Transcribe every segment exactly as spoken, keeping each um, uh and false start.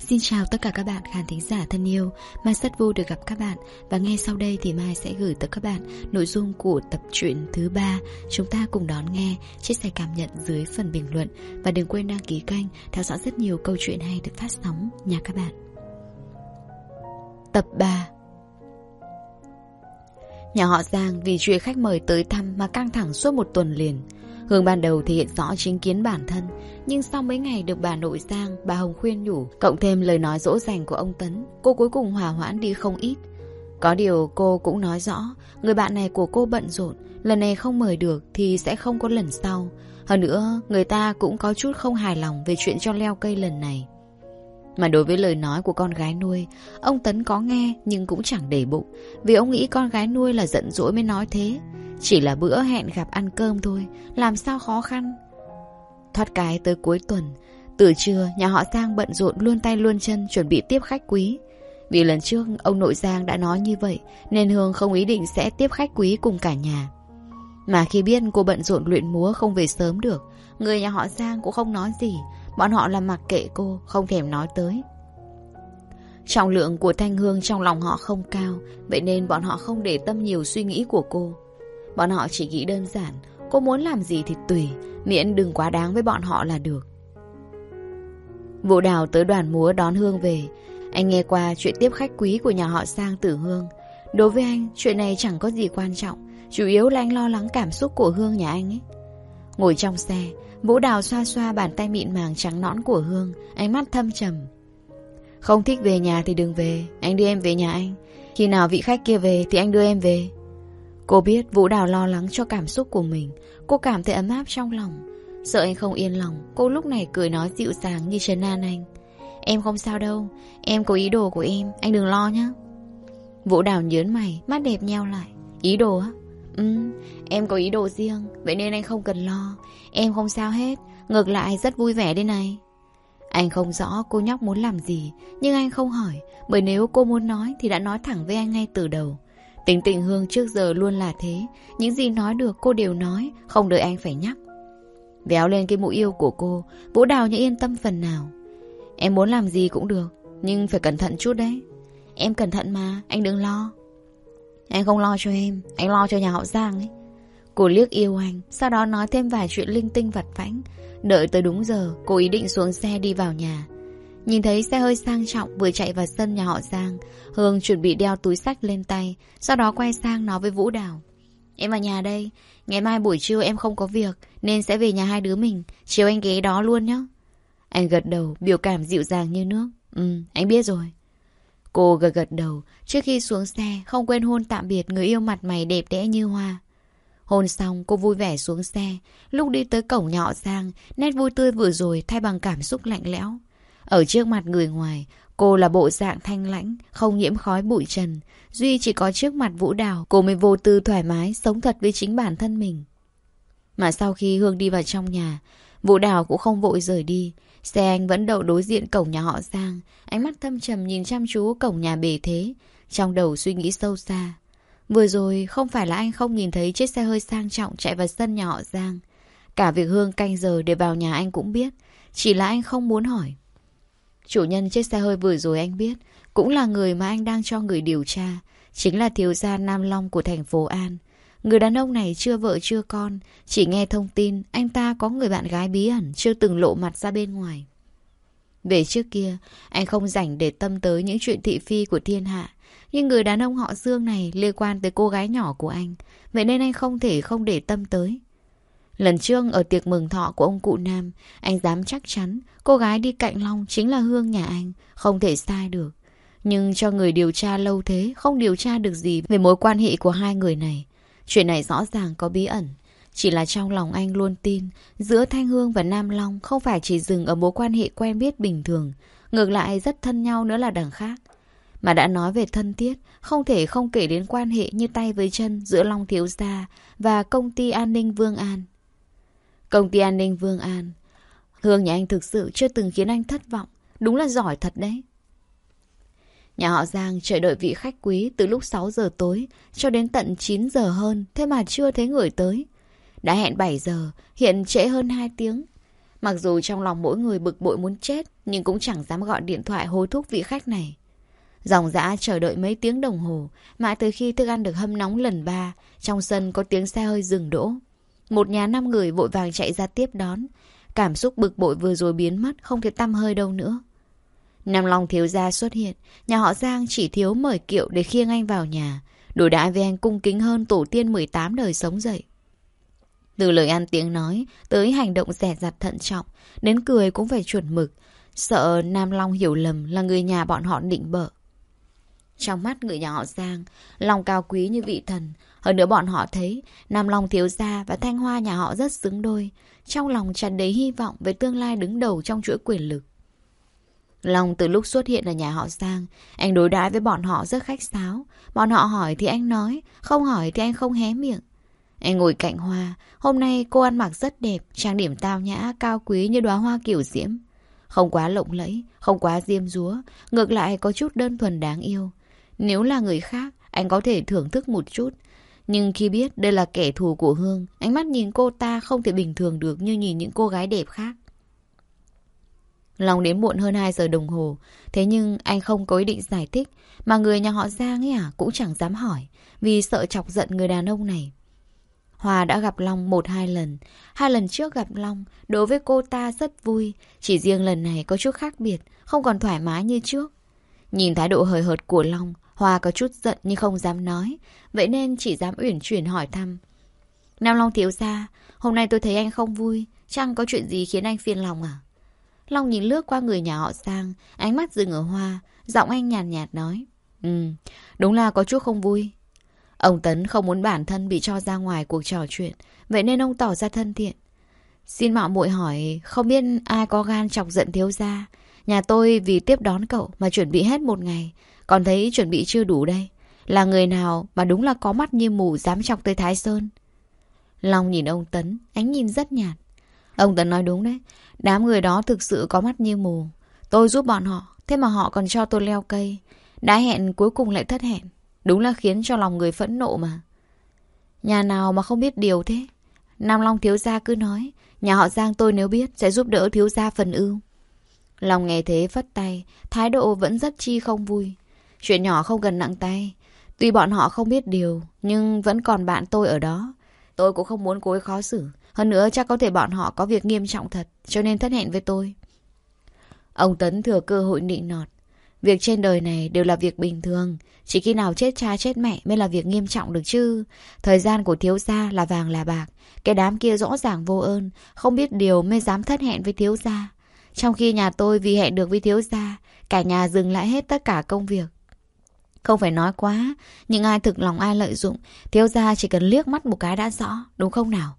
Xin chào tất cả các bạn khán thính giả thân yêu. Mai rất vui được gặp các bạn. Và ngay sau đây thì Mai sẽ gửi tới các bạn nội dung của tập truyện thứ ba. Chúng ta cùng đón nghe, chia sẻ cảm nhận dưới phần bình luận. Và đừng quên đăng ký kênh, theo dõi rất nhiều câu chuyện hay được phát sóng nha các bạn. Tập ba. Nhà họ Giang vì chuyện khách mời tới thăm mà căng thẳng suốt một tuần liền. Hương ban đầu thì hiện rõ chính kiến bản thân, nhưng sau mấy ngày được bà nội Giang, bà Hồng khuyên nhủ, cộng thêm lời nói dỗ dành của ông Tấn, cô cuối cùng hòa hoãn đi không ít. Có điều cô cũng nói rõ, người bạn này của cô bận rộn, lần này không mời được thì sẽ không có lần sau. Hơn nữa, người ta cũng có chút không hài lòng về chuyện cho leo cây lần này. Mà đối với lời nói của con gái nuôi, ông Tấn có nghe nhưng cũng chẳng để bụng, vì ông nghĩ con gái nuôi là giận dỗi mới nói thế. Chỉ là bữa hẹn gặp ăn cơm thôi, làm sao khó khăn. Thoát cái tới cuối tuần, từ trưa nhà họ Giang bận rộn luôn tay luôn chân chuẩn bị tiếp khách quý. Vì lần trước ông nội Giang đã nói như vậy, nên Hương không ý định sẽ tiếp khách quý cùng cả nhà. Mà khi biết cô bận rộn luyện múa không về sớm được, người nhà họ Giang cũng không nói gì. Bọn họ là mặc kệ cô, không thèm nói tới. Trọng lượng của Thanh Hương trong lòng họ không cao, vậy nên bọn họ không để tâm nhiều suy nghĩ của cô. Bọn họ chỉ nghĩ đơn giản, cô muốn làm gì thì tùy, miễn đừng quá đáng với bọn họ là được. Vũ Đào tới đoàn múa đón Hương về. Anh nghe qua chuyện tiếp khách quý của nhà họ Giang từ Hương. Đối với anh, chuyện này chẳng có gì quan trọng, chủ yếu là anh lo lắng cảm xúc của Hương nhà anh ấy. Ngồi trong xe, Vũ Đào xoa xoa bàn tay mịn màng trắng nõn của Hương, ánh mắt thâm trầm. Không thích về nhà thì đừng về, anh đưa em về nhà anh. Khi nào vị khách kia về thì anh đưa em về. Cô biết Vũ Đào lo lắng cho cảm xúc của mình. Cô cảm thấy ấm áp trong lòng. Sợ anh không yên lòng, cô lúc này cười nói dịu dàng như trấn an anh. Em không sao đâu, em có ý đồ của em, anh đừng lo nhé. Vũ Đào nhớn mày, mắt đẹp nheo lại. Ý đồ á? Ừ, em có ý đồ riêng, vậy nên anh không cần lo. Em không sao hết, ngược lại rất vui vẻ đây này. Anh không rõ cô nhóc muốn làm gì, nhưng anh không hỏi, bởi nếu cô muốn nói thì đã nói thẳng với anh ngay từ đầu. Tính tình Hương trước giờ luôn là thế, những gì nói được cô đều nói, không đợi anh phải nhắc. Véo lên cái mũi yêu của cô, Vũ Đào như yên tâm phần nào. Em muốn làm gì cũng được, nhưng phải cẩn thận chút đấy. Em cẩn thận mà, anh đừng lo. Anh không lo cho em, anh lo cho nhà họ Giang ấy. Cô liếc yêu anh, sau đó nói thêm vài chuyện linh tinh vặt vãnh. Đợi tới đúng giờ, cô ý định xuống xe đi vào nhà. Nhìn thấy xe hơi sang trọng vừa chạy vào sân nhà họ Giang, Hương chuẩn bị đeo túi xách lên tay, sau đó quay sang nói với Vũ Đào. Em vào nhà đây, ngày mai buổi trưa em không có việc, nên sẽ về nhà hai đứa mình, chiều anh ghé đó luôn nhé. Anh gật đầu, biểu cảm dịu dàng như nước. Ừ, anh biết rồi. Cô gật gật đầu, trước khi xuống xe, không quên hôn tạm biệt người yêu mặt mày đẹp đẽ như hoa. Hôn xong, cô vui vẻ xuống xe. Lúc đi tới cổng nhà họ Giang, nét vui tươi vừa rồi thay bằng cảm xúc lạnh lẽo. Ở trước mặt người ngoài, cô là bộ dạng thanh lãnh, không nhiễm khói bụi trần. Duy chỉ có trước mặt Vũ Đào, cô mới vô tư thoải mái, sống thật với chính bản thân mình. Mà sau khi Hương đi vào trong nhà, Vũ Đào cũng không vội rời đi. Xe anh vẫn đậu đối diện cổng nhà họ Giang, ánh mắt thâm trầm nhìn chăm chú cổng nhà bề thế, trong đầu suy nghĩ sâu xa. Vừa rồi không phải là anh không nhìn thấy chiếc xe hơi sang trọng chạy vào sân nhà họ Giang. Cả việc Hương canh giờ để vào nhà anh cũng biết, chỉ là anh không muốn hỏi. Chủ nhân chiếc xe hơi vừa rồi anh biết, cũng là người mà anh đang cho người điều tra, chính là thiếu gia Nam Long của thành phố An. Người đàn ông này chưa vợ chưa con, chỉ nghe thông tin anh ta có người bạn gái bí ẩn, chưa từng lộ mặt ra bên ngoài. Về trước kia, anh không rảnh để tâm tới những chuyện thị phi của thiên hạ, nhưng người đàn ông họ Dương này liên quan tới cô gái nhỏ của anh, vậy nên anh không thể không để tâm tới. Lần trước ở tiệc mừng thọ của ông cụ Nam, anh dám chắc chắn cô gái đi cạnh Long chính là Hương nhà anh, không thể sai được. Nhưng cho người điều tra lâu thế, không điều tra được gì về mối quan hệ của hai người này. Chuyện này rõ ràng có bí ẩn. Chỉ là trong lòng anh luôn tin giữa Thanh Hương và Nam Long không phải chỉ dừng ở mối quan hệ quen biết bình thường, ngược lại rất thân nhau nữa là đằng khác. Mà đã nói về thân thiết, không thể không kể đến quan hệ như tay với chân giữa Long thiếu gia và công ty an ninh Vương An. Công ty an ninh Vương An, Hương nhà anh thực sự chưa từng khiến anh thất vọng, đúng là giỏi thật đấy. Nhà họ Giang chờ đợi vị khách quý từ lúc sáu giờ tối cho đến tận chín giờ hơn, thế mà chưa thấy người tới. Đã hẹn bảy giờ, hiện trễ hơn hai tiếng. Mặc dù trong lòng mỗi người bực bội muốn chết, nhưng cũng chẳng dám gọi điện thoại hối thúc vị khách này. Dòng dã chờ đợi mấy tiếng đồng hồ, mãi tới khi thức ăn được hâm nóng lần ba, trong sân có tiếng xe hơi dừng đỗ. Một nhà năm người vội vàng chạy ra tiếp đón. Cảm xúc bực bội vừa rồi biến mất, không thể tăm hơi đâu nữa. Nam Long thiếu gia xuất hiện, nhà họ Giang chỉ thiếu mời kiệu để khiêng anh vào nhà, đối đãi với anh cung kính hơn tổ tiên mười tám đời sống dậy. Từ lời ăn tiếng nói tới hành động dè dặt thận trọng, đến cười cũng phải chuẩn mực, sợ Nam Long hiểu lầm là người nhà bọn họ định bợ. Trong mắt người nhà họ Giang, Long cao quý như vị thần. Hơn nữa bọn họ thấy Nam Long thiếu gia và Thanh Hoa nhà họ rất xứng đôi, trong lòng tràn đầy hy vọng về tương lai đứng đầu trong chuỗi quyền lực. Long từ lúc xuất hiện ở nhà họ Giang, anh đối đãi với bọn họ rất khách sáo. Bọn họ hỏi thì anh nói, không hỏi thì anh không hé miệng. Anh ngồi cạnh Hoa, hôm nay cô ăn mặc rất đẹp, trang điểm tao nhã, cao quý như đóa hoa kiểu diễm. Không quá lộng lẫy, không quá diêm dúa, ngược lại có chút đơn thuần đáng yêu. Nếu là người khác, anh có thể thưởng thức một chút. Nhưng khi biết đây là kẻ thù của Hương, ánh mắt nhìn cô ta không thể bình thường được như nhìn những cô gái đẹp khác. Long đến muộn hơn hai giờ đồng hồ, thế nhưng anh không có ý định giải thích, mà người nhà họ Giang ấy à cũng chẳng dám hỏi, vì sợ chọc giận người đàn ông này. Hòa đã gặp Long một hai lần. Hai lần trước gặp Long, đối với cô ta rất vui. Chỉ riêng lần này có chút khác biệt, không còn thoải mái như trước. Nhìn thái độ hời hợt của Long, Hòa có chút giận nhưng không dám nói, vậy nên chỉ dám uyển chuyển hỏi thăm. Nam Long thiếu gia, hôm nay tôi thấy anh không vui, chẳng có chuyện gì khiến anh phiền lòng à? Long nhìn lướt qua người nhà họ Giang, ánh mắt dừng ở Hoa, giọng anh nhàn nhạt, nhạt nói. Ừ, đúng là có chút không vui. Ông Tấn không muốn bản thân bị cho ra ngoài cuộc trò chuyện, vậy nên ông tỏ ra thân thiện. Xin mạo muội hỏi, không biết ai có gan chọc giận thiếu gia? Nhà tôi vì tiếp đón cậu mà chuẩn bị hết một ngày, còn thấy chuẩn bị chưa đủ đây. Là người nào mà đúng là có mắt như mù dám chọc tới Thái Sơn? Long nhìn ông Tấn, ánh nhìn rất nhạt. Ông Tấn nói đúng đấy, đám người đó thực sự có mắt như mù. Tôi giúp bọn họ, thế mà họ còn cho tôi leo cây. Đã hẹn cuối cùng lại thất hẹn. Đúng là khiến cho lòng người phẫn nộ mà. Nhà nào mà không biết điều thế? Nam Long thiếu gia cứ nói, nhà họ Giang tôi nếu biết sẽ giúp đỡ thiếu gia phần ưu. Long nghe thế phất tay, thái độ vẫn rất chi không vui. Chuyện nhỏ không cần nặng tay. Tuy bọn họ không biết điều, nhưng vẫn còn bạn tôi ở đó. Tôi cũng không muốn cô ấy khó xử. Hơn nữa chắc có thể bọn họ có việc nghiêm trọng thật, cho nên thất hẹn với tôi. Ông Tấn thừa cơ hội nịnh nọt. Việc trên đời này đều là việc bình thường, chỉ khi nào chết cha chết mẹ mới là việc nghiêm trọng được chứ. Thời gian của thiếu gia là vàng là bạc. Cái đám kia rõ ràng vô ơn, không biết điều mới dám thất hẹn với thiếu gia. Trong khi nhà tôi vì hẹn được với thiếu gia, cả nhà dừng lại hết tất cả công việc. Không phải nói quá, nhưng ai thực lòng ai lợi dụng, thiếu gia chỉ cần liếc mắt một cái đã rõ, đúng không nào?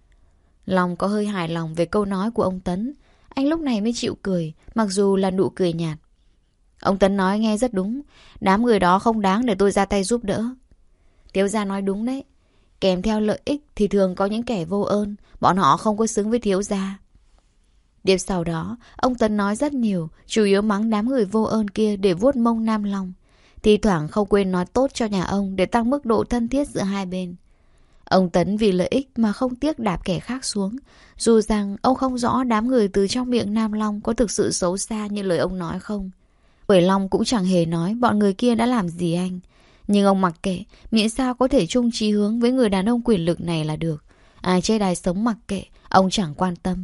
Long có hơi hài lòng về câu nói của ông Tấn. Anh lúc này mới chịu cười, mặc dù là nụ cười nhạt. Ông Tấn nói nghe rất đúng, đám người đó không đáng để tôi ra tay giúp đỡ. Thiếu gia nói đúng đấy, kèm theo lợi ích thì thường có những kẻ vô ơn, bọn họ không có xứng với thiếu gia. Tiếp sau đó, ông Tấn nói rất nhiều, chủ yếu mắng đám người vô ơn kia để vuốt mông Nam Long. Thì thoảng không quên nói tốt cho nhà ông để tăng mức độ thân thiết giữa hai bên. Ông Tấn vì lợi ích mà không tiếc đạp kẻ khác xuống. Dù rằng ông không rõ đám người từ trong miệng Nam Long có thực sự xấu xa như lời ông nói không. Bởi Long cũng chẳng hề nói bọn người kia đã làm gì anh. Nhưng ông mặc kệ, miễn sao có thể chung chí hướng với người đàn ông quyền lực này là được. Ai chết ai sống mặc kệ, ông chẳng quan tâm.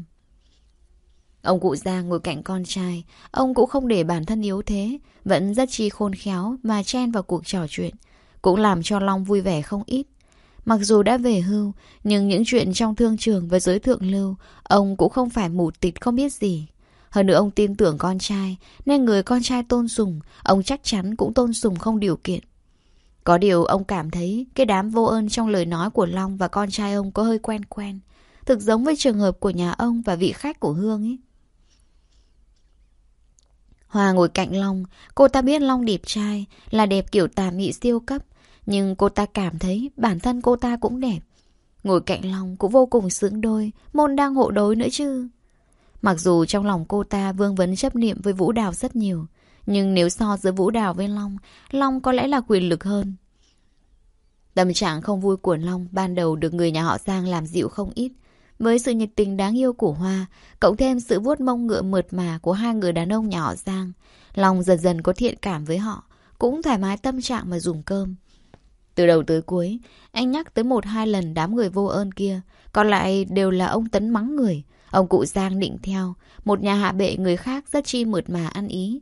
Ông cụ Giang ngồi cạnh con trai, ông cũng không để bản thân yếu thế, vẫn rất chi khôn khéo mà chen vào cuộc trò chuyện, cũng làm cho Long vui vẻ không ít. Mặc dù đã về hưu, nhưng những chuyện trong thương trường và giới thượng lưu, ông cũng không phải mù tịt không biết gì. Hơn nữa ông tin tưởng con trai, nên người con trai tôn sùng, ông chắc chắn cũng tôn sùng không điều kiện. Có điều ông cảm thấy cái đám vô ơn trong lời nói của Long và con trai ông có hơi quen quen, thực giống với trường hợp của nhà ông và vị khách của Hương ấy. Hòa ngồi cạnh Long, cô ta biết Long đẹp trai, là đẹp kiểu tà mị siêu cấp, nhưng cô ta cảm thấy bản thân cô ta cũng đẹp. Ngồi cạnh Long cũng vô cùng xứng đôi, môn đăng hộ đối nữa chứ. Mặc dù trong lòng cô ta vương vấn chấp niệm với Vũ Đào rất nhiều, nhưng nếu so giữa Vũ Đào với Long, Long có lẽ là quyền lực hơn. Tâm trạng không vui của Long ban đầu được người nhà họ Giang làm dịu không ít. Với sự nhiệt tình đáng yêu của Hoa, cộng thêm sự vuốt mông ngựa mượt mà của hai người đàn ông nhà họ Giang, Long dần dần có thiện cảm với họ, cũng thoải mái tâm trạng mà dùng cơm. Từ đầu tới cuối, anh nhắc tới một hai lần đám người vô ơn kia, còn lại đều là ông Tấn mắng người, ông cụ Giang nịnh theo, một nhà hạ bệ người khác rất chi mượt mà ăn ý.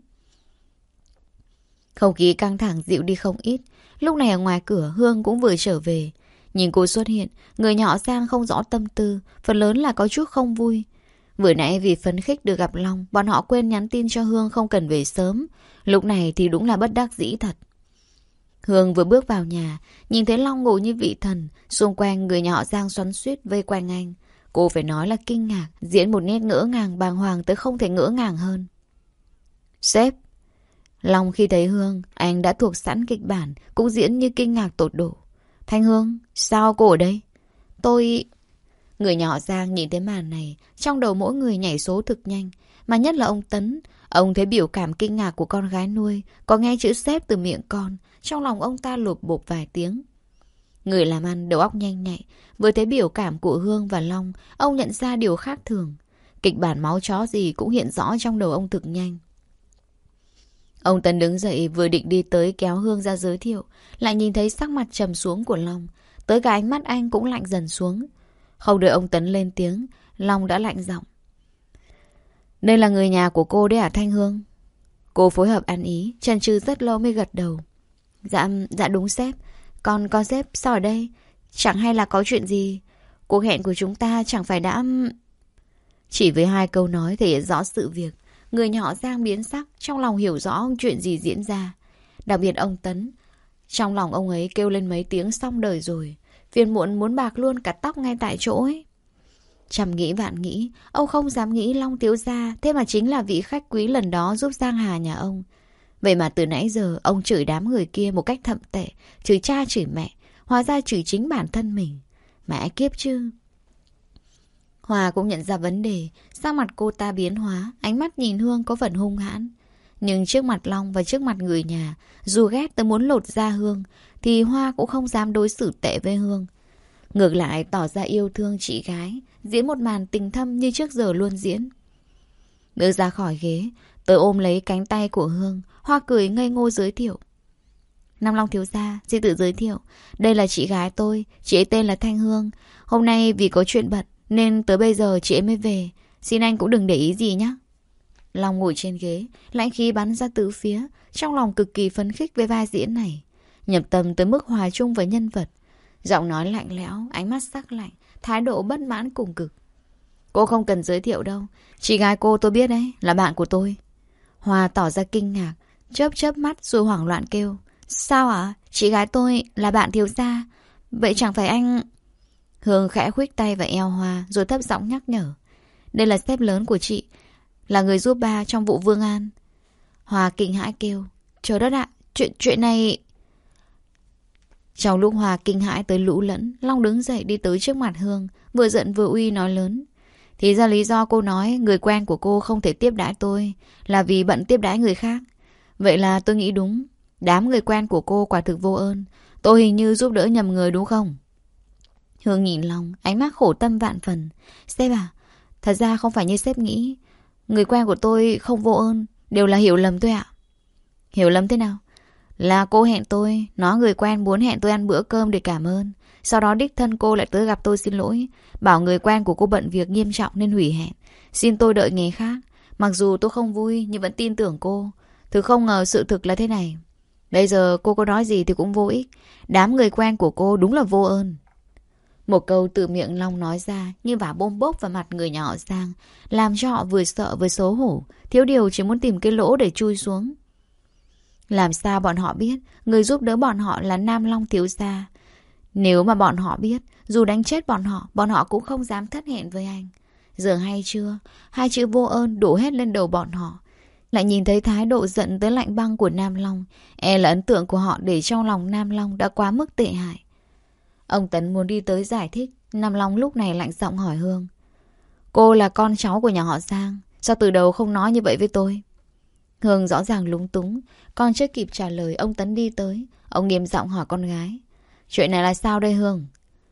Không khí căng thẳng dịu đi không ít. Lúc này ở ngoài cửa Hương cũng vừa trở về. Nhìn cô xuất hiện, người nhỏ Giang không rõ tâm tư, phần lớn là có chút không vui. Vừa nãy vì phấn khích được gặp Long, bọn họ quên nhắn tin cho Hương không cần về sớm. Lúc này thì đúng là bất đắc dĩ thật. Hương vừa bước vào nhà, nhìn thấy Long ngồi như vị thần, xung quanh người nhỏ Giang xoắn xuýt vây quanh anh. Cô phải nói là kinh ngạc, diễn một nét ngỡ ngàng bàng hoàng tới không thể ngỡ ngàng hơn. Sếp. Long khi thấy Hương, anh đã thuộc sẵn kịch bản, cũng diễn như kinh ngạc tột độ. Thanh Hương, sao cô ở đây? Tôi... Người nhỏ Giang nhìn thấy màn này, trong đầu mỗi người nhảy số thực nhanh, mà nhất là ông Tấn. Ông thấy biểu cảm kinh ngạc của con gái nuôi, có nghe chữ sếp từ miệng con, trong lòng ông ta lột bột vài tiếng. Người làm ăn đầu óc nhanh nhạy, vừa thấy biểu cảm của Hương và Long, ông nhận ra điều khác thường. Kịch bản máu chó gì cũng hiện rõ trong đầu ông thực nhanh. Ông Tấn đứng dậy vừa định đi tới kéo Hương ra giới thiệu, lại nhìn thấy sắc mặt trầm xuống của Long, tới cả ánh mắt anh cũng lạnh dần xuống. Không đợi ông Tấn lên tiếng, Long đã lạnh giọng. Đây là người nhà của cô đấy à Thanh Hương? Cô phối hợp ăn ý, chần chừ rất lâu mới gật đầu. Dạ, dạ đúng sếp. Còn con sếp sao ở đây? Chẳng hay là có chuyện gì? Cuộc hẹn của chúng ta chẳng phải đã... Chỉ với hai câu nói thể hiện rõ sự việc, người nhỏ Giang biến sắc, trong lòng hiểu rõ chuyện gì diễn ra. Đặc biệt ông Tấn, trong lòng ông ấy kêu lên mấy tiếng xong đời rồi. Phiền muộn muốn bạc luôn cả tóc ngay tại chỗ ấy. Trăm nghĩ vạn nghĩ, ông không dám nghĩ Long thiếu gia thế mà chính là vị khách quý lần đó giúp Giang Hà nhà ông. Vậy mà từ nãy giờ ông chửi đám người kia một cách thậm tệ, chửi cha chửi mẹ, hóa ra chửi chính bản thân mình. Mẹ kiếp chứ. Hòa cũng nhận ra vấn đề, sắc mặt cô ta biến hóa, ánh mắt nhìn Hương có phần hung hãn. Nhưng trước mặt Long và trước mặt người nhà, dù ghét tới muốn lột da Hương, thì Hoa cũng không dám đối xử tệ với Hương. Ngược lại tỏ ra yêu thương chị gái, diễn một màn tình thâm như trước giờ luôn diễn. Bước ra khỏi ghế, tôi ôm lấy cánh tay của Hương, Hoa cười ngây ngô giới thiệu. Nam Long thiếu gia, xin tự giới thiệu. Đây là chị gái tôi, chị ấy tên là Thanh Hương. Hôm nay vì có chuyện bận nên tới bây giờ chị ấy mới về. Xin anh cũng đừng để ý gì nhé. Long ngồi trên ghế, lãnh khí bắn ra tứ phía, trong lòng cực kỳ phấn khích với vai diễn này. Nhập tâm tới mức hòa chung với nhân vật. Giọng nói lạnh lẽo, ánh mắt sắc lạnh, thái độ bất mãn cùng cực. Cô không cần giới thiệu đâu. Chị gái cô tôi biết đấy, là bạn của tôi. Hòa tỏ ra kinh ngạc, chớp chớp mắt rồi hoảng loạn kêu. Sao ạ? À? Chị gái tôi là bạn thiếu gia. Vậy chẳng phải anh... Hương khẽ khuếch tay vào eo Hoa rồi thấp giọng nhắc nhở. Đây là sếp lớn của chị, là người giúp ba trong vụ Vương An. Hoa kinh hãi kêu. Trời đất ạ, chuyện chuyện này... Trong lúc Hoa kinh hãi tới lũ lẫn, Long đứng dậy đi tới trước mặt Hương, vừa giận vừa uy nói lớn. Thì ra lý do cô nói người quen của cô không thể tiếp đãi tôi là vì bận tiếp đãi người khác. Vậy là tôi nghĩ đúng. Đám người quen của cô quả thực vô ơn. Tôi hình như giúp đỡ nhầm người đúng không? Hương nhìn Long, ánh mắt khổ tâm vạn phần. Sếp à, thật ra không phải như sếp nghĩ. Người quen của tôi không vô ơn, đều là hiểu lầm thôi ạ. Hiểu lầm thế nào? Là cô hẹn tôi, nói người quen muốn hẹn tôi ăn bữa cơm để cảm ơn. Sau đó đích thân cô lại tới gặp tôi xin lỗi, bảo người quen của cô bận việc nghiêm trọng nên hủy hẹn, xin tôi đợi ngày khác. Mặc dù tôi không vui nhưng vẫn tin tưởng cô. Thứ không ngờ sự thực là thế này. Bây giờ cô có nói gì thì cũng vô ích. Đám người quen của cô đúng là vô ơn. Một câu từ miệng Long nói ra như vả bôm bốp vào mặt người nhỏ Giang, làm cho họ vừa sợ vừa xấu hổ, thiếu điều chỉ muốn tìm cái lỗ để chui xuống. Làm sao bọn họ biết người giúp đỡ bọn họ là Nam Long thiếu gia? Nếu mà bọn họ biết, dù đánh chết bọn họ, bọn họ cũng không dám thất hẹn với anh. Giờ hay chưa, hai chữ vô ơn đổ hết lên đầu bọn họ. Lại nhìn thấy thái độ giận tới lạnh băng của Nam Long, e là ấn tượng của họ để trong lòng Nam Long đã quá mức tệ hại. Ông Tấn muốn đi tới giải thích, Nam Long lúc này lạnh giọng hỏi Hương. Cô là con cháu của nhà họ Giang, sao từ đầu không nói như vậy với tôi? Hương rõ ràng lúng túng, còn chưa kịp trả lời ông Tấn đi tới. Ông nghiêm giọng hỏi con gái. Chuyện này là sao đây Hương?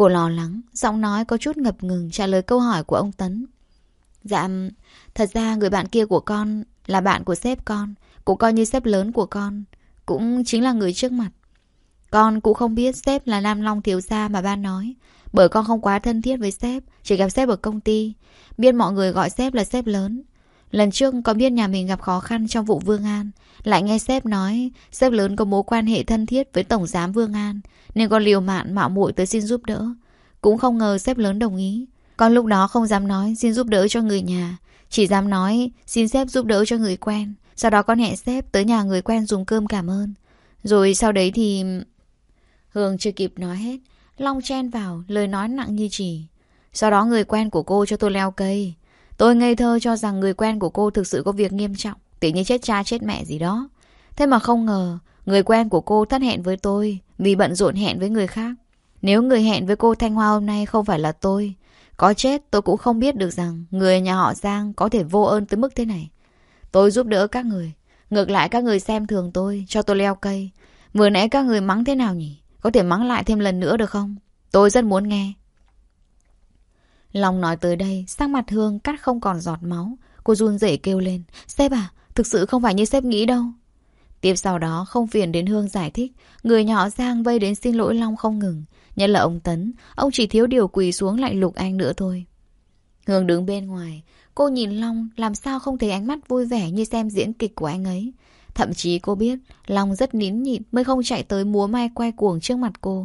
Cô lo lắng, giọng nói có chút ngập ngừng trả lời câu hỏi của ông Tấn. Dạ, thật ra người bạn kia của con là bạn của sếp con, cũng coi như sếp lớn của con, cũng chính là người trước mặt. Con cũng không biết sếp là Nam Long thiếu gia mà ba nói, bởi con không quá thân thiết với sếp, chỉ gặp sếp ở công ty, biết mọi người gọi sếp là sếp lớn. Lần trước con biết nhà mình gặp khó khăn trong vụ Vương An, lại nghe sếp nói sếp lớn có mối quan hệ thân thiết với tổng giám Vương An, nên con liều mạng mạo muội tới xin giúp đỡ. Cũng không ngờ sếp lớn đồng ý. Con lúc đó không dám nói xin giúp đỡ cho người nhà, chỉ dám nói xin sếp giúp đỡ cho người quen. Sau đó con hẹn sếp tới nhà người quen dùng cơm cảm ơn. Rồi sau đấy thì... Hương chưa kịp nói hết, Long chen vào, lời nói nặng như chì. Sau đó người quen của cô cho tôi leo cây. Tôi ngây thơ cho rằng người quen của cô thực sự có việc nghiêm trọng, tỉ như chết cha chết mẹ gì đó. Thế mà không ngờ người quen của cô thất hẹn với tôi vì bận rộn hẹn với người khác. Nếu người hẹn với cô Thanh Hoa hôm nay không phải là tôi, có chết tôi cũng không biết được rằng người nhà họ Giang có thể vô ơn tới mức thế này. Tôi giúp đỡ các người, ngược lại các người xem thường tôi, cho tôi leo cây. Vừa nãy các người mắng thế nào nhỉ? Có thể mắng lại thêm lần nữa được không? Tôi rất muốn nghe. Long nói tới đây, sắc mặt Hương cắt không còn giọt máu. Cô run rẩy kêu lên, sếp à, thực sự không phải như sếp nghĩ đâu. Tiếp sau đó không phiền đến Hương giải thích, người nhỏ Giang vây đến xin lỗi Long không ngừng. Nhất là ông Tấn, ông chỉ thiếu điều quỳ xuống lạnh lục anh nữa thôi. Hương đứng bên ngoài, cô nhìn Long làm sao không thấy ánh mắt vui vẻ như xem diễn kịch của anh ấy. Thậm chí cô biết Long rất nín nhịn mới không chạy tới múa may quay cuồng trước mặt cô.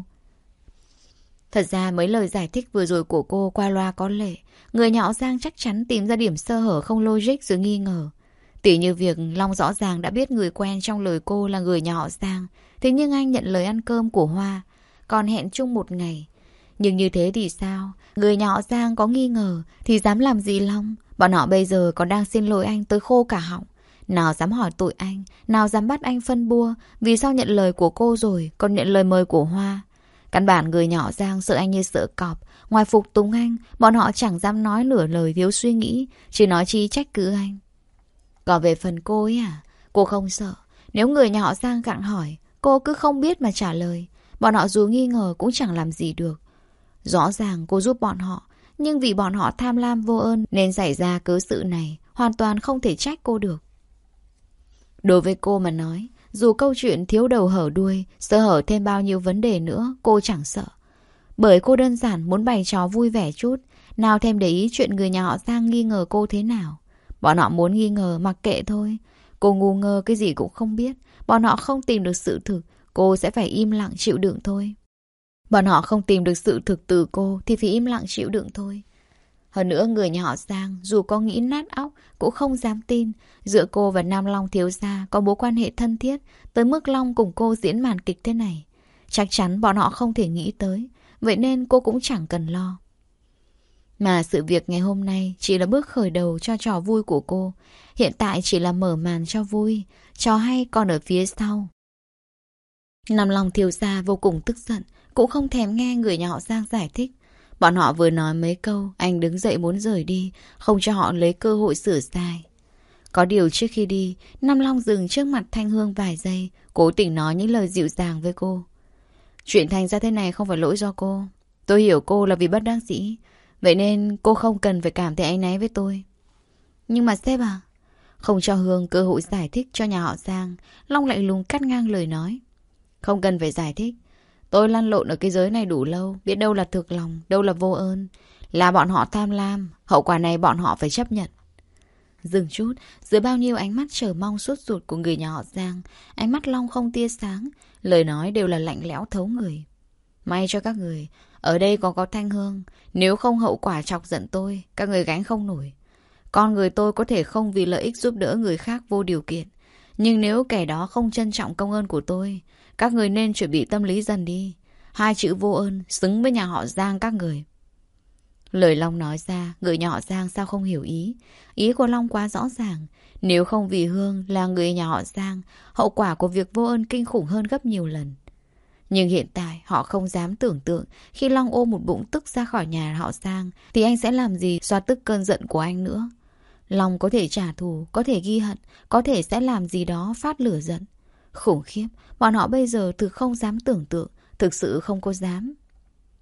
Thật ra mấy lời giải thích vừa rồi của cô qua loa có lệ. Người nhỏ Giang chắc chắn tìm ra điểm sơ hở không logic rồi nghi ngờ. Tỉ như việc Long rõ ràng đã biết người quen trong lời cô là người nhỏ Giang, thế nhưng anh nhận lời ăn cơm của Hoa, còn hẹn chung một ngày. Nhưng như thế thì sao? Người nhỏ Giang có nghi ngờ thì dám làm gì Long? Bọn họ bây giờ còn đang xin lỗi anh tới khô cả họng. Nào dám hỏi tội anh, nào dám bắt anh phân bua. Vì sao nhận lời của cô rồi còn nhận lời mời của Hoa? Căn bản người nhỏ Giang sợ anh như sợ cọp. Ngoài phục tùng anh, bọn họ chẳng dám nói nửa lời thiếu suy nghĩ, chỉ nói chi trách cứ anh. Còn về phần cô ấy à, cô không sợ. Nếu người nhỏ Giang gặng hỏi, cô cứ không biết mà trả lời. Bọn họ dù nghi ngờ cũng chẳng làm gì được. Rõ ràng cô giúp bọn họ, nhưng vì bọn họ tham lam vô ơn nên xảy ra cớ sự này, hoàn toàn không thể trách cô được. Đối với cô mà nói, dù câu chuyện thiếu đầu hở đuôi, sơ hở thêm bao nhiêu vấn đề nữa, cô chẳng sợ. Bởi cô đơn giản muốn bày trò vui vẻ chút, nào thêm để ý chuyện người nhà họ Giang nghi ngờ cô thế nào. Bọn họ muốn nghi ngờ mặc kệ thôi. Cô ngu ngơ cái gì cũng không biết. Bọn họ không tìm được sự thực, cô sẽ phải im lặng chịu đựng thôi. Bọn họ không tìm được sự thực từ cô thì phải im lặng chịu đựng thôi. Hơn nữa người nhà họ Giang dù có nghĩ nát óc cũng không dám tin giữa cô và Nam Long thiếu gia có mối quan hệ thân thiết tới mức Long cùng cô diễn màn kịch thế này. Chắc chắn bọn họ không thể nghĩ tới, vậy nên cô cũng chẳng cần lo. Mà sự việc ngày hôm nay chỉ là bước khởi đầu cho trò vui của cô. Hiện tại chỉ là mở màn cho vui, trò hay còn ở phía sau. Nam Long thiếu gia vô cùng tức giận, cũng không thèm nghe người nhà họ Giang giải thích. Bọn họ vừa nói mấy câu, anh đứng dậy muốn rời đi, không cho họ lấy cơ hội sửa sai. Có điều trước khi đi, Nam Long dừng trước mặt Thanh Hương vài giây, cố tình nói những lời dịu dàng với cô. Chuyện thành ra thế này không phải lỗi do cô. Tôi hiểu cô là vì bất đắc dĩ, vậy nên cô không cần phải cảm thấy áy náy với tôi. Nhưng mà sếp à? Không cho Hương cơ hội giải thích cho nhà họ Giang, Long lạnh lùng cắt ngang lời nói. Không cần phải giải thích. Tôi lăn lộn ở cái giới này đủ lâu, biết đâu là thực lòng, đâu là vô ơn. Là bọn họ tham lam, hậu quả này bọn họ phải chấp nhận. Dừng chút, dưới bao nhiêu ánh mắt chờ mong sốt ruột của người nhà họ Giang, ánh mắt Long không tia sáng, lời nói đều là lạnh lẽo thấu người. May cho các người, ở đây còn có Thanh Hương, nếu không hậu quả chọc giận tôi, các người gánh không nổi. Con người tôi có thể không vì lợi ích giúp đỡ người khác vô điều kiện, nhưng nếu kẻ đó không trân trọng công ơn của tôi, các người nên chuẩn bị tâm lý dần đi. Hai chữ vô ơn xứng với nhà họ Giang các người. Lời Long nói ra, người nhà họ Giang sao không hiểu ý. Ý của Long quá rõ ràng. Nếu không vì Hương là người nhà họ Giang, hậu quả của việc vô ơn kinh khủng hơn gấp nhiều lần. Nhưng hiện tại họ không dám tưởng tượng khi Long ôm một bụng tức ra khỏi nhà họ Giang thì anh sẽ làm gì xoa tức cơn giận của anh nữa. Long có thể trả thù, có thể ghi hận, có thể sẽ làm gì đó phát lửa giận. Khủng khiếp, bọn họ bây giờ thực không dám tưởng tượng, thực sự không có dám.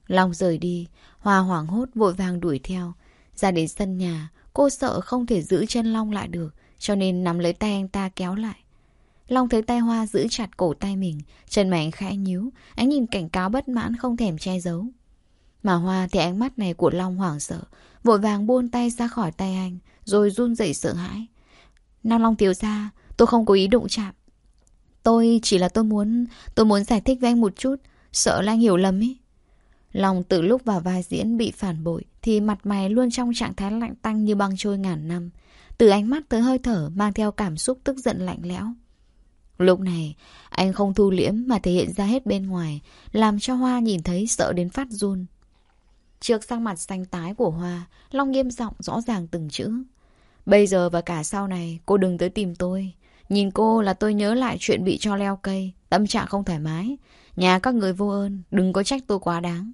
Long rời đi, Hoa hoảng hốt vội vàng đuổi theo. Ra đến sân nhà, cô sợ không thể giữ chân Long lại được, cho nên nắm lấy tay anh ta kéo lại. Long thấy tay Hoa giữ chặt cổ tay mình, chân mày anh khẽ nhíu, anh nhìn cảnh cáo bất mãn không thèm che giấu. Mà Hoa thì ánh mắt này của Long hoảng sợ, vội vàng buông tay ra khỏi tay anh, rồi run rẩy sợ hãi. Nam Long thiếu gia, tôi không có ý đụng chạm. Tôi chỉ là tôi muốn, tôi muốn giải thích với anh một chút, sợ là anh hiểu lầm ý. Long từ lúc vào vai diễn bị phản bội thì mặt mày luôn trong trạng thái lạnh tanh như băng trôi ngàn năm. Từ ánh mắt tới hơi thở mang theo cảm xúc tức giận lạnh lẽo. Lúc này, anh không thu liễm mà thể hiện ra hết bên ngoài, làm cho Hoa nhìn thấy sợ đến phát run. Trước sắc mặt xanh tái của Hoa, Long nghiêm giọng rõ ràng từng chữ. Bây giờ và cả sau này, cô đừng tới tìm tôi. Nhìn cô là tôi nhớ lại chuyện bị cho leo cây, tâm trạng không thoải mái. Nhà các người vô ơn, đừng có trách tôi quá đáng.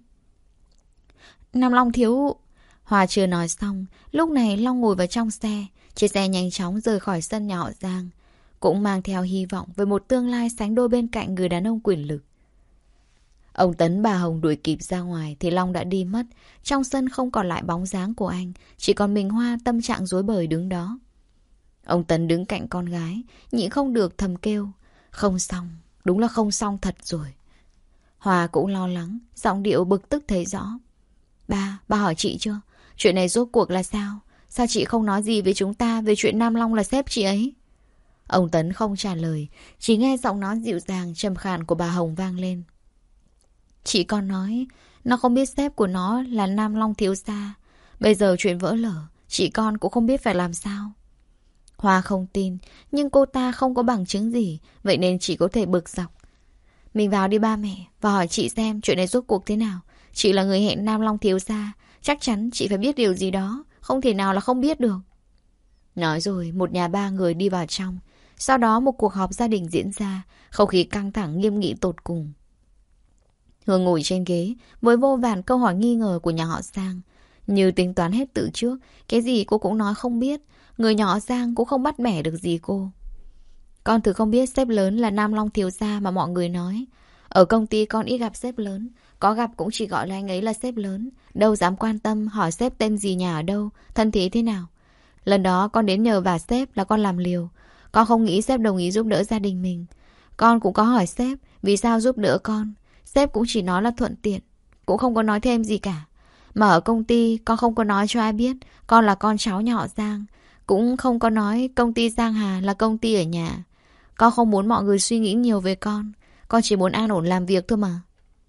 Nam Long thiếu... Hoa chưa nói xong, lúc này Long ngồi vào trong xe. Chiếc xe nhanh chóng rời khỏi sân nhà họ Giang, cũng mang theo hy vọng về một tương lai sánh đôi bên cạnh người đàn ông quyền lực. Ông Tấn bà Hồng đuổi kịp ra ngoài thì Long đã đi mất. Trong sân không còn lại bóng dáng của anh, chỉ còn mình Hoa tâm trạng rối bời đứng đó. Ông Tấn đứng cạnh con gái, nhịn không được thầm kêu. Không xong, đúng là không xong thật rồi. Hoa cũng lo lắng, giọng điệu bực tức thấy rõ. Ba, ba hỏi chị chưa? Chuyện này rốt cuộc là sao? Sao chị không nói gì với chúng ta về chuyện Nam Long là sếp chị ấy? Ông Tấn không trả lời, chỉ nghe giọng nói dịu dàng trầm khàn của bà Hồng vang lên. Chị còn nói, nó không biết sếp của nó là Nam Long thiếu gia. Bây giờ chuyện vỡ lở, chị con cũng không biết phải làm sao. Hoa không tin, nhưng cô ta không có bằng chứng gì, vậy nên chỉ có thể bực dọc. Mình vào đi ba mẹ, và hỏi chị xem chuyện này rốt cuộc thế nào. Chị là người hẹn Nam Long thiếu gia, chắc chắn chị phải biết điều gì đó, không thể nào là không biết được. Nói rồi, một nhà ba người đi vào trong. Sau đó một cuộc họp gia đình diễn ra, không khí căng thẳng nghiêm nghị tột cùng. Hương ngồi trên ghế với vô vàn câu hỏi nghi ngờ của nhà họ Giang. Như tính toán hết từ trước, cái gì cô cũng nói không biết. Người nhà họ Giang cũng không bắt bẻ được gì cô. Con thử không biết sếp lớn là Nam Long thiếu gia mà mọi người nói. Ở công ty con ít gặp sếp lớn, có gặp cũng chỉ gọi là anh ấy là sếp lớn. Đâu dám quan tâm hỏi sếp tên gì, nhà ở đâu, thân thế thế nào. Lần đó con đến nhờ vả sếp là con làm liều. Con không nghĩ sếp đồng ý giúp đỡ gia đình mình. Con cũng có hỏi sếp vì sao giúp đỡ con. Sếp cũng chỉ nói là thuận tiện, cũng không có nói thêm gì cả. Mà ở công ty con không có nói cho ai biết con là con cháu nhà họ Giang. Cũng không có nói công ty Giang Hà là công ty ở nhà. Con không muốn mọi người suy nghĩ nhiều về con. Con chỉ muốn an ổn làm việc thôi mà.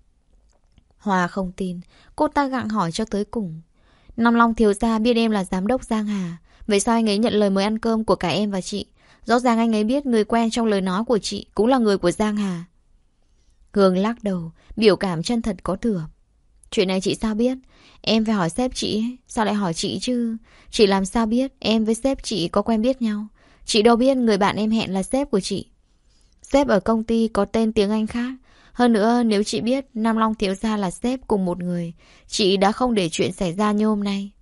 Hoa không tin, cô ta gặng hỏi cho tới cùng. Nam Long thiếu gia biết em là giám đốc Giang Hà, vậy sao anh ấy nhận lời mời ăn cơm của cả em và chị? Rõ ràng anh ấy biết người quen trong lời nói của chị cũng là người của Giang Hà. Hương lắc đầu, biểu cảm chân thật có thừa. Chuyện này chị sao biết? Em phải hỏi sếp chị ấy. Sao lại hỏi chị chứ? Chị làm sao biết em với sếp chị có quen biết nhau? Chị đâu biết người bạn em hẹn là sếp của chị. Sếp ở công ty có tên tiếng Anh khác. Hơn nữa nếu chị biết Nam Long thiếu gia là sếp cùng một người, chị đã không để chuyện xảy ra như hôm nay.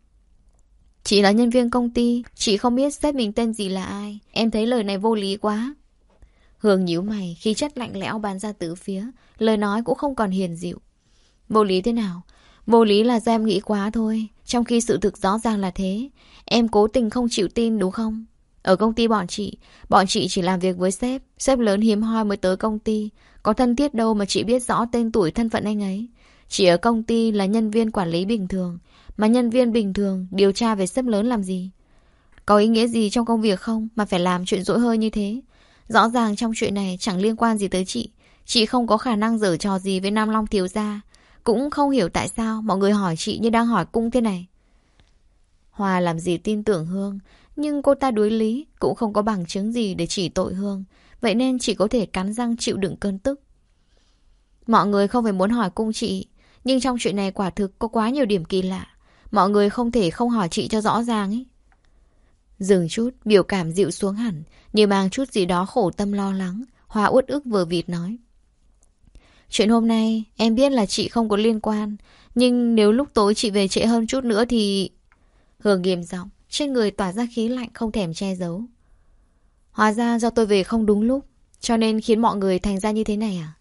Chị là nhân viên công ty, chị không biết sếp mình tên gì là ai. Em thấy lời này vô lý quá. Hương nhíu mày, khí chất lạnh lẽo bắn ra tứ phía, lời nói cũng không còn hiền dịu. Vô lý thế nào? Vô lý là do em nghĩ quá thôi, trong khi sự thực rõ ràng là thế. Em cố tình không chịu tin đúng không? Ở công ty bọn chị, bọn chị chỉ làm việc với sếp. Sếp lớn hiếm hoi mới tới công ty, có thân thiết đâu mà chị biết rõ tên tuổi thân phận anh ấy. Chị ở công ty là nhân viên quản lý bình thường, mà nhân viên bình thường điều tra về sếp lớn làm gì? Có ý nghĩa gì trong công việc không mà phải làm chuyện dỗi hơi như thế? Rõ ràng trong chuyện này chẳng liên quan gì tới chị. Chị không có khả năng giở trò gì với Nam Long thiếu gia. Cũng không hiểu tại sao mọi người hỏi chị như đang hỏi cung thế này. Hoa làm gì tin tưởng Hương, nhưng cô ta đối lý, cũng không có bằng chứng gì để chỉ tội Hương. Vậy nên chỉ có thể cắn răng chịu đựng cơn tức. Mọi người không phải muốn hỏi cung chị, nhưng trong chuyện này quả thực có quá nhiều điểm kỳ lạ. Mọi người không thể không hỏi chị cho rõ ràng ấy. Dừng chút, biểu cảm dịu xuống hẳn, như mang chút gì đó khổ tâm lo lắng. Hoa uất ức vờ vịt nói. Chuyện hôm nay em biết là chị không có liên quan, nhưng nếu lúc tối chị về trễ hơn chút nữa thì... Hương nghiêm giọng, trên người tỏa ra khí lạnh không thèm che giấu. Hóa ra do tôi về không đúng lúc, cho nên khiến mọi người thành ra như thế này à?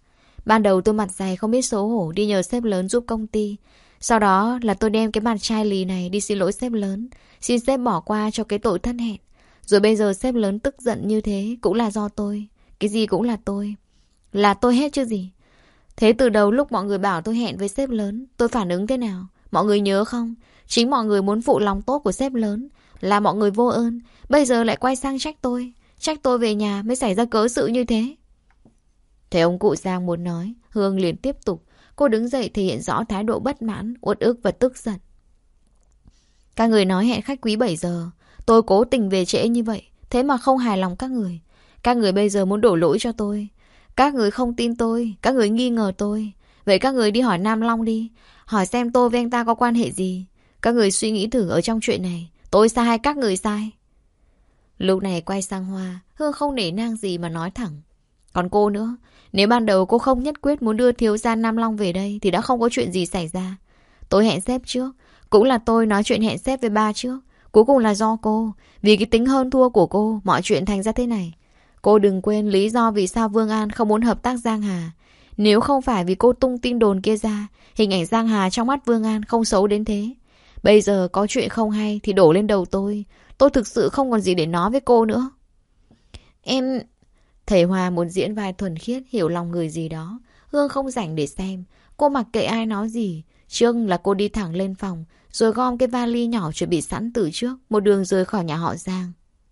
Ban đầu tôi mặt dày không biết xấu hổ đi nhờ sếp lớn giúp công ty. Sau đó là tôi đem cái mặt chai lì này đi xin lỗi sếp lớn, xin sếp bỏ qua cho cái tội thất hẹn. Rồi bây giờ sếp lớn tức giận như thế cũng là do tôi. Cái gì cũng là tôi. Là tôi hết chứ gì. Thế từ đầu lúc mọi người bảo tôi hẹn với sếp lớn, tôi phản ứng thế nào? Mọi người nhớ không? Chính mọi người muốn phụ lòng tốt của sếp lớn, là mọi người vô ơn. Bây giờ lại quay sang trách tôi. Trách tôi về nhà mới xảy ra cớ sự như thế. Thấy ông cụ Giang muốn nói, Hương liền tiếp tục. Cô đứng dậy thể hiện rõ thái độ bất mãn, uất ức và tức giận. Các người nói hẹn khách quý bảy giờ. Tôi cố tình về trễ như vậy, thế mà không hài lòng các người. Các người bây giờ muốn đổ lỗi cho tôi. Các người không tin tôi, các người nghi ngờ tôi. Vậy các người đi hỏi Nam Long đi. Hỏi xem tôi với anh ta có quan hệ gì. Các người suy nghĩ thử ở trong chuyện này, tôi sai hay các người sai? Lúc này quay sang Hoa, Hương không nể nang gì mà nói thẳng. Còn cô nữa, nếu ban đầu cô không nhất quyết muốn đưa thiếu gia Nam Long về đây thì đã không có chuyện gì xảy ra. Tôi hẹn sếp trước, cũng là tôi nói chuyện hẹn sếp với ba trước. Cuối cùng là do cô, vì cái tính hơn thua của cô, mọi chuyện thành ra thế này. Cô đừng quên lý do vì sao Vương An không muốn hợp tác Giang Hà. Nếu không phải vì cô tung tin đồn kia ra, hình ảnh Giang Hà trong mắt Vương An không xấu đến thế. Bây giờ có chuyện không hay thì đổ lên đầu tôi. Tôi thực sự không còn gì để nói với cô nữa. Em... Thầy Hoa muốn diễn vai thuần khiết, hiểu lòng người gì đó. Hương không rảnh để xem. Cô mặc kệ ai nói gì. Trước là cô đi thẳng lên phòng, rồi gom cái vali nhỏ chuẩn bị sẵn từ trước, một đường rời khỏi nhà họ Giang.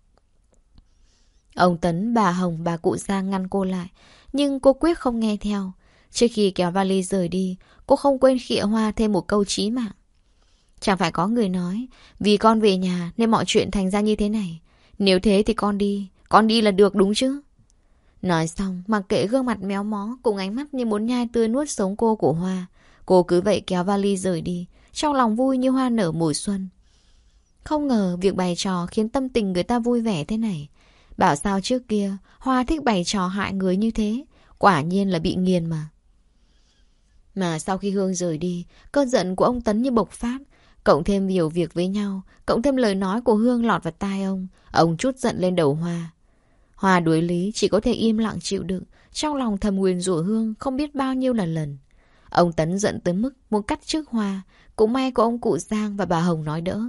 Ông Tấn, bà Hồng, bà cụ Giang ngăn cô lại, nhưng cô quyết không nghe theo. Trước khi kéo vali rời đi, cô không quên khịa Hoa thêm một câu chí mạng. Chẳng phải có người nói, vì con về nhà nên mọi chuyện thành ra như thế này. Nếu thế thì con đi, con đi là được đúng chứ? Nói xong, mặc kệ gương mặt méo mó cùng ánh mắt như muốn nhai tươi nuốt sống cô của Hoa, cô cứ vậy kéo vali rời đi, trong lòng vui như hoa nở mùa xuân. Không ngờ việc bày trò khiến tâm tình người ta vui vẻ thế này. Bảo sao trước kia Hoa thích bày trò hại người như thế, quả nhiên là bị nghiền mà. Mà sau khi Hương rời đi, cơn giận của ông Tấn như bộc phát. Cộng thêm nhiều việc với nhau, cộng thêm lời nói của Hương lọt vào tai ông, ông trút giận lên đầu Hoa. Hoa đuối lý chỉ có thể im lặng chịu đựng, trong lòng thầm nguyền rủa Hương không biết bao nhiêu là lần. Ông Tấn giận tới mức muốn cắt trước Hoa, cũng may có ông cụ Giang và bà Hồng nói đỡ.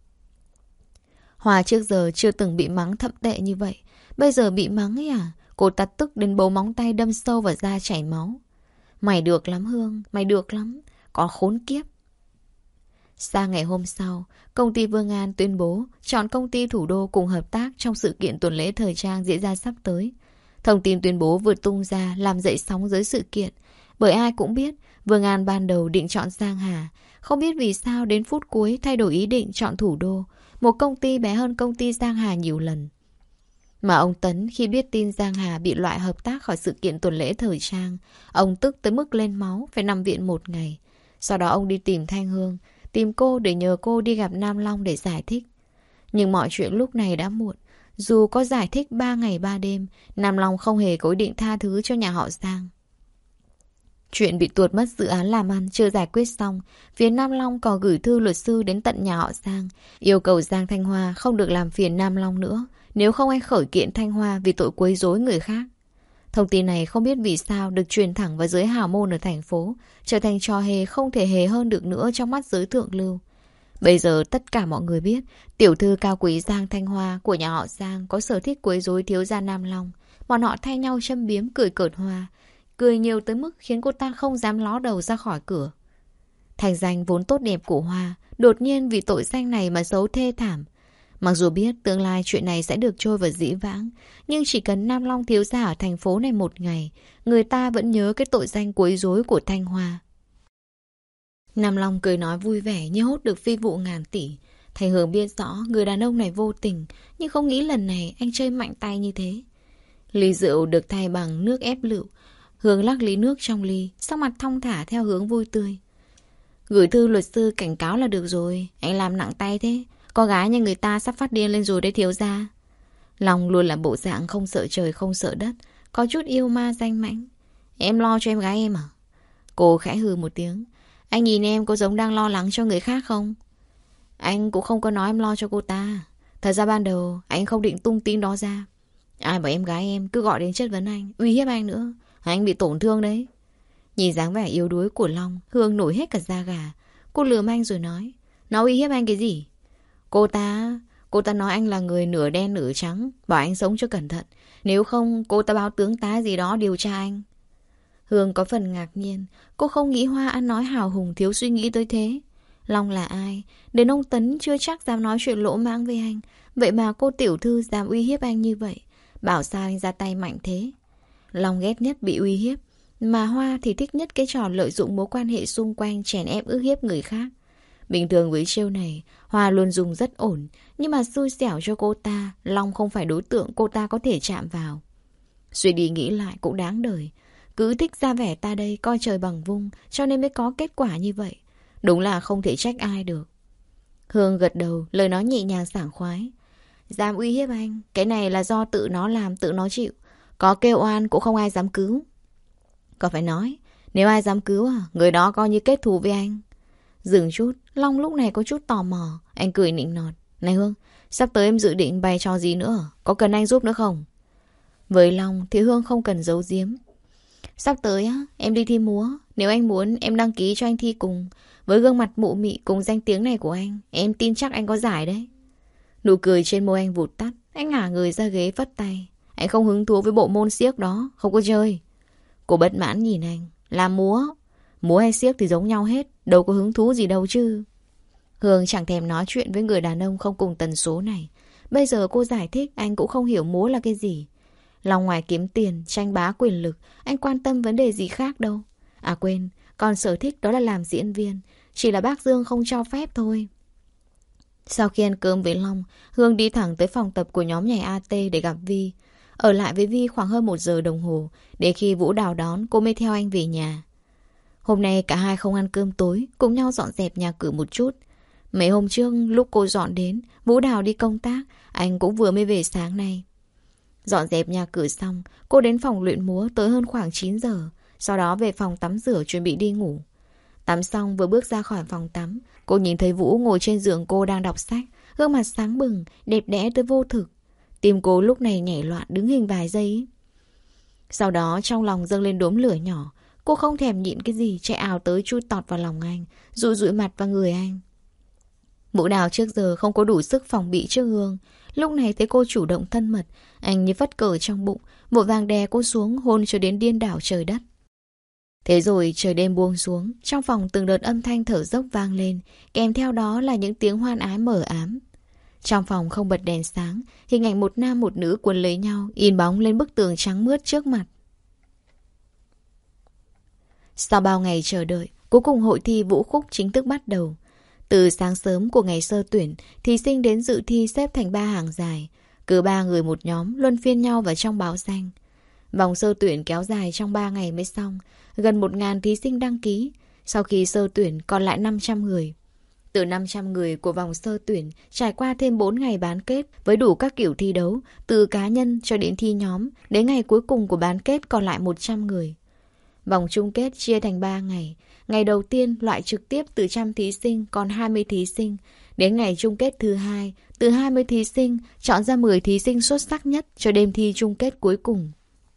Hoa trước giờ chưa từng bị mắng thậm tệ như vậy, bây giờ bị mắng ấy à? Cô ta tức đến bấu móng tay đâm sâu vào da chảy máu. Mày được lắm Hương, mày được lắm, có khốn kiếp. Sang ngày hôm sau, công ty Vương An tuyên bố chọn công ty thủ đô cùng hợp tác trong sự kiện tuần lễ thời trang diễn ra sắp tới. Thông tin tuyên bố vừa tung ra làm dậy sóng giới sự kiện. Bởi ai cũng biết, Vương An ban đầu định chọn Giang Hà. Không biết vì sao đến phút cuối thay đổi ý định chọn thủ đô, một công ty bé hơn công ty Giang Hà nhiều lần. Mà ông Tấn khi biết tin Giang Hà bị loại hợp tác khỏi sự kiện tuần lễ thời trang, ông tức tới mức lên máu, phải nằm viện một ngày. Sau đó ông đi tìm Thanh Hương, tìm cô để nhờ cô đi gặp Nam Long để giải thích. Nhưng mọi chuyện lúc này đã muộn. Dù có giải thích ba ngày ba đêm, Nam Long không hề có ý định tha thứ cho nhà họ Giang. Chuyện bị tuột mất dự án làm ăn chưa giải quyết xong, phía Nam Long còn gửi thư luật sư đến tận nhà họ Giang, yêu cầu Giang Thanh Hoa không được làm phiền Nam Long nữa, nếu không anh khởi kiện Thanh Hoa vì tội quấy rối người khác. Thông tin này không biết vì sao được truyền thẳng vào giới hào môn ở thành phố, trở thành trò hề không thể hề hơn được nữa trong mắt giới thượng lưu. Bây giờ tất cả mọi người biết tiểu thư cao quý Giang Thanh Hoa của nhà họ Giang có sở thích quấy rối thiếu gia Nam Long. Bọn họ thay nhau châm biếm cười cợt Hoa, cười nhiều tới mức khiến cô ta không dám ló đầu ra khỏi cửa. Thành danh vốn tốt đẹp của Hoa đột nhiên vì tội danh này mà xấu thê thảm. Mặc dù biết tương lai chuyện này sẽ được trôi vào dĩ vãng, nhưng chỉ cần Nam Long thiếu gia ở thành phố này một ngày, người ta vẫn nhớ cái tội danh quấy rối của Thanh Hoa. Nam Long cười nói vui vẻ như hốt được phi vụ ngàn tỷ. Thành Hương biết rõ người đàn ông này vô tình, nhưng không nghĩ lần này anh chơi mạnh tay như thế. Ly rượu được thay bằng nước ép lựu. Hương lắc ly nước trong ly, sắc mặt thong thả theo hướng vui tươi. Gửi thư luật sư cảnh cáo là được rồi, anh làm nặng tay thế. Con gái nhà người ta sắp phát điên lên rồi đấy thiếu gia. Long luôn là bộ dạng không sợ trời không sợ đất, có chút yêu ma danh mãnh. Em lo cho em gái em à? Cô khẽ hừ một tiếng. Anh nhìn em có giống đang lo lắng cho người khác không? Anh cũng không có nói em lo cho cô ta. Thật ra ban đầu anh không định tung tin đó ra. Ai bảo em gái em cứ gọi đến chất vấn anh, uy hiếp anh nữa. Anh bị tổn thương đấy. Nhìn dáng vẻ yếu đuối của Long, Hương nổi hết cả da gà. Cô lườm anh rồi nói, nó uy hiếp anh cái gì? Cô ta... Cô ta nói anh là người nửa đen nửa trắng, bảo anh sống cho cẩn thận. Nếu không, cô ta báo tướng tá gì đó điều tra anh. Hương có phần ngạc nhiên. Cô không nghĩ Hoa ăn nói hào hùng thiếu suy nghĩ tới thế. Long là ai? Đến ông Tấn chưa chắc dám nói chuyện lỗ mãng với anh. Vậy mà cô tiểu thư dám uy hiếp anh như vậy. Bảo sao anh ra tay mạnh thế? Long ghét nhất bị uy hiếp. Mà Hoa thì thích nhất cái trò lợi dụng mối quan hệ xung quanh chèn ép ức hiếp người khác. Bình thường với chiêu này, Hoa luôn dùng rất ổn. Nhưng mà xui xẻo cho cô ta, Long không phải đối tượng cô ta có thể chạm vào. Suy đi nghĩ lại cũng đáng đời. Cứ thích ra vẻ ta đây coi trời bằng vung, cho nên mới có kết quả như vậy. Đúng là không thể trách ai được. Hương gật đầu, lời nói nhẹ nhàng sảng khoái. Dám uy hiếp anh, cái này là do tự nó làm, tự nó chịu. Có kêu oan cũng không ai dám cứu. Có phải nói, nếu ai dám cứu à, người đó coi như kết thù với anh. Dừng chút, Long lúc này có chút tò mò. Anh cười nịnh nọt. Này Hương, sắp tới em dự định bày trò gì nữa? Có cần anh giúp nữa không? Với Long thì Hương không cần giấu giếm. Sắp tới á, em đi thi múa. Nếu anh muốn, em đăng ký cho anh thi cùng. Với gương mặt mụ mị cùng danh tiếng này của anh, em tin chắc anh có giải đấy. Nụ cười trên môi anh vụt tắt. Anh ngả người ra ghế vất tay. Anh không hứng thú với bộ môn xiếc đó, không có chơi. Cô bất mãn nhìn anh. Làm múa. Múa hay xiếc thì giống nhau hết, đâu có hứng thú gì đâu chứ. Hương chẳng thèm nói chuyện với người đàn ông không cùng tần số này. Bây giờ cô giải thích anh cũng không hiểu múa là cái gì. Lòng ngoài kiếm tiền, tranh bá quyền lực, anh quan tâm vấn đề gì khác đâu. À quên, còn sở thích đó là làm diễn viên. Chỉ là bác Dương không cho phép thôi. Sau khi ăn cơm với Long, Hương đi thẳng tới phòng tập của nhóm nhảy a tê để gặp Vi. Ở lại với Vi khoảng hơn một giờ đồng hồ. Để khi Vũ Đào đón, cô mới theo anh về nhà. Hôm nay cả hai không ăn cơm tối, cùng nhau dọn dẹp nhà cửa một chút. Mấy hôm trước lúc cô dọn đến, Vũ Đào đi công tác, anh cũng vừa mới về sáng nay. Dọn dẹp nhà cửa xong, cô đến phòng luyện múa tới hơn khoảng chín giờ. Sau đó về phòng tắm rửa chuẩn bị đi ngủ. Tắm xong vừa bước ra khỏi phòng tắm, cô nhìn thấy Vũ ngồi trên giường cô đang đọc sách. Gương mặt sáng bừng, đẹp đẽ tới vô thực. Tim cô lúc này nhảy loạn đứng hình vài giây. Sau đó trong lòng dâng lên đốm lửa nhỏ. Cô không thèm nhịn cái gì, chạy ào tới chui tọt vào lòng anh, dụi dụi mặt vào người anh. Vũ Đào trước giờ không có đủ sức phòng bị trước Hương. Lúc này thấy cô chủ động thân mật, anh như vất cờ trong bụng, vội vàng đè cô xuống hôn cho đến điên đảo trời đất. Thế rồi trời đêm buông xuống, trong phòng từng đợt âm thanh thở dốc vang lên, kèm theo đó là những tiếng hoan ái mờ ám. Trong phòng không bật đèn sáng, hình ảnh một nam một nữ cuốn lấy nhau, in bóng lên bức tường trắng mướt trước mặt. Sau bao ngày chờ đợi, cuối cùng hội thi vũ khúc chính thức bắt đầu. Từ sáng sớm của ngày sơ tuyển, thí sinh đến dự thi xếp thành ba hàng dài. Cứ ba người một nhóm, luân phiên nhau vào trong báo danh. Vòng sơ tuyển kéo dài trong ba ngày mới xong. Gần một nghìn thí sinh đăng ký. Sau khi sơ tuyển còn lại năm trăm người. Từ năm trăm người của vòng sơ tuyển, trải qua thêm bốn ngày bán kết với đủ các kiểu thi đấu, từ cá nhân cho đến thi nhóm. Đến ngày cuối cùng của bán kết còn lại một trăm người. Vòng chung kết chia thành ba ngày. Ngày đầu tiên loại trực tiếp từ trăm thí sinh còn hai mươi thí sinh. Đến ngày chung kết thứ hai, từ hai mươi thí sinh chọn ra mười thí sinh xuất sắc nhất cho đêm thi chung kết cuối cùng.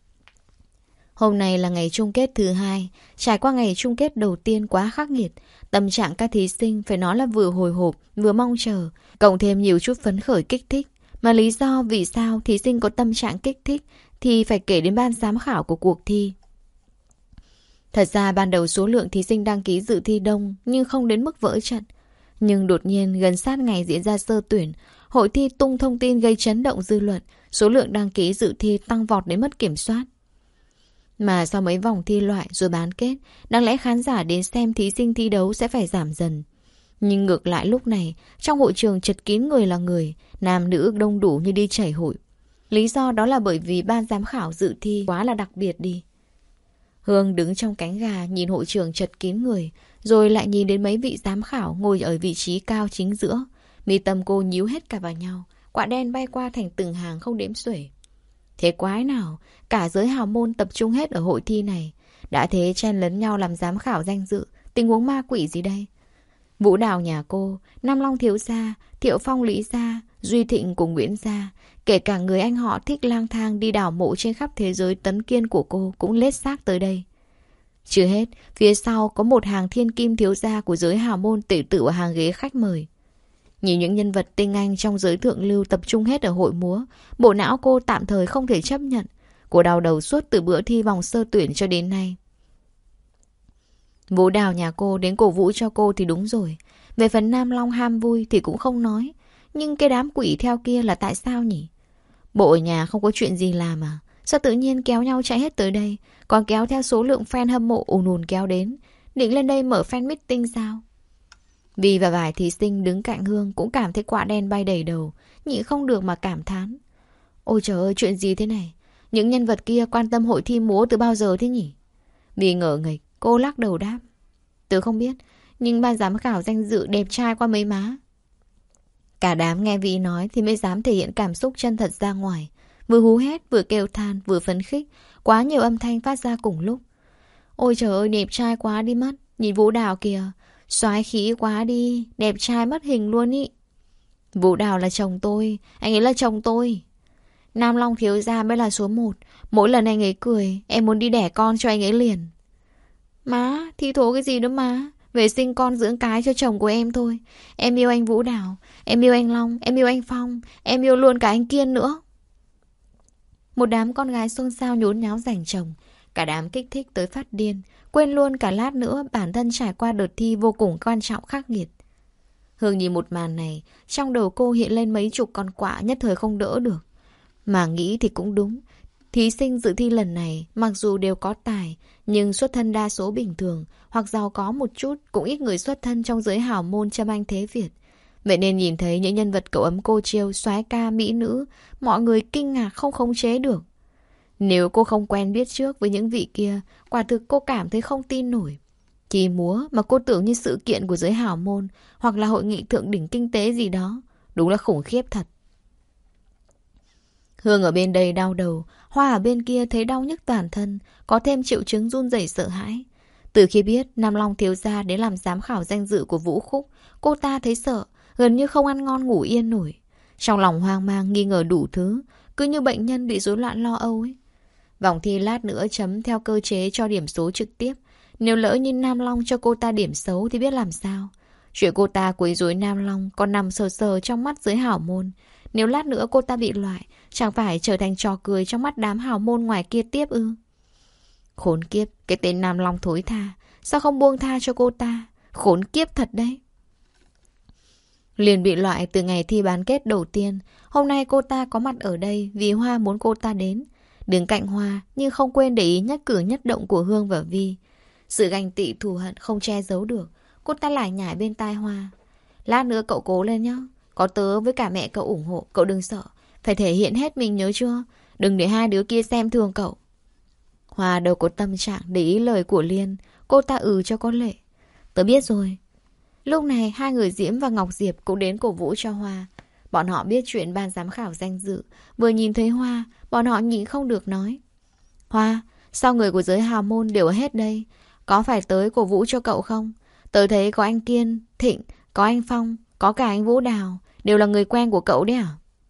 Hôm nay là ngày chung kết thứ hai. Trải qua ngày chung kết đầu tiên quá khắc nghiệt, tâm trạng các thí sinh phải nói là vừa hồi hộp, vừa mong chờ, cộng thêm nhiều chút phấn khởi kích thích. Mà lý do vì sao thí sinh có tâm trạng kích thích thì phải kể đến ban giám khảo của cuộc thi. Thật ra ban đầu số lượng thí sinh đăng ký dự thi đông nhưng không đến mức vỡ trận. Nhưng đột nhiên gần sát ngày diễn ra sơ tuyển, hội thi tung thông tin gây chấn động dư luận, số lượng đăng ký dự thi tăng vọt đến mất kiểm soát. Mà sau mấy vòng thi loại rồi bán kết, đáng lẽ khán giả đến xem thí sinh thi đấu sẽ phải giảm dần. Nhưng ngược lại lúc này, trong hội trường chật kín người là người, nam nữ đông đủ như đi chảy hội. Lý do đó là bởi vì ban giám khảo dự thi quá là đặc biệt đi. Hương đứng trong cánh gà nhìn hội trường chật kín người, rồi lại nhìn đến mấy vị giám khảo ngồi ở vị trí cao chính giữa. Mi tâm cô nhíu hết cả vào nhau, quả đen bay qua thành từng hàng không đếm xuể. Thế quái nào, cả giới hào môn tập trung hết ở hội thi này. Đã thế chen lấn nhau làm giám khảo danh dự, tình huống ma quỷ gì đây? Vũ Đào nhà cô, Nam Long thiếu gia, Thiệu Phong Lý gia, Duy Thịnh cùng Nguyễn gia, kể cả người anh họ thích lang thang đi đào mộ trên khắp thế giới tấn kiên của cô cũng lết xác tới đây. Chưa hết, phía sau có một hàng thiên kim thiếu gia của giới hào môn tề tựu ở hàng ghế khách mời. Nhìn những nhân vật tinh anh trong giới thượng lưu tập trung hết ở hội múa, bộ não cô tạm thời không thể chấp nhận. Cô đau đầu suốt từ bữa thi vòng sơ tuyển cho đến nay. Vũ Đào nhà cô đến cổ vũ cho cô thì đúng rồi. Về phần Nam Long ham vui thì cũng không nói. Nhưng cái đám quỷ theo kia là tại sao nhỉ? Bộ ở nhà không có chuyện gì làm à? Sao tự nhiên kéo nhau chạy hết tới đây? Còn kéo theo số lượng fan hâm mộ ùn ùn kéo đến. Định lên đây mở fan meeting sao? Vi và vài thí sinh đứng cạnh Hương cũng cảm thấy quả đen bay đầy đầu. Nhịn không được mà cảm thán. Ôi trời ơi, chuyện gì thế này? Những nhân vật kia quan tâm hội thi múa từ bao giờ thế nhỉ? Vi ngỡ nghịch, cô lắc đầu đáp. Tớ không biết, nhưng ban giám khảo danh dự đẹp trai qua mấy má. Cả đám nghe Vi nói thì mới dám thể hiện cảm xúc chân thật ra ngoài. Vừa hú hét, vừa kêu than, vừa phấn khích. Quá nhiều âm thanh phát ra cùng lúc. Ôi trời ơi, đẹp trai quá đi mất. Nhìn Vũ Đào kìa, soái khí quá đi, đẹp trai mất hình luôn ý. Vũ Đào là chồng tôi, anh ấy là chồng tôi. Nam Long thiếu gia mới là số một. Mỗi lần anh ấy cười, em muốn đi đẻ con cho anh ấy liền. Má, thi thố cái gì nữa má? Về sinh con dưỡng cái cho chồng của em thôi. Em yêu anh Vũ Đào, em yêu anh Long, em yêu anh Phong, em yêu luôn cả anh Kiên nữa. Một đám con gái xôn xao nhốn nháo giành chồng. Cả đám kích thích tới phát điên. Quên luôn cả lát nữa bản thân trải qua đợt thi vô cùng quan trọng khắc nghiệt. Hương nhìn một màn này, trong đầu cô hiện lên mấy chục con quạ nhất thời không đỡ được. Mà nghĩ thì cũng đúng. Thí sinh dự thi lần này mặc dù đều có tài, nhưng xuất thân đa số bình thường hoặc giàu có một chút, cũng ít người xuất thân trong giới hào môn châm anh thế Việt. Vậy nên nhìn thấy những nhân vật cậu ấm cô chiêu, soái ca, mỹ nữ, mọi người kinh ngạc không khống chế được. Nếu cô không quen biết trước với những vị kia, quả thực cô cảm thấy không tin nổi. Kỳ múa mà cô tưởng như sự kiện của giới hào môn hoặc là hội nghị thượng đỉnh kinh tế gì đó, đúng là khủng khiếp thật. Hương ở bên đây đau đầu, Hoa ở bên kia thấy đau nhức toàn thân, có thêm triệu chứng run rẩy sợ hãi. Từ khi biết Nam Long thiếu gia đến làm giám khảo danh dự của Vũ Khúc, cô ta thấy sợ, gần như không ăn ngon ngủ yên nổi. Trong lòng hoang mang nghi ngờ đủ thứ, cứ như bệnh nhân bị rối loạn lo âu ấy. Vòng thi lát nữa chấm theo cơ chế cho điểm số trực tiếp. Nếu lỡ như Nam Long cho cô ta điểm xấu thì biết làm sao. Chuyện cô ta quấy rối Nam Long còn nằm sờ sờ trong mắt giới hảo môn. Nếu lát nữa cô ta bị loại, chẳng phải trở thành trò cười trong mắt đám hào môn ngoài kia tiếp ư? Khốn kiếp, cái tên Nam Long thối tha, sao không buông tha cho cô ta? Khốn kiếp thật đấy. Liền bị loại từ ngày thi bán kết đầu tiên. Hôm nay cô ta có mặt ở đây vì Hoa muốn cô ta đến. Đứng cạnh Hoa nhưng không quên để ý nhất cử nhất động của Hương và Vi. Sự ganh tị thù hận không che giấu được. Cô ta lải nhải bên tai Hoa. Lát nữa cậu cố lên nhá. Có tớ với cả mẹ cậu ủng hộ, cậu đừng sợ. Phải thể hiện hết mình nhớ chưa? Đừng để hai đứa kia xem thường cậu. Hoa đâu có tâm trạng để ý lời của Liên. Cô ta ừ cho có lệ. Tớ biết rồi. Lúc này hai người Diễm và Ngọc Diệp cũng đến cổ vũ cho Hoa. Bọn họ biết chuyện ban giám khảo danh dự. Vừa nhìn thấy Hoa, bọn họ nhịn không được nói. Hoa, sao người của giới hào môn đều ở hết đây? Có phải tới cổ vũ cho cậu không? Tớ thấy có anh Kiên, Thịnh, có anh Phong, có cả anh Vũ Đào. Đều là người quen của cậu đấy à?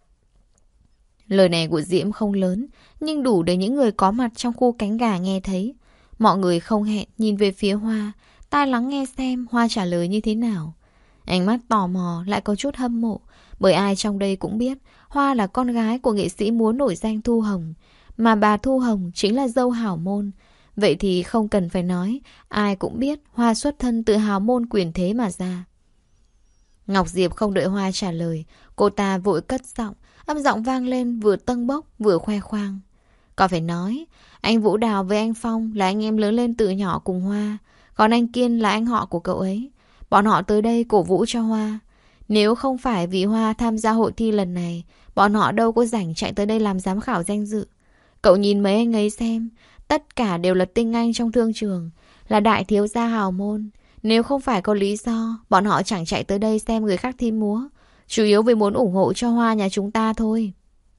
Lời này của Diễm không lớn, nhưng đủ để những người có mặt trong khu cánh gà nghe thấy. Mọi người không hẹn nhìn về phía Hoa, tai lắng nghe xem Hoa trả lời như thế nào. Ánh mắt tò mò lại có chút hâm mộ, bởi ai trong đây cũng biết Hoa là con gái của nghệ sĩ múa nổi danh Thu Hồng, mà bà Thu Hồng chính là dâu hào môn. Vậy thì không cần phải nói, ai cũng biết Hoa xuất thân từ hào môn quyền thế mà ra. Ngọc Diệp không đợi Hoa trả lời, cô ta vội cất giọng, âm giọng vang lên vừa tâng bốc vừa khoe khoang. Có phải nói, anh Vũ Đào với anh Phong là anh em lớn lên từ nhỏ cùng Hoa, còn anh Kiên là anh họ của cậu ấy. Bọn họ tới đây cổ vũ cho Hoa. Nếu không phải vì Hoa tham gia hội thi lần này, bọn họ đâu có rảnh chạy tới đây làm giám khảo danh dự. Cậu nhìn mấy anh ấy xem, tất cả đều là tinh anh trong thương trường, là đại thiếu gia hào môn. Nếu không phải có lý do, bọn họ chẳng chạy tới đây xem người khác thi múa. Chủ yếu vì muốn ủng hộ cho Hoa nhà chúng ta thôi.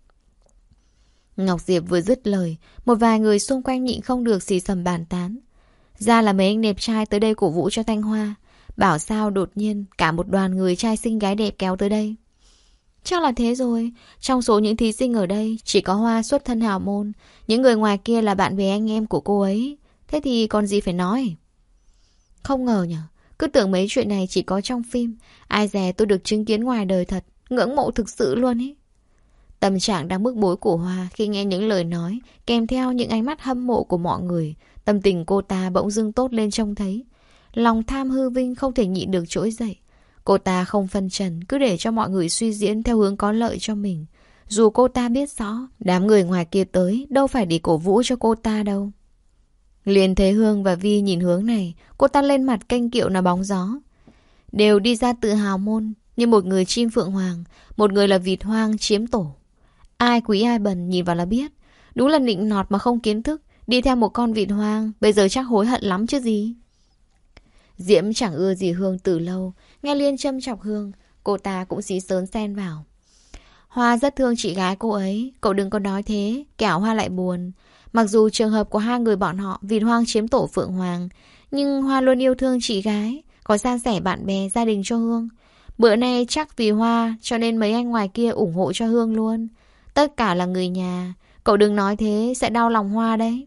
Ngọc Diệp vừa dứt lời, một vài người xung quanh nhịn không được xì xầm bàn tán. Ra là mấy anh đẹp trai tới đây cổ vũ cho Thanh Hoa. Bảo sao đột nhiên cả một đoàn người trai xinh gái đẹp kéo tới đây. Chắc là thế rồi. Trong số những thí sinh ở đây chỉ có Hoa xuất thân hào môn. Những người ngoài kia là bạn bè anh em của cô ấy. Thế thì còn gì phải nói. Không ngờ nhở, cứ tưởng mấy chuyện này chỉ có trong phim. Ai dè tôi được chứng kiến ngoài đời thật. Ngưỡng mộ thực sự luôn ý. Tâm trạng đang bức bối của Hoa khi nghe những lời nói kèm theo những ánh mắt hâm mộ của mọi người. Tâm tình cô ta bỗng dưng tốt lên trông thấy. Lòng tham hư vinh không thể nhịn được trỗi dậy. Cô ta không phân trần, cứ để cho mọi người suy diễn theo hướng có lợi cho mình. Dù cô ta biết rõ đám người ngoài kia tới đâu phải để cổ vũ cho cô ta đâu. Liền thấy Hương và Vi nhìn hướng này, cô ta lên mặt kênh kiệu là bóng gió. Đều đi ra tự hào môn, như một người chim phượng hoàng, một người là vịt hoang chiếm tổ. Ai quý ai bần nhìn vào là biết. Đúng là nịnh nọt mà không kiến thức. Đi theo một con vịt hoang, bây giờ chắc hối hận lắm chứ gì. Diễm chẳng ưa gì Hương từ lâu. Nghe Liên châm chọc Hương, cô ta cũng xí sớn xen vào. Hoa rất thương chị gái cô ấy, cậu đừng có nói thế, kẻo Hoa lại buồn. Mặc dù trường hợp của hai người bọn họ vịt hoang chiếm tổ phượng hoàng, nhưng Hoa luôn yêu thương chị gái, có san sẻ bạn bè, gia đình cho Hương. Bữa nay chắc vì Hoa cho nên mấy anh ngoài kia ủng hộ cho Hương luôn. Tất cả là người nhà. Cậu đừng nói thế, sẽ đau lòng Hoa đấy.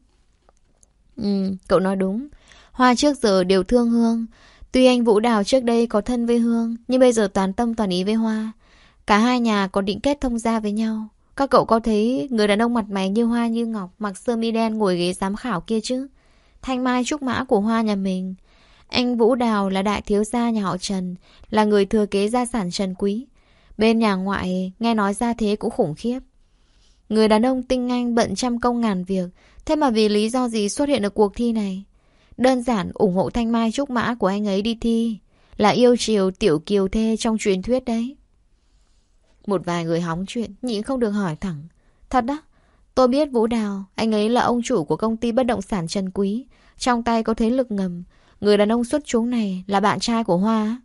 Ừ, cậu nói đúng. Hoa trước giờ đều thương Hương. Tuy anh Vũ Đào trước đây có thân với Hương, nhưng bây giờ toàn tâm toàn ý với Hoa. Cả hai nhà có định kết thông gia với nhau. Các cậu có thấy người đàn ông mặt mày như hoa như ngọc, mặc sơ mi đen ngồi ghế giám khảo kia chứ? Thanh mai trúc mã của Hoa nhà mình. Anh Vũ Đào là đại thiếu gia nhà họ Trần, là người thừa kế gia sản Trần Quý. Bên nhà ngoại nghe nói ra thế cũng khủng khiếp. Người đàn ông tinh anh bận trăm công ngàn việc, thế mà vì lý do gì xuất hiện ở cuộc thi này? Đơn giản ủng hộ thanh mai trúc mã của anh ấy đi thi. Là yêu chiều tiểu kiều thê trong truyền thuyết đấy. Một vài người hóng chuyện nhịn không được hỏi thẳng. Thật đó, tôi biết Vũ Đào, anh ấy là ông chủ của công ty bất động sản Trần Quý, trong tay có thế lực ngầm. Người đàn ông xuất chúng này là bạn trai của Hoa.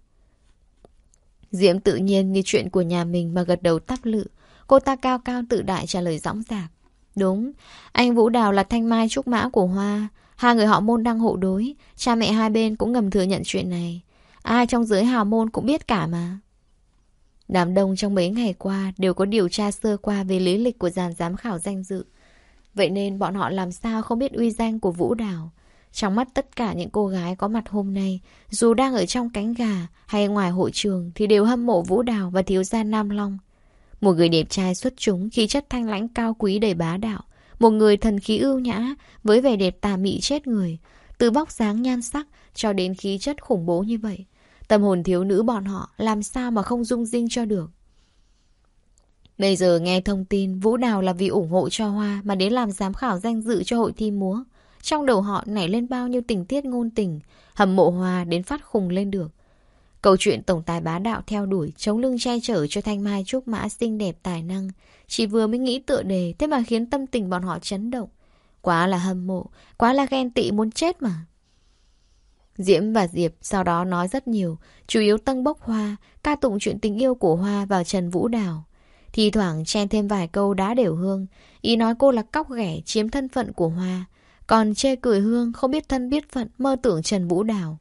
Diễm tự nhiên như chuyện của nhà mình mà gật đầu tắp lự. Cô ta cao cao tự đại trả lời dõng dạc. Đúng, anh Vũ Đào là thanh mai trúc mã của Hoa. Hai người họ môn đang hộ đối. Cha mẹ hai bên cũng ngầm thừa nhận chuyện này. Ai trong giới hào môn cũng biết cả mà. Đám đông trong mấy ngày qua đều có điều tra sơ qua về lý lịch của dàn giám khảo danh dự. Vậy nên bọn họ làm sao không biết uy danh của Vũ Đào. Trong mắt tất cả những cô gái có mặt hôm nay, dù đang ở trong cánh gà hay ngoài hội trường thì đều hâm mộ Vũ Đào và thiếu gia Nam Long. Một người đẹp trai xuất chúng, khí chất thanh lãnh cao quý đầy bá đạo. Một người thần khí ưu nhã với vẻ đẹp tà mị chết người. Từ vóc dáng nhan sắc cho đến khí chất khủng bố như vậy. Tâm hồn thiếu nữ bọn họ làm sao mà không rung rinh cho được. Bây giờ nghe thông tin Vũ Đào là vì ủng hộ cho Hoa mà đến làm giám khảo danh dự cho hội thi múa. Trong đầu họ nảy lên bao nhiêu tình tiết ngôn tình, hâm mộ Hoa đến phát khùng lên được. Câu chuyện tổng tài bá đạo theo đuổi, chống lưng che chở cho thanh mai trúc mã xinh đẹp tài năng. Chỉ vừa mới nghĩ tựa đề, thế mà khiến tâm tình bọn họ chấn động. Quá là hâm mộ, quá là ghen tị muốn chết mà. Diễm và Diệp sau đó nói rất nhiều, chủ yếu tâng bốc Hoa, ca tụng chuyện tình yêu của Hoa vào Trần Vũ Đào. Thì thoảng chen thêm vài câu đá đều Hương, ý nói cô là cóc ghẻ chiếm thân phận của Hoa. Còn chê cười Hương không biết thân biết phận, mơ tưởng Trần Vũ Đào.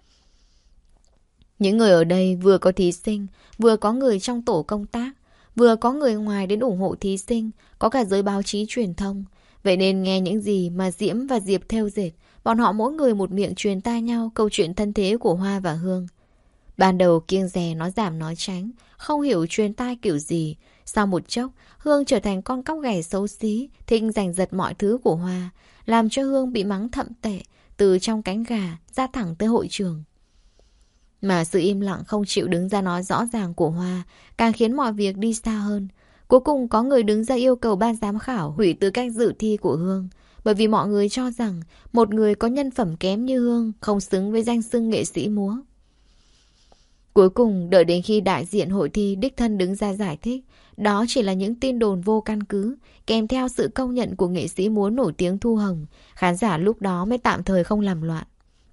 Những người ở đây vừa có thí sinh, vừa có người trong tổ công tác, vừa có người ngoài đến ủng hộ thí sinh, có cả giới báo chí truyền thông. Vậy nên nghe những gì mà Diễm và Diệp theo dệt, bọn họ mỗi người một miệng truyền tai nhau câu chuyện thân thế của Hoa và Hương. Ban đầu kiêng dè nói giảm nói tránh, không hiểu truyền tai kiểu gì. Sau một chốc, Hương trở thành con cóc ghẻ xấu xí, thích giành giật mọi thứ của Hoa, làm cho Hương bị mắng thậm tệ, từ trong cánh gà ra thẳng tới hội trường. Mà sự im lặng không chịu đứng ra nói rõ ràng của Hoa càng khiến mọi việc đi xa hơn. Cuối cùng có người đứng ra yêu cầu ban giám khảo hủy tư cách dự thi của Hương, bởi vì mọi người cho rằng một người có nhân phẩm kém như Hương không xứng với danh xưng nghệ sĩ múa. Cuối cùng đợi đến khi đại diện hội thi đích thân đứng ra giải thích, đó chỉ là những tin đồn vô căn cứ, kèm theo sự công nhận của nghệ sĩ múa nổi tiếng Thu Hồng, khán giả lúc đó mới tạm thời không làm loạn.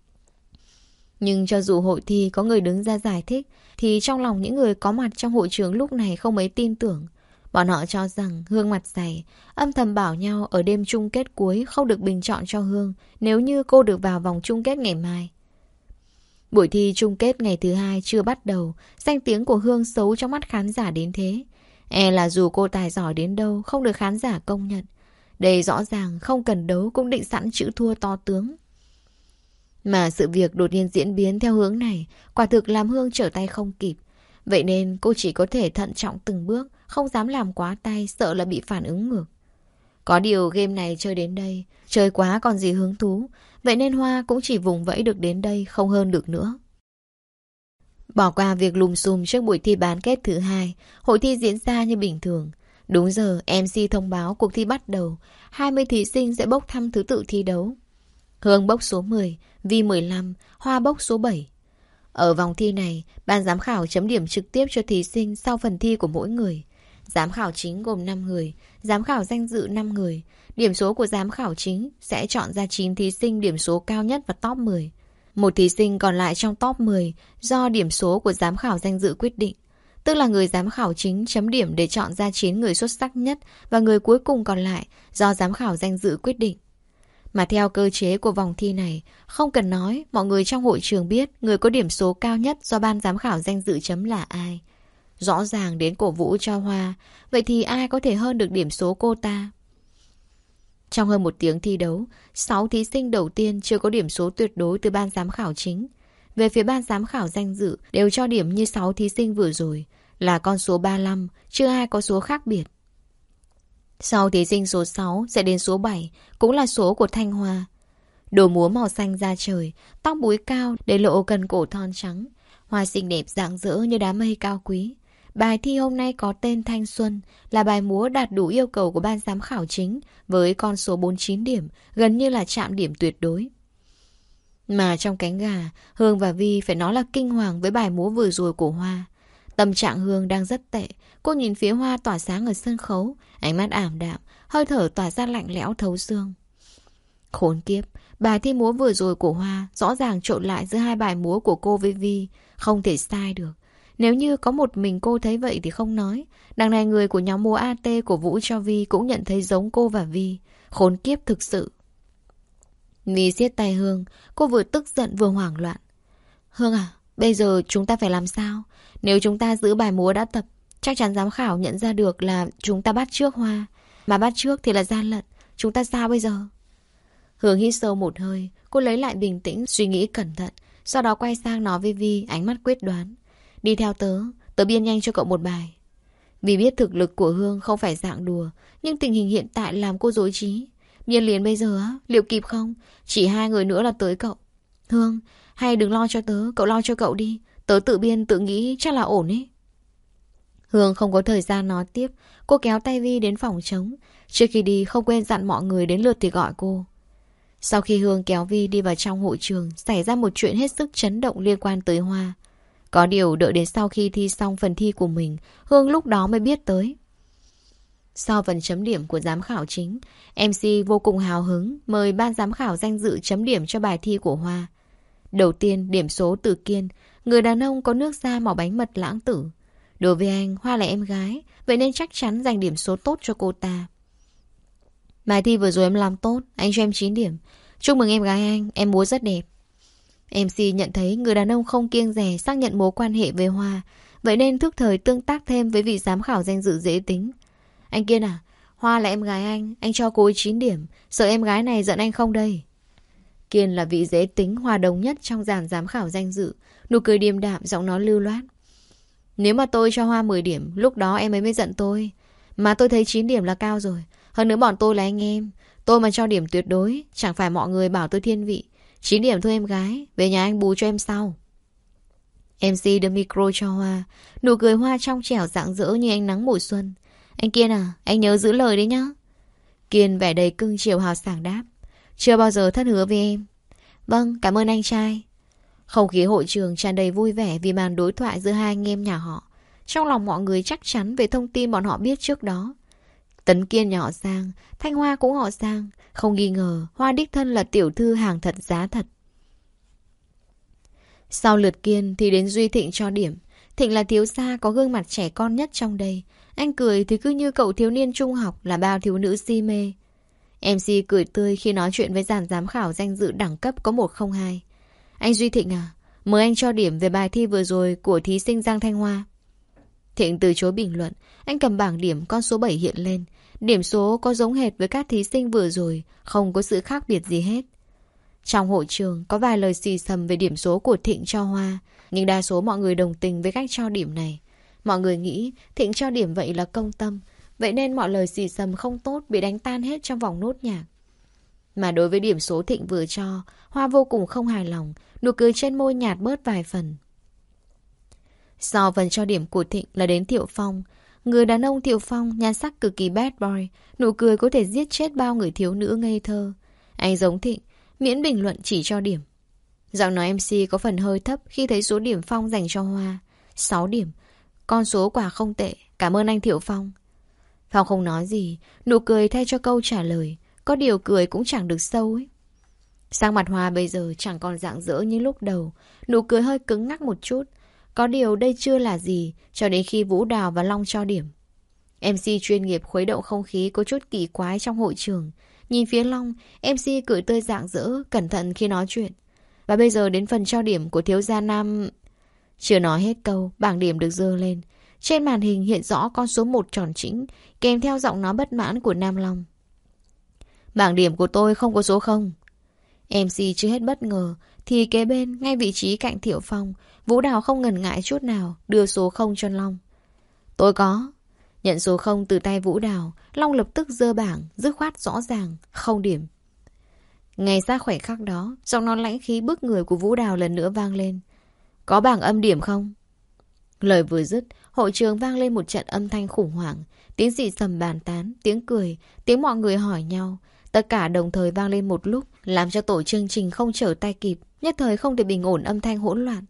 Nhưng cho dù hội thi có người đứng ra giải thích, thì trong lòng những người có mặt trong hội trường lúc này không mấy tin tưởng. Bọn họ cho rằng Hương mặt dày, âm thầm bảo nhau ở đêm chung kết cuối không được bình chọn cho Hương nếu như cô được vào vòng chung kết ngày mai. Buổi thi chung kết ngày thứ hai chưa bắt đầu, danh tiếng của Hương xấu trong mắt khán giả đến thế. E là dù cô tài giỏi đến đâu không được khán giả công nhận. Đây rõ ràng không cần đấu cũng định sẵn chữ thua to tướng. Mà sự việc đột nhiên diễn biến theo hướng này, quả thực làm Hương trở tay không kịp. Vậy nên cô chỉ có thể thận trọng từng bước, không dám làm quá tay, sợ là bị phản ứng ngược. Có điều game này chơi đến đây, chơi quá còn gì hứng thú. Vậy nên Hoa cũng chỉ vùng vẫy được đến đây, không hơn được nữa. Bỏ qua việc lùm xùm trước buổi thi bán kết thứ hai, hội thi diễn ra như bình thường. Đúng giờ, em xê thông báo cuộc thi bắt đầu. hai mươi thí sinh sẽ bốc thăm thứ tự thi đấu. Hương bốc số mười, Vi mười lăm, Hoa bốc số bảy. Ở vòng thi này, ban giám khảo chấm điểm trực tiếp cho thí sinh sau phần thi của mỗi người. Giám khảo chính gồm năm người, giám khảo danh dự năm người. Điểm số của giám khảo chính sẽ chọn ra chín thí sinh điểm số cao nhất và top mười. Một thí sinh còn lại trong top mười do điểm số của giám khảo danh dự quyết định. Tức là người giám khảo chính chấm điểm để chọn ra chín người xuất sắc nhất và người cuối cùng còn lại do giám khảo danh dự quyết định. Mà theo cơ chế của vòng thi này, không cần nói, mọi người trong hội trường biết người có điểm số cao nhất do ban giám khảo danh dự chấm là ai. Rõ ràng đến cổ vũ cho Hoa, vậy thì ai có thể hơn được điểm số cô ta? Trong hơn một tiếng thi đấu, sáu thí sinh đầu tiên chưa có điểm số tuyệt đối từ ban giám khảo chính. Về phía ban giám khảo danh dự đều cho điểm như sáu thí sinh vừa rồi, là con số ba mươi lăm, chưa ai có số khác biệt. Sau thí sinh số sáu sẽ đến số bảy, cũng là số của Thanh Hoa. Đồ múa màu xanh da trời, tóc búi cao để lộ cần cổ thon trắng. Hoa xinh đẹp rạng rỡ như đám mây cao quý. Bài thi hôm nay có tên Thanh Xuân, là bài múa đạt đủ yêu cầu của ban giám khảo chính với con số bốn mươi chín điểm, gần như là chạm điểm tuyệt đối. Mà trong cánh gà, Hương và Vi phải nói là kinh hoàng với bài múa vừa rồi của Hoa. Tâm trạng Hương đang rất tệ. Cô nhìn phía Hoa tỏa sáng ở sân khấu, ánh mắt ảm đạm, hơi thở tỏa ra lạnh lẽo thấu xương. Khốn kiếp, bài thi múa vừa rồi của Hoa rõ ràng trộn lại giữa hai bài múa của cô với Vi, không thể sai được. Nếu như có một mình cô thấy vậy thì không nói. Đằng này người của nhóm múa a tê của Vũ cho Vi cũng nhận thấy giống cô và Vi. Khốn kiếp thực sự. Vi siết tay Hương, cô vừa tức giận vừa hoảng loạn. Hương à, bây giờ chúng ta phải làm sao? Nếu chúng ta giữ bài múa đã tập, chắc chắn giám khảo nhận ra được là chúng ta bắt chước Hoa. Mà bắt chước thì là gian lận. Chúng ta sao bây giờ? Hương hít sâu một hơi, cô lấy lại bình tĩnh, suy nghĩ cẩn thận. Sau đó quay sang nói với Vi, ánh mắt quyết đoán. Đi theo tớ, tớ biên nhanh cho cậu một bài. Vì biết thực lực của Hương không phải dạng đùa, nhưng tình hình hiện tại làm cô rối trí. Biên liền bây giờ á, liệu kịp không? Chỉ hai người nữa là tới cậu. Hương, hay đừng lo cho tớ, cậu lo cho cậu đi. Tớ tự biên tự nghĩ chắc là ổn ấy. Hương không có thời gian nói tiếp. Cô kéo tay Vi đến phòng trống. Trước khi đi không quên dặn mọi người đến lượt thì gọi cô. Sau khi Hương kéo Vi đi vào trong hội trường, xảy ra một chuyện hết sức chấn động liên quan tới Hoa. Có điều đợi đến sau khi thi xong phần thi của mình, Hương lúc đó mới biết tới. Sau phần chấm điểm của giám khảo chính, em xê vô cùng hào hứng mời ban giám khảo danh dự chấm điểm cho bài thi của Hoa. Đầu tiên, điểm số từ Kiên, người đàn ông có nước da màu bánh mật lãng tử. Đối với anh, Hoa là em gái, vậy nên chắc chắn dành điểm số tốt cho cô ta. Bài thi vừa rồi em làm tốt, anh cho em chín điểm. Chúc mừng em gái anh, em múa rất đẹp. em xê nhận thấy người đàn ông không kiêng dè xác nhận mối quan hệ với Hoa, vậy nên thức thời tương tác thêm với vị giám khảo danh dự dễ tính. Anh Kiên à, Hoa là em gái anh, anh cho cô ấy chín điểm, sợ em gái này giận anh không đây? Kiên là vị dễ tính hòa đồng nhất trong dàn giám khảo danh dự, nụ cười điềm đạm, giọng nói lưu loát. Nếu mà tôi cho Hoa mười điểm, lúc đó em ấy mới giận tôi. Mà tôi thấy chín điểm là cao rồi. Hơn nữa bọn tôi là anh em. Tôi mà cho điểm tuyệt đối, chẳng phải mọi người bảo tôi thiên vị. chín điểm thôi em gái, về nhà anh bù cho em sau. em xê đưa micro cho Hoa, nụ cười Hoa trong trẻo rạng rỡ như ánh nắng mùa xuân. Anh Kiên à, anh nhớ giữ lời đấy nhá. Kiên vẻ đầy cưng chiều hào sảng đáp. Chưa bao giờ thất hứa với em. Vâng, cảm ơn anh trai. Không khí hội trường tràn đầy vui vẻ vì màn đối thoại giữa hai anh em nhà họ. Trong lòng mọi người chắc chắn về thông tin bọn họ biết trước đó. Tấn Kiên nhà họ Giang, Thanh Hoa cũng họ Giang. Không nghi ngờ, Hoa đích thân là tiểu thư hàng thật giá thật. Sau lượt Kiên thì đến Duy Thịnh cho điểm. Thịnh là thiếu gia có gương mặt trẻ con nhất trong đây. Anh cười thì cứ như cậu thiếu niên trung học là bao thiếu nữ si mê. em xê cười tươi khi nói chuyện với dàn giám khảo danh dự đẳng cấp có một không hai. Anh Duy Thịnh à, mời anh cho điểm về bài thi vừa rồi của thí sinh Giang Thanh Hoa. Thịnh từ chối bình luận. Anh cầm bảng điểm con số bảy hiện lên. Điểm số có giống hệt với các thí sinh vừa rồi, không có sự khác biệt gì hết. Trong hội trường có vài lời xì xầm về điểm số của Thịnh cho Hoa, nhưng đa số mọi người đồng tình với cách cho điểm này. Mọi người nghĩ Thịnh cho điểm vậy là công tâm, vậy nên mọi lời xì xầm không tốt bị đánh tan hết trong vòng nốt nhạc. Mà đối với điểm số Thịnh vừa cho, Hoa vô cùng không hài lòng, nụ cười trên môi nhạt bớt vài phần. Sau phần cho điểm của Thịnh là đến Thiệu Phong. Người đàn ông Thiệu Phong nhan sắc cực kỳ bad boy, nụ cười có thể giết chết bao người thiếu nữ ngây thơ. Anh giống Thịnh, miễn bình luận chỉ cho điểm. Giọng nói em xê có phần hơi thấp khi thấy số điểm Phong dành cho Hoa. sáu điểm. Con số quả không tệ, cảm ơn anh Thiệu Phong. Phong không nói gì, nụ cười thay cho câu trả lời. Có điều cười cũng chẳng được sâu ấy. Sang mặt Hoa bây giờ chẳng còn rạng rỡ như lúc đầu, nụ cười hơi cứng ngắc một chút. Có điều đây chưa là gì cho đến khi Vũ Đào và Long cho điểm. em xê chuyên nghiệp khuấy động không khí có chút kỳ quái trong hội trường. Nhìn phía Long, em xê cười tươi rạng rỡ, cẩn thận khi nói chuyện. Và bây giờ đến phần cho điểm của thiếu gia Nam. Chưa nói hết câu, bảng điểm được dơ lên. Trên màn hình hiện rõ con số một tròn chỉnh, kèm theo giọng nói bất mãn của Nam Long. Bảng điểm của tôi không có số không. em xê chưa hết bất ngờ, thì kế bên, ngay vị trí cạnh Thiệu Phong, Vũ Đào không ngần ngại chút nào đưa số không cho Long. Tôi có. Nhận số không từ tay Vũ Đào, Long lập tức dơ bảng, dứt khoát rõ ràng, không điểm. Ngay sát khoảnh khắc đó, giọng nói lãnh khí bức người của Vũ Đào lần nữa vang lên. Có bảng âm điểm không? Lời vừa dứt, hội trường vang lên một trận âm thanh khủng hoảng, tiếng xì xầm bàn tán, tiếng cười, tiếng mọi người hỏi nhau. Tất cả đồng thời vang lên một lúc, làm cho tổ chương trình không trở tay kịp, nhất thời không thể bình ổn âm thanh hỗn loạn.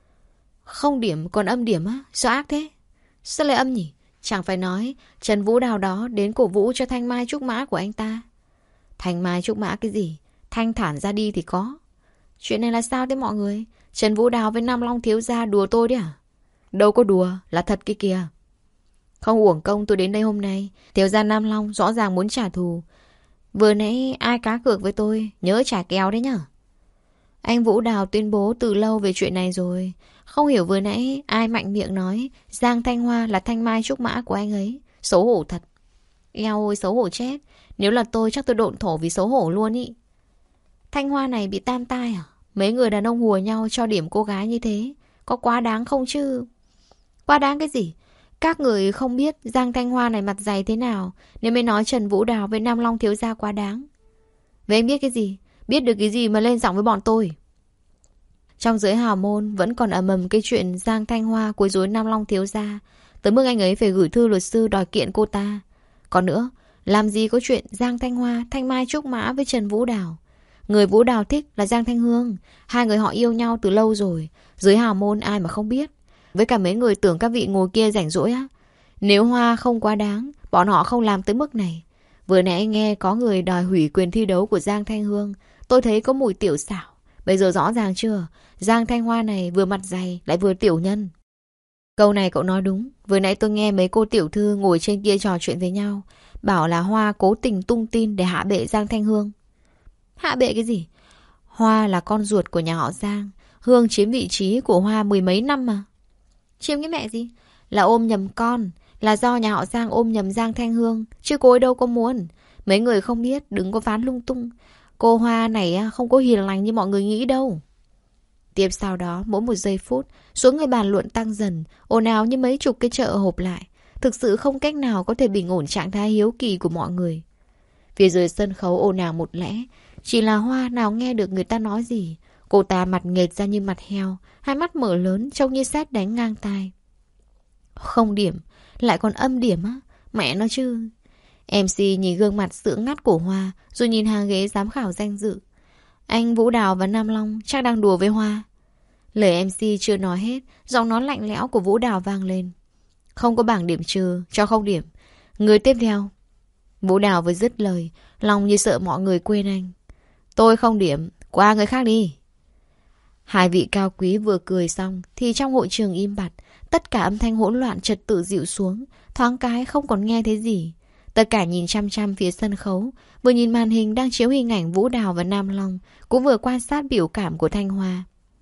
Không điểm còn âm điểm á? Sao ác thế? Sao lại âm nhỉ? Chẳng phải nói Trần Vũ Đào đó đến cổ vũ cho thanh mai trúc mã của anh ta. Thanh mai trúc mã cái gì? Thanh thản ra đi thì có. Chuyện này là sao thế mọi người? Trần Vũ Đào với Nam Long thiếu gia đùa tôi đấy à? Đâu có đùa, là thật kia kìa. Không uổng công tôi đến đây hôm nay. Thiếu gia Nam Long rõ ràng muốn trả thù. Vừa nãy ai cá cược với tôi, nhớ trả kèo đấy nhá. Anh Vũ Đào tuyên bố từ lâu về chuyện này rồi. Không hiểu vừa nãy ai mạnh miệng nói Giang Thanh Hoa là thanh mai trúc mã của anh ấy. Xấu hổ thật. Eo ôi xấu hổ chết. Nếu là tôi chắc tôi độn thổ vì xấu hổ luôn ý. Thanh Hoa này bị tam tai à? Mấy người đàn ông hùa nhau cho điểm cô gái như thế, có quá đáng không chứ? Quá đáng cái gì? Các người không biết Giang Thanh Hoa này mặt dày thế nào nên mới nói Trần Vũ Đào với Nam Long thiếu gia quá đáng. Vậy anh biết cái gì? Biết được cái gì mà lên giọng với bọn tôi? Trong giới hào môn vẫn còn ầm ầm cái chuyện Giang Thanh Hoa quấy rối Nam Long thiếu gia, tới mức anh ấy phải gửi thư luật sư đòi kiện cô ta. Còn nữa, làm gì có chuyện Giang Thanh Hoa, Thanh Mai trúc mã với Trần Vũ Đào. Người Vũ Đào thích là Giang Thanh Hương. Hai người họ yêu nhau từ lâu rồi. Giới hào môn ai mà không biết. Với cả mấy người tưởng các vị ngồi kia rảnh rỗi á. Nếu Hoa không quá đáng, bọn họ không làm tới mức này. Vừa nãy nghe có người đòi hủy quyền thi đấu của Giang Thanh Hương, tôi thấy có mùi tiểu xảo. Bây giờ rõ ràng chưa? Giang Thanh Hoa này vừa mặt dày lại vừa tiểu nhân. Câu này cậu nói đúng. Vừa nãy tôi nghe mấy cô tiểu thư ngồi trên kia trò chuyện với nhau, bảo là Hoa cố tình tung tin để hạ bệ Giang Thanh Hương. Hạ bệ cái gì? Hoa là con ruột của nhà họ Giang. Hương chiếm vị trí của Hoa mười mấy năm mà. Chiếm cái mẹ gì? Là ôm nhầm con. Là do nhà họ Giang ôm nhầm Giang Thanh Hương. Chứ cô ấy đâu có muốn. Mấy người không biết, đừng có phán lung tung. Cô Hoa này không có hiền lành như mọi người nghĩ đâu. Tiếp sau đó, mỗi một giây phút, số người bàn luận tăng dần, ồn ào như mấy chục cái chợ hộp lại. Thực sự không cách nào có thể bình ổn trạng thái hiếu kỳ của mọi người. Phía dưới sân khấu ồn ào một lẽ, chỉ là Hoa nào nghe được người ta nói gì. Cô ta mặt nghệt ra như mặt heo, hai mắt mở lớn trông như sét đánh ngang tai. Không điểm, lại còn âm điểm á, mẹ nó chứ. em xê nhìn gương mặt sữa ngắt của Hoa, rồi nhìn hàng ghế giám khảo danh dự. Anh Vũ Đào và Nam Long chắc đang đùa với Hoa. Lời em xê chưa nói hết, giọng nói lạnh lẽo của Vũ Đào vang lên. Không có bảng điểm trừ, cho không điểm. Người tiếp theo. Vũ Đào vừa dứt lời, lòng như sợ mọi người quên anh. Tôi không điểm, qua người khác đi. Hai vị cao quý vừa cười xong thì trong hội trường im bặt, tất cả âm thanh hỗn loạn trật tự dịu xuống, thoáng cái không còn nghe thấy gì. Tất cả nhìn chăm chăm phía sân khấu, vừa nhìn màn hình đang chiếu hình ảnh Vũ Đào và Nam Long, cũng vừa quan sát biểu cảm của Thanh Hoa.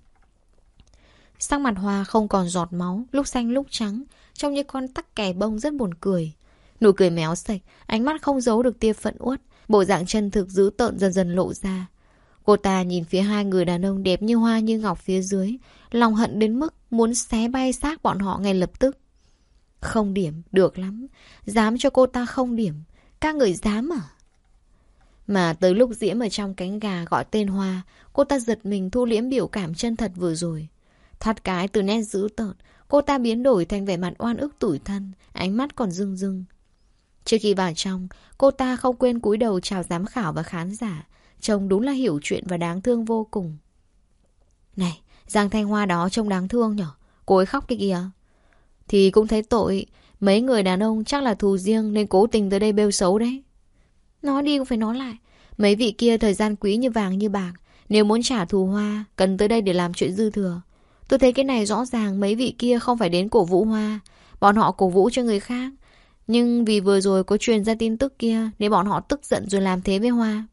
Sắc mặt Hoa không còn giọt máu, lúc xanh lúc trắng, trông như con tắc kè bông rất buồn cười. Nụ cười méo sạch, ánh mắt không giấu được tia phẫn uất, bộ dạng chân thực dữ tợn dần dần lộ ra. Cô ta nhìn phía hai người đàn ông đẹp như hoa như ngọc phía dưới, lòng hận đến mức muốn xé bay xác bọn họ ngay lập tức. Không điểm, được lắm. Dám cho cô ta không điểm. Các người dám à? Mà tới lúc Diễm ở trong cánh gà gọi tên Hoa, cô ta giật mình thu liễm biểu cảm chân thật vừa rồi. Thoát cái từ nét dữ tợn, cô ta biến đổi thành vẻ mặt oan ức tủi thân, ánh mắt còn rưng rưng. Trước khi vào trong, cô ta không quên cúi đầu chào giám khảo và khán giả. Trông đúng là hiểu chuyện và đáng thương vô cùng. Này, Giang Thanh Hoa đó trông đáng thương nhở? Cô ấy khóc cái kìa. Thì cũng thấy tội. Mấy người đàn ông chắc là thù riêng nên cố tình tới đây bêu xấu đấy. Nói đi cũng phải nói lại. Mấy vị kia thời gian quý như vàng như bạc. Nếu muốn trả thù Hoa, cần tới đây để làm chuyện dư thừa. Tôi thấy cái này rõ ràng mấy vị kia không phải đến cổ vũ Hoa. Bọn họ cổ vũ cho người khác. Nhưng vì vừa rồi có truyền ra tin tức kia nên bọn họ tức giận rồi làm thế với Hoa.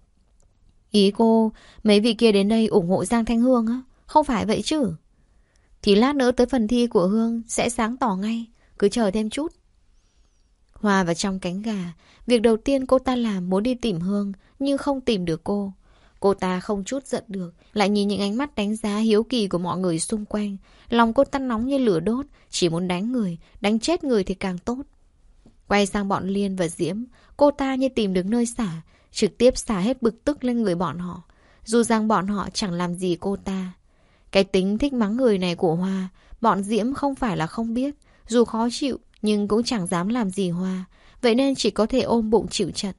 Ý cô, mấy vị kia đến đây ủng hộ Giang Thanh Hương á? Không phải vậy chứ? Thì lát nữa tới phần thi của Hương sẽ sáng tỏ ngay. Cứ chờ thêm chút. Hoa vào trong cánh gà. Việc đầu tiên cô ta làm muốn đi tìm Hương, nhưng không tìm được cô. Cô ta không chút giận được, lại nhìn những ánh mắt đánh giá hiếu kỳ của mọi người xung quanh. Lòng cô ta nóng như lửa đốt, chỉ muốn đánh người, đánh chết người thì càng tốt. Quay sang bọn Liên và Diễm, cô ta như tìm được nơi xả, trực tiếp xả hết bực tức lên người bọn họ. Dù rằng bọn họ chẳng làm gì cô ta. Cái tính thích mắng người này của Hoa, bọn Diễm không phải là không biết. Dù khó chịu, nhưng cũng chẳng dám làm gì Hoa. Vậy nên chỉ có thể ôm bụng chịu trận.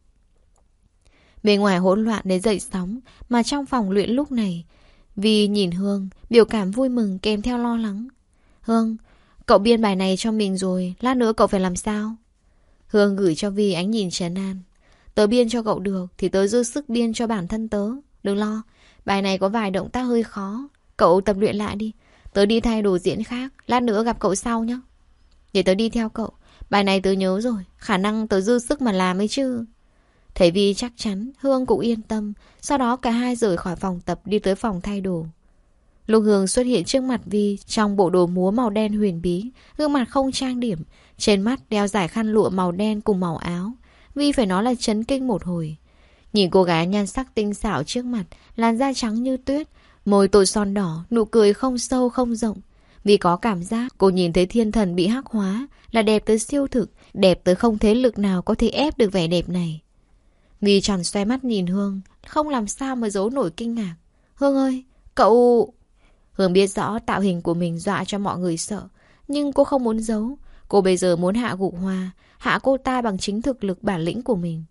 Bên ngoài hỗn loạn đến dậy sóng, mà trong phòng luyện lúc này, Vi nhìn Hương, biểu cảm vui mừng kèm theo lo lắng. Hương, cậu biên bài này cho mình rồi, lát nữa cậu phải làm sao? Hương gửi cho Vi ánh nhìn trấn an. Tớ biên cho cậu được thì tớ dư sức biên cho bản thân tớ. Đừng lo, bài này có vài động tác hơi khó. Cậu tập luyện lại đi. Tớ đi thay đồ diễn khác, lát nữa gặp cậu sau nhé. Để tớ đi theo cậu. Bài này tớ nhớ rồi, khả năng tớ dư sức mà làm ấy chứ. Thấy Vi chắc chắn, Hương cũng yên tâm. Sau đó cả hai rời khỏi phòng tập đi tới phòng thay đồ. Lúc Hương xuất hiện trước mặt Vi trong bộ đồ múa màu đen huyền bí, gương mặt không trang điểm, trên mắt đeo dải khăn lụa màu đen cùng màu áo. Vi phải nói là chấn kinh một hồi. Nhìn cô gái nhan sắc tinh xảo trước mặt, làn da trắng như tuyết, môi tô son đỏ, nụ cười không sâu không rộng. Vi có cảm giác cô nhìn thấy thiên thần bị hắc hóa, là đẹp tới siêu thực, đẹp tới không thế lực nào có thể ép được vẻ đẹp này. Vi tròn xoe mắt nhìn Hương, không làm sao mà giấu nổi kinh ngạc. Hương ơi, cậu... Hương biết rõ tạo hình của mình dọa cho mọi người sợ, nhưng cô không muốn giấu. Cô bây giờ muốn hạ gục Hoa, hạ cô ta bằng chính thực lực bản lĩnh của mình.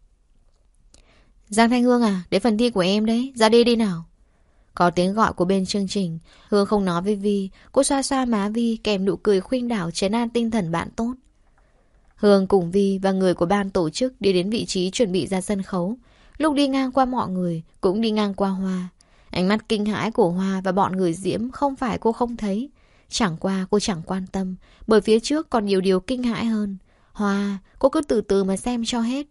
Giang Thanh Hương à, đến phần thi của em đấy, ra đi đi nào. Có tiếng gọi của bên chương trình. Hương không nói với Vi, cô xoa xoa má Vi kèm nụ cười khuynh đảo trấn an tinh thần bạn tốt. Hương cùng Vi và người của ban tổ chức đi đến vị trí chuẩn bị ra sân khấu. Lúc đi ngang qua mọi người, cũng đi ngang qua Hoa. Ánh mắt kinh hãi của Hoa và bọn người Diễm không phải cô không thấy. Chẳng qua cô chẳng quan tâm, bởi phía trước còn nhiều điều kinh hãi hơn. Hoa, cô cứ từ từ mà xem cho hết.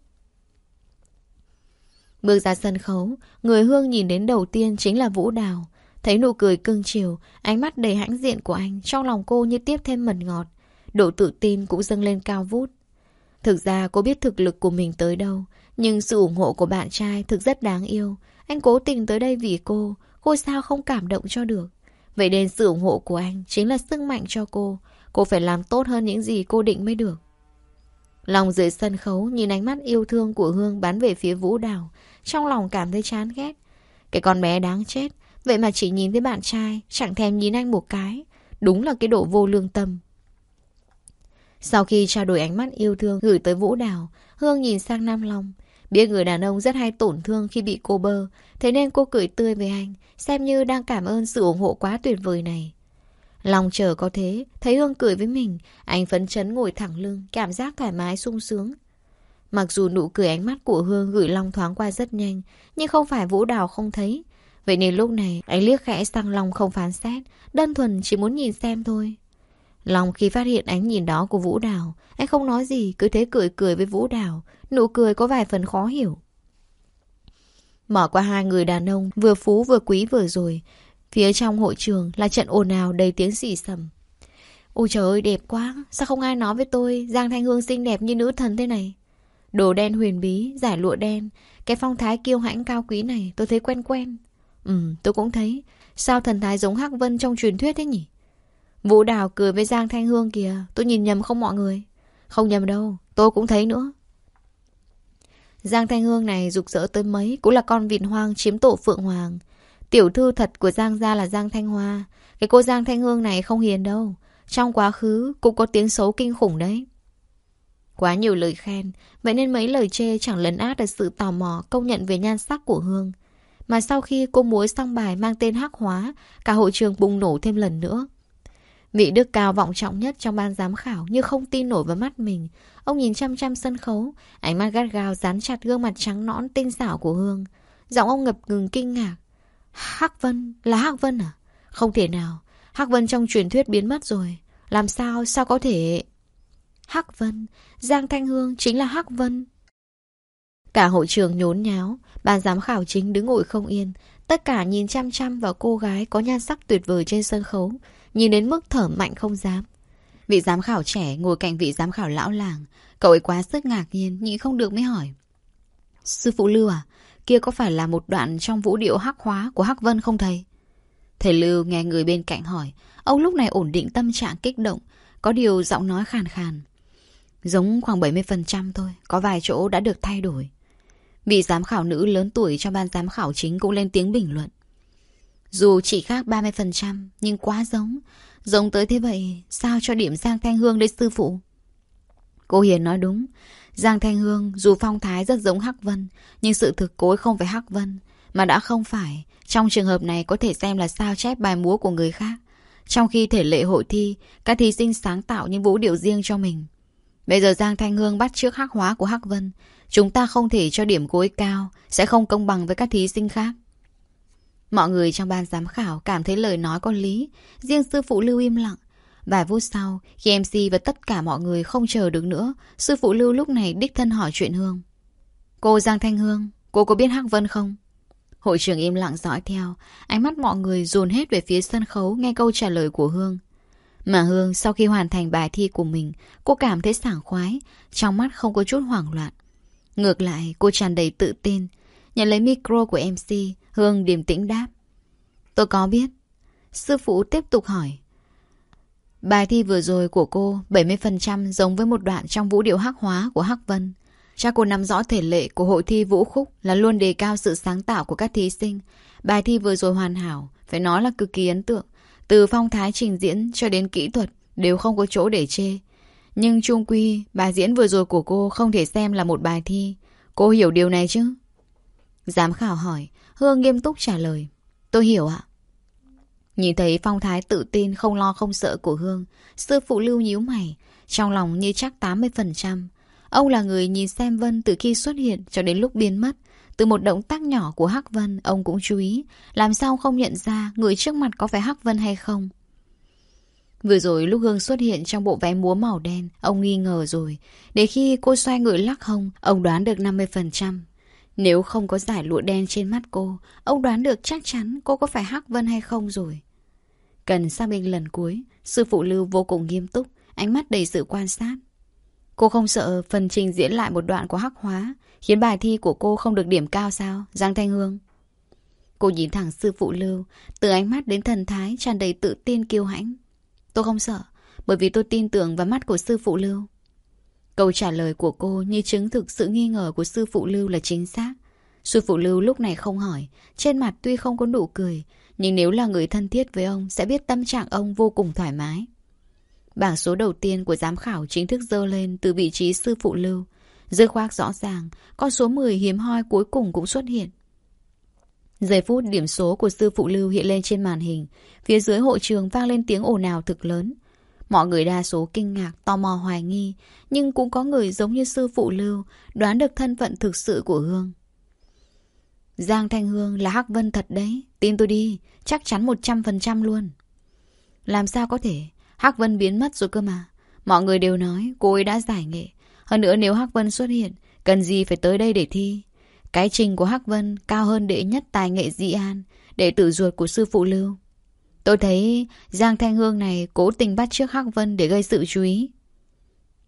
Bước ra sân khấu, người Hương nhìn đến đầu tiên chính là Vũ Đào. Thấy nụ cười cưng chiều, ánh mắt đầy hãnh diện của anh, trong lòng cô như tiếp thêm mật ngọt. Độ tự tin cũng dâng lên cao vút. Thực ra cô biết thực lực của mình tới đâu, nhưng sự ủng hộ của bạn trai thực rất đáng yêu. Anh cố tình tới đây vì cô, cô sao không cảm động cho được. Vậy nên sự ủng hộ của anh chính là sức mạnh cho cô. Cô phải làm tốt hơn những gì cô định mới được. Lòng dưới sân khấu nhìn ánh mắt yêu thương của Hương bắn về phía Vũ Đào, trong lòng cảm thấy chán ghét. Cái con bé đáng chết, vậy mà chỉ nhìn thấy bạn trai, chẳng thèm nhìn anh một cái. Đúng là cái độ vô lương tâm. Sau khi trao đổi ánh mắt yêu thương gửi tới Vũ Đào, Hương nhìn sang Nam Long. Biết người đàn ông rất hay tổn thương khi bị cô bơ, thế nên cô cười tươi với anh, xem như đang cảm ơn sự ủng hộ quá tuyệt vời này. Lòng chờ có thế, thấy Hương cười với mình, anh phấn chấn ngồi thẳng lưng, cảm giác thoải mái sung sướng. Mặc dù nụ cười ánh mắt của Hương gửi Long thoáng qua rất nhanh, nhưng không phải Vũ Đào không thấy. Vậy nên lúc này anh liếc khẽ sang Long không phán xét, đơn thuần chỉ muốn nhìn xem thôi. Long khi phát hiện ánh nhìn đó của Vũ Đào, anh không nói gì, cứ thế cười cười với Vũ Đào, nụ cười có vài phần khó hiểu. Mở qua hai người đàn ông vừa phú vừa quý vừa rồi, phía trong hội trường là trận ồn ào đầy tiếng xì xầm. Ôi trời ơi, đẹp quá, sao không ai nói với tôi Giang Thanh Hương xinh đẹp như nữ thần thế này? Đồ đen huyền bí, giải lụa đen. Cái phong thái kiêu hãnh cao quý này tôi thấy quen quen. Ừ, tôi cũng thấy. Sao thần thái giống Hắc Vân trong truyền thuyết thế nhỉ? Vũ Đào cười với Giang Thanh Hương kìa. Tôi nhìn nhầm không mọi người? Không nhầm đâu, tôi cũng thấy nữa. Giang Thanh Hương này rục rỡ tới mấy cũng là con vịt hoang chiếm tổ Phượng Hoàng. Tiểu thư thật của Giang gia là Giang Thanh Hoa. Cái cô Giang Thanh Hương này không hiền đâu. Trong quá khứ cũng có tiếng xấu kinh khủng đấy. Quá nhiều lời khen, vậy nên mấy lời chê chẳng lấn át được sự tò mò công nhận về nhan sắc của Hương. Mà sau khi cô múa xong bài mang tên Hắc Hóa, cả hội trường bùng nổ thêm lần nữa. Vị đức cao vọng trọng nhất trong ban giám khảo như không tin nổi vào mắt mình. Ông nhìn chăm chăm sân khấu, ánh mắt gắt gao dán chặt gương mặt trắng nõn tinh xảo của Hương. Giọng ông ngập ngừng kinh ngạc. Hắc Vân? Là Hắc Vân à? Không thể nào. Hắc Vân trong truyền thuyết biến mất rồi. Làm sao? Sao có thể... Hắc Vân, Giang Thanh Hương chính là Hắc Vân. Cả hội trường nhốn nháo, ban giám khảo chính đứng ngồi không yên. Tất cả nhìn chăm chăm vào cô gái có nhan sắc tuyệt vời trên sân khấu, nhìn đến mức thở mạnh không dám. Vị giám khảo trẻ ngồi cạnh vị giám khảo lão làng. Cậu ấy quá sức ngạc nhiên, nhịn không được mới hỏi. Sư phụ Lưu à, kia có phải là một đoạn trong vũ điệu Hắc Hóa của Hắc Vân không thầy? Thầy Lưu nghe người bên cạnh hỏi. Ông lúc này ổn định tâm trạng kích động, có điều giọng nói khàn khàn. Giống khoảng bảy mươi phần trăm thôi, có vài chỗ đã được thay đổi. Vị giám khảo nữ lớn tuổi trong ban giám khảo chính cũng lên tiếng bình luận. Dù chỉ khác ba mươi phần trăm, nhưng quá giống. Giống tới thế vậy, sao cho điểm Giang Thanh Hương đấy sư phụ? Cô Hiền nói đúng. Giang Thanh Hương dù phong thái rất giống Hắc Vân, nhưng sự thực cô ấy không phải Hắc Vân. Mà đã không phải, trong trường hợp này có thể xem là sao chép bài múa của người khác. Trong khi thể lệ hội thi, các thí sinh sáng tạo những vũ điệu riêng cho mình. Bây giờ Giang Thanh Hương bắt chước Hắc Hóa của Hắc Vân, chúng ta không thể cho điểm cô ấy cao, sẽ không công bằng với các thí sinh khác. Mọi người trong ban giám khảo cảm thấy lời nói có lý, riêng sư phụ Lưu im lặng. Vài phút sau, khi em xê và tất cả mọi người không chờ được nữa, sư phụ Lưu lúc này đích thân hỏi chuyện Hương. Cô Giang Thanh Hương, cô có biết Hắc Vân không? Hội trường im lặng dõi theo, ánh mắt mọi người dồn hết về phía sân khấu nghe câu trả lời của Hương. Mà Hương sau khi hoàn thành bài thi của mình, cô cảm thấy sảng khoái, trong mắt không có chút hoảng loạn. Ngược lại, cô tràn đầy tự tin. Nhận lấy micro của em xê, Hương điềm tĩnh đáp. Tôi có biết. Sư phụ tiếp tục hỏi. Bài thi vừa rồi của cô bảy mươi phần trăm giống với một đoạn trong vũ điệu Hắc Hóa của Hắc Vân. Chắc cô nắm rõ thể lệ của hội thi vũ khúc là luôn đề cao sự sáng tạo của các thí sinh. Bài thi vừa rồi hoàn hảo, phải nói là cực kỳ ấn tượng. Từ phong thái trình diễn cho đến kỹ thuật đều không có chỗ để chê. Nhưng chung quy, bài diễn vừa rồi của cô không thể xem là một bài thi. Cô hiểu điều này chứ? Giám khảo hỏi. Hương nghiêm túc trả lời. Tôi hiểu ạ. Nhìn thấy phong thái tự tin không lo không sợ của Hương, sư phụ Lưu nhíu mày, trong lòng như chắc tám mươi phần trăm. Ông là người nhìn xem Vân từ khi xuất hiện cho đến lúc biến mất. Từ một động tác nhỏ của Hắc Vân, ông cũng chú ý, làm sao không nhận ra người trước mặt có phải Hắc Vân hay không. Vừa rồi lúc Hương xuất hiện trong bộ váy múa màu đen, ông nghi ngờ rồi. Để khi cô xoay người lắc hông, ông đoán được năm mươi phần trăm. Nếu không có giải lụa đen trên mắt cô, ông đoán được chắc chắn cô có phải Hắc Vân hay không rồi. Cần xác minh lần cuối, sư phụ Lưu vô cùng nghiêm túc, ánh mắt đầy sự quan sát. Cô không sợ phần trình diễn lại một đoạn của Hắc Hóa khiến bài thi của cô không được điểm cao sao, Giang Thanh Hương? Cô nhìn thẳng sư phụ Lưu, từ ánh mắt đến thần thái tràn đầy tự tin kiêu hãnh. Tôi không sợ, bởi vì tôi tin tưởng vào mắt của sư phụ Lưu. Câu trả lời của cô như chứng thực sự nghi ngờ của sư phụ Lưu là chính xác. Sư phụ Lưu lúc này không hỏi, trên mặt tuy không có nụ cười, nhưng nếu là người thân thiết với ông sẽ biết tâm trạng ông vô cùng thoải mái. Bảng số đầu tiên của giám khảo chính thức dơ lên từ vị trí sư phụ Lưu. Dứt khoát rõ ràng, con số mười hiếm hoi cuối cùng cũng xuất hiện. Giây phút điểm số của sư phụ Lưu hiện lên trên màn hình, phía dưới hội trường vang lên tiếng ồn ào thực lớn. Mọi người đa số kinh ngạc, tò mò hoài nghi, nhưng cũng có người giống như sư phụ Lưu đoán được thân phận thực sự của Hương. Giang Thanh Hương là Hắc Vân thật đấy, tin tôi đi, chắc chắn một trăm phần trăm luôn. Làm sao có thể, Hắc Vân biến mất rồi cơ mà. Mọi người đều nói cô ấy đã giải nghệ. Hơn nữa nếu Hắc Vân xuất hiện, cần gì phải tới đây để thi. Cái trình của Hắc Vân cao hơn đệ nhất tài nghệ Di An, đệ tử ruột của sư phụ Lưu. Tôi thấy Giang Thanh Hương này cố tình bắt chước Hắc Vân để gây sự chú ý.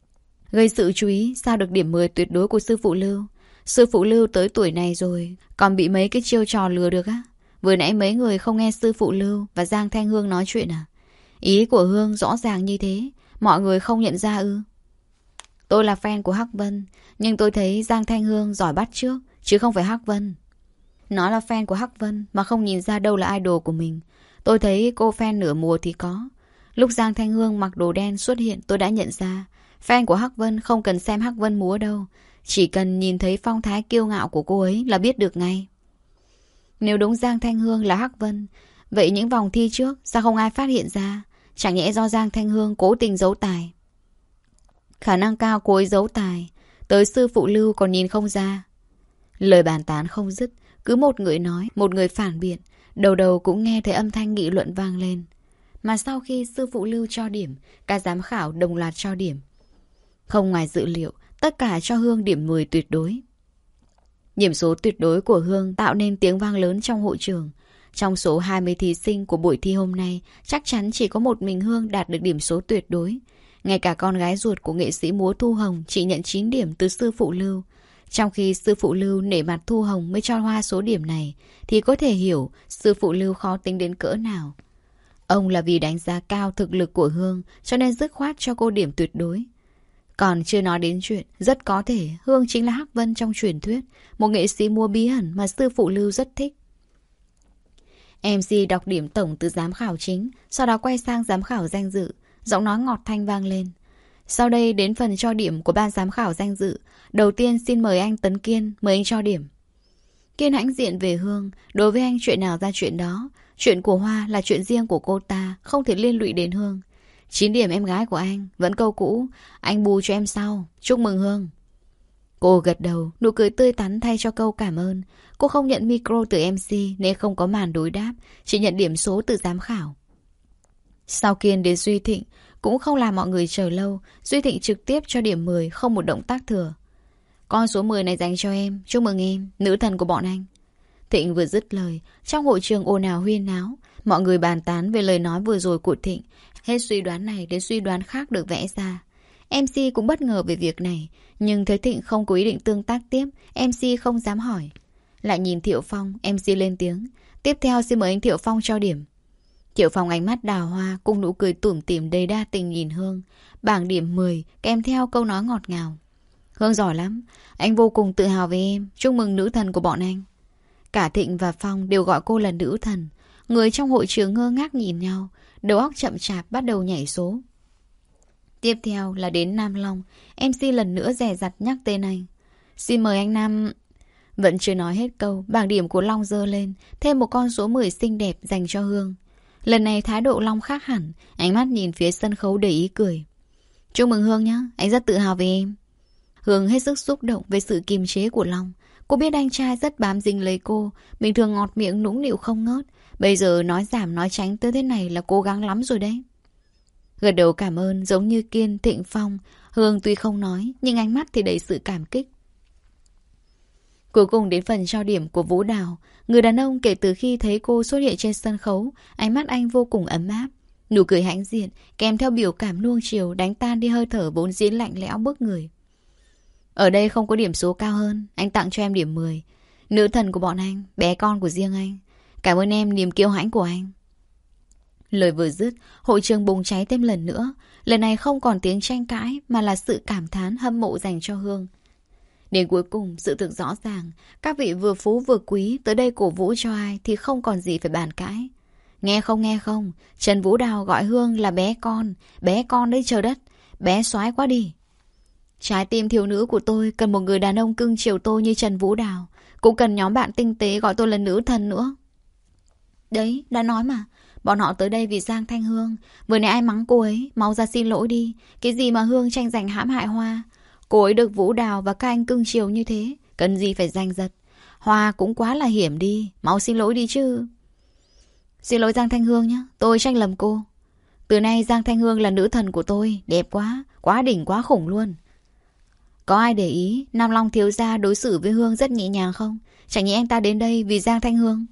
Gây sự chú ý, sao được điểm mười tuyệt đối của sư phụ Lưu. Sư phụ Lưu tới tuổi này rồi, còn bị mấy cái chiêu trò lừa được á? Vừa nãy mấy người không nghe sư phụ Lưu và Giang Thanh Hương nói chuyện à? Ý của Hương rõ ràng như thế, mọi người không nhận ra ư? Tôi là fan của Hắc Vân, nhưng tôi thấy Giang Thanh Hương giỏi bắt chước, chứ không phải Hắc Vân. Nó là fan của Hắc Vân mà không nhìn ra đâu là idol của mình. Tôi thấy cô fan nửa mùa thì có. Lúc Giang Thanh Hương mặc đồ đen xuất hiện tôi đã nhận ra. Fan của Hắc Vân không cần xem Hắc Vân múa đâu, chỉ cần nhìn thấy phong thái kiêu ngạo của cô ấy là biết được ngay. Nếu đúng Giang Thanh Hương là Hắc Vân, vậy những vòng thi trước sao không ai phát hiện ra? Chẳng nhẽ do Giang Thanh Hương cố tình giấu tài? Khả năng cao cô ấy giấu tài, tới sư phụ Lưu còn nhìn không ra. Lời bàn tán không dứt, cứ một người nói, một người phản biện, đầu đầu cũng nghe thấy âm thanh nghị luận vang lên. Mà sau khi sư phụ Lưu cho điểm, cả giám khảo đồng loạt cho điểm. Không ngoài dự liệu, tất cả cho Hương điểm mười tuyệt đối. Điểm số tuyệt đối của Hương tạo nên tiếng vang lớn trong hội trường. Trong số hai mươi thí sinh của buổi thi hôm nay, chắc chắn chỉ có một mình Hương đạt được điểm số tuyệt đối. Ngay cả con gái ruột của nghệ sĩ múa Thu Hồng chỉ nhận chín điểm từ sư phụ Lưu. Trong khi sư phụ Lưu nể mặt Thu Hồng mới cho Hoa số điểm này, thì có thể hiểu sư phụ Lưu khó tính đến cỡ nào. Ông là vì đánh giá cao thực lực của Hương, cho nên dứt khoát cho cô điểm tuyệt đối. Còn chưa nói đến chuyện, rất có thể Hương chính là Hắc Vân trong truyền thuyết, một nghệ sĩ múa bí ẩn mà sư phụ Lưu rất thích. em xê đọc điểm tổng từ giám khảo chính, sau đó quay sang giám khảo danh dự, giọng nói ngọt thanh vang lên. Sau đây đến phần cho điểm của ban giám khảo danh dự. Đầu tiên xin mời anh Tấn Kiên, mời anh cho điểm. Kiên hãnh diện về Hương, đối với anh chuyện nào ra chuyện đó. Chuyện của Hoa là chuyện riêng của cô ta, không thể liên lụy đến Hương. Chín điểm em gái của anh, vẫn câu cũ, anh bù cho em sau, chúc mừng Hương. Cô gật đầu, nụ cười tươi tắn thay cho câu cảm ơn. Cô không nhận micro từ em xê nên không có màn đối đáp, chỉ nhận điểm số từ giám khảo. Sau Kiên đến Duy Thịnh, cũng không làm mọi người chờ lâu, Duy Thịnh trực tiếp cho điểm mười, không một động tác thừa. Con số mười này dành cho em, chúc mừng em, nữ thần của bọn anh. Thịnh vừa dứt lời, trong hội trường ồn ào huyên náo, mọi người bàn tán về lời nói vừa rồi của Thịnh. Hết suy đoán này đến suy đoán khác được vẽ ra. em xê cũng bất ngờ về việc này, nhưng thấy Thịnh không có ý định tương tác tiếp, em xê không dám hỏi. Lại nhìn Thiệu Phong, em xê lên tiếng. Tiếp theo xin mời anh Thiệu Phong cho điểm. Thiệu Phong ánh mắt đào hoa, cùng nụ cười tủm tỉm đầy đa tình nhìn Hương. Bảng điểm mười, kèm theo câu nói ngọt ngào. Hương giỏi lắm, anh vô cùng tự hào về em, chúc mừng nữ thần của bọn anh. Cả Thịnh và Phong đều gọi cô là nữ thần. Người trong hội trường ngơ ngác nhìn nhau, đầu óc chậm chạp bắt đầu nhảy số. Tiếp theo là đến Nam Long, em xê lần nữa dè dặt nhắc tên anh. Xin mời anh Nam... Vẫn chưa nói hết câu, bảng điểm của Long giơ lên, thêm một con số mười xinh đẹp dành cho Hương. Lần này thái độ Long khác hẳn, ánh mắt nhìn phía sân khấu đầy ý cười. Chúc mừng Hương nhé, anh rất tự hào về em. Hương hết sức xúc động về sự kiềm chế của Long. Cô biết anh trai rất bám dính lấy cô, bình thường ngọt miệng nũng nịu không ngớt. Bây giờ nói giảm nói tránh tới thế này là cố gắng lắm rồi đấy. Gật đầu cảm ơn giống như Kiên, Thịnh, Phong. Hương tuy không nói, nhưng ánh mắt thì đầy sự cảm kích. Cuối cùng đến phần cho điểm của Vũ Đào. Người đàn ông kể từ khi thấy cô xuất hiện trên sân khấu, ánh mắt anh vô cùng ấm áp. Nụ cười hãnh diện, kèm theo biểu cảm nuông chiều đánh tan đi hơi thở vốn dĩ lạnh lẽo bức người. Ở đây không có điểm số cao hơn, anh tặng cho em điểm mười. Nữ thần của bọn anh, bé con của riêng anh. Cảm ơn em niềm kiêu hãnh của anh. Lời vừa dứt, hội trường bùng cháy thêm lần nữa. Lần này không còn tiếng tranh cãi mà là sự cảm thán hâm mộ dành cho Hương. Đến cuối cùng, sự thực rõ ràng, các vị vừa phú vừa quý tới đây cổ vũ cho ai thì không còn gì phải bàn cãi. Nghe không nghe không, Trần Vũ Đào gọi Hương là bé con, bé con đấy trời đất, bé soái quá đi. Trái tim thiếu nữ của tôi cần một người đàn ông cưng chiều tôi như Trần Vũ Đào, cũng cần nhóm bạn tinh tế gọi tôi là nữ thần nữa. Đấy, đã nói mà, bọn họ tới đây vì Giang Thanh Hương. Vừa nãy ai mắng cô ấy, mau ra xin lỗi đi. Cái gì mà Hương tranh giành hãm hại Hoa. Cô ấy được Vũ Đào và các anh cưng chiều như thế, cần gì phải giành giật. Hoa cũng quá là hiểm đi, mau xin lỗi đi chứ. Xin lỗi Giang Thanh Hương nhé, tôi trách lầm cô. Từ nay Giang Thanh Hương là nữ thần của tôi, đẹp quá, quá đỉnh quá khủng luôn. Có ai để ý Nam Long thiếu gia đối xử với Hương rất nhẹ nhàng không? Chẳng nhẽ anh ta đến đây vì Giang Thanh Hương?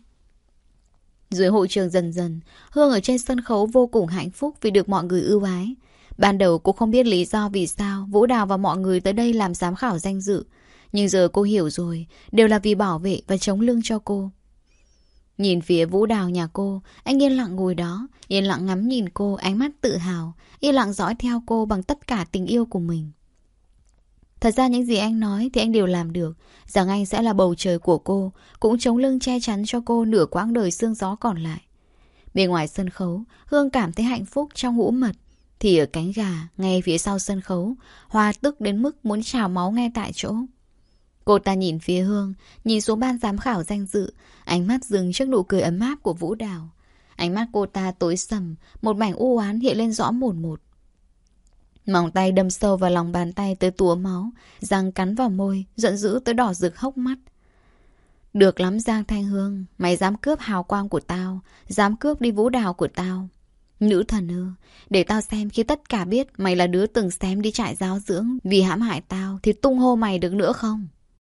Dưới hội trường dần dần, Hương ở trên sân khấu vô cùng hạnh phúc vì được mọi người ưu ái. Ban đầu cô không biết lý do vì sao Vũ Đào và mọi người tới đây làm giám khảo danh dự. Nhưng giờ cô hiểu rồi, đều là vì bảo vệ và chống lưng cho cô. Nhìn phía Vũ Đào nhà cô, anh yên lặng ngồi đó, yên lặng ngắm nhìn cô, ánh mắt tự hào, yên lặng dõi theo cô bằng tất cả tình yêu của mình. Thật ra những gì anh nói thì anh đều làm được, rằng anh sẽ là bầu trời của cô, cũng chống lưng che chắn cho cô nửa quãng đời sương gió còn lại. Bên ngoài sân khấu, Hương cảm thấy hạnh phúc trong hũ mật. Thì ở cánh gà, ngay phía sau sân khấu, Hoa tức đến mức muốn trào máu ngay tại chỗ. Cô ta nhìn phía Hương, nhìn xuống ban giám khảo danh dự, ánh mắt dừng trước nụ cười ấm áp của Vũ Đào. Ánh mắt cô ta tối sầm, một mảnh u oán hiện lên rõ mồn một. Móng tay đâm sâu vào lòng bàn tay tới túa máu, răng cắn vào môi, giận dữ tới đỏ rực hốc mắt. Được lắm Giang Thanh Hương, mày dám cướp hào quang của tao, dám cướp đi Vũ Đào của tao. Nữ thần ư, để tao xem khi tất cả biết mày là đứa từng xém đi trại giáo dưỡng vì hãm hại tao thì tung hô mày được nữa không?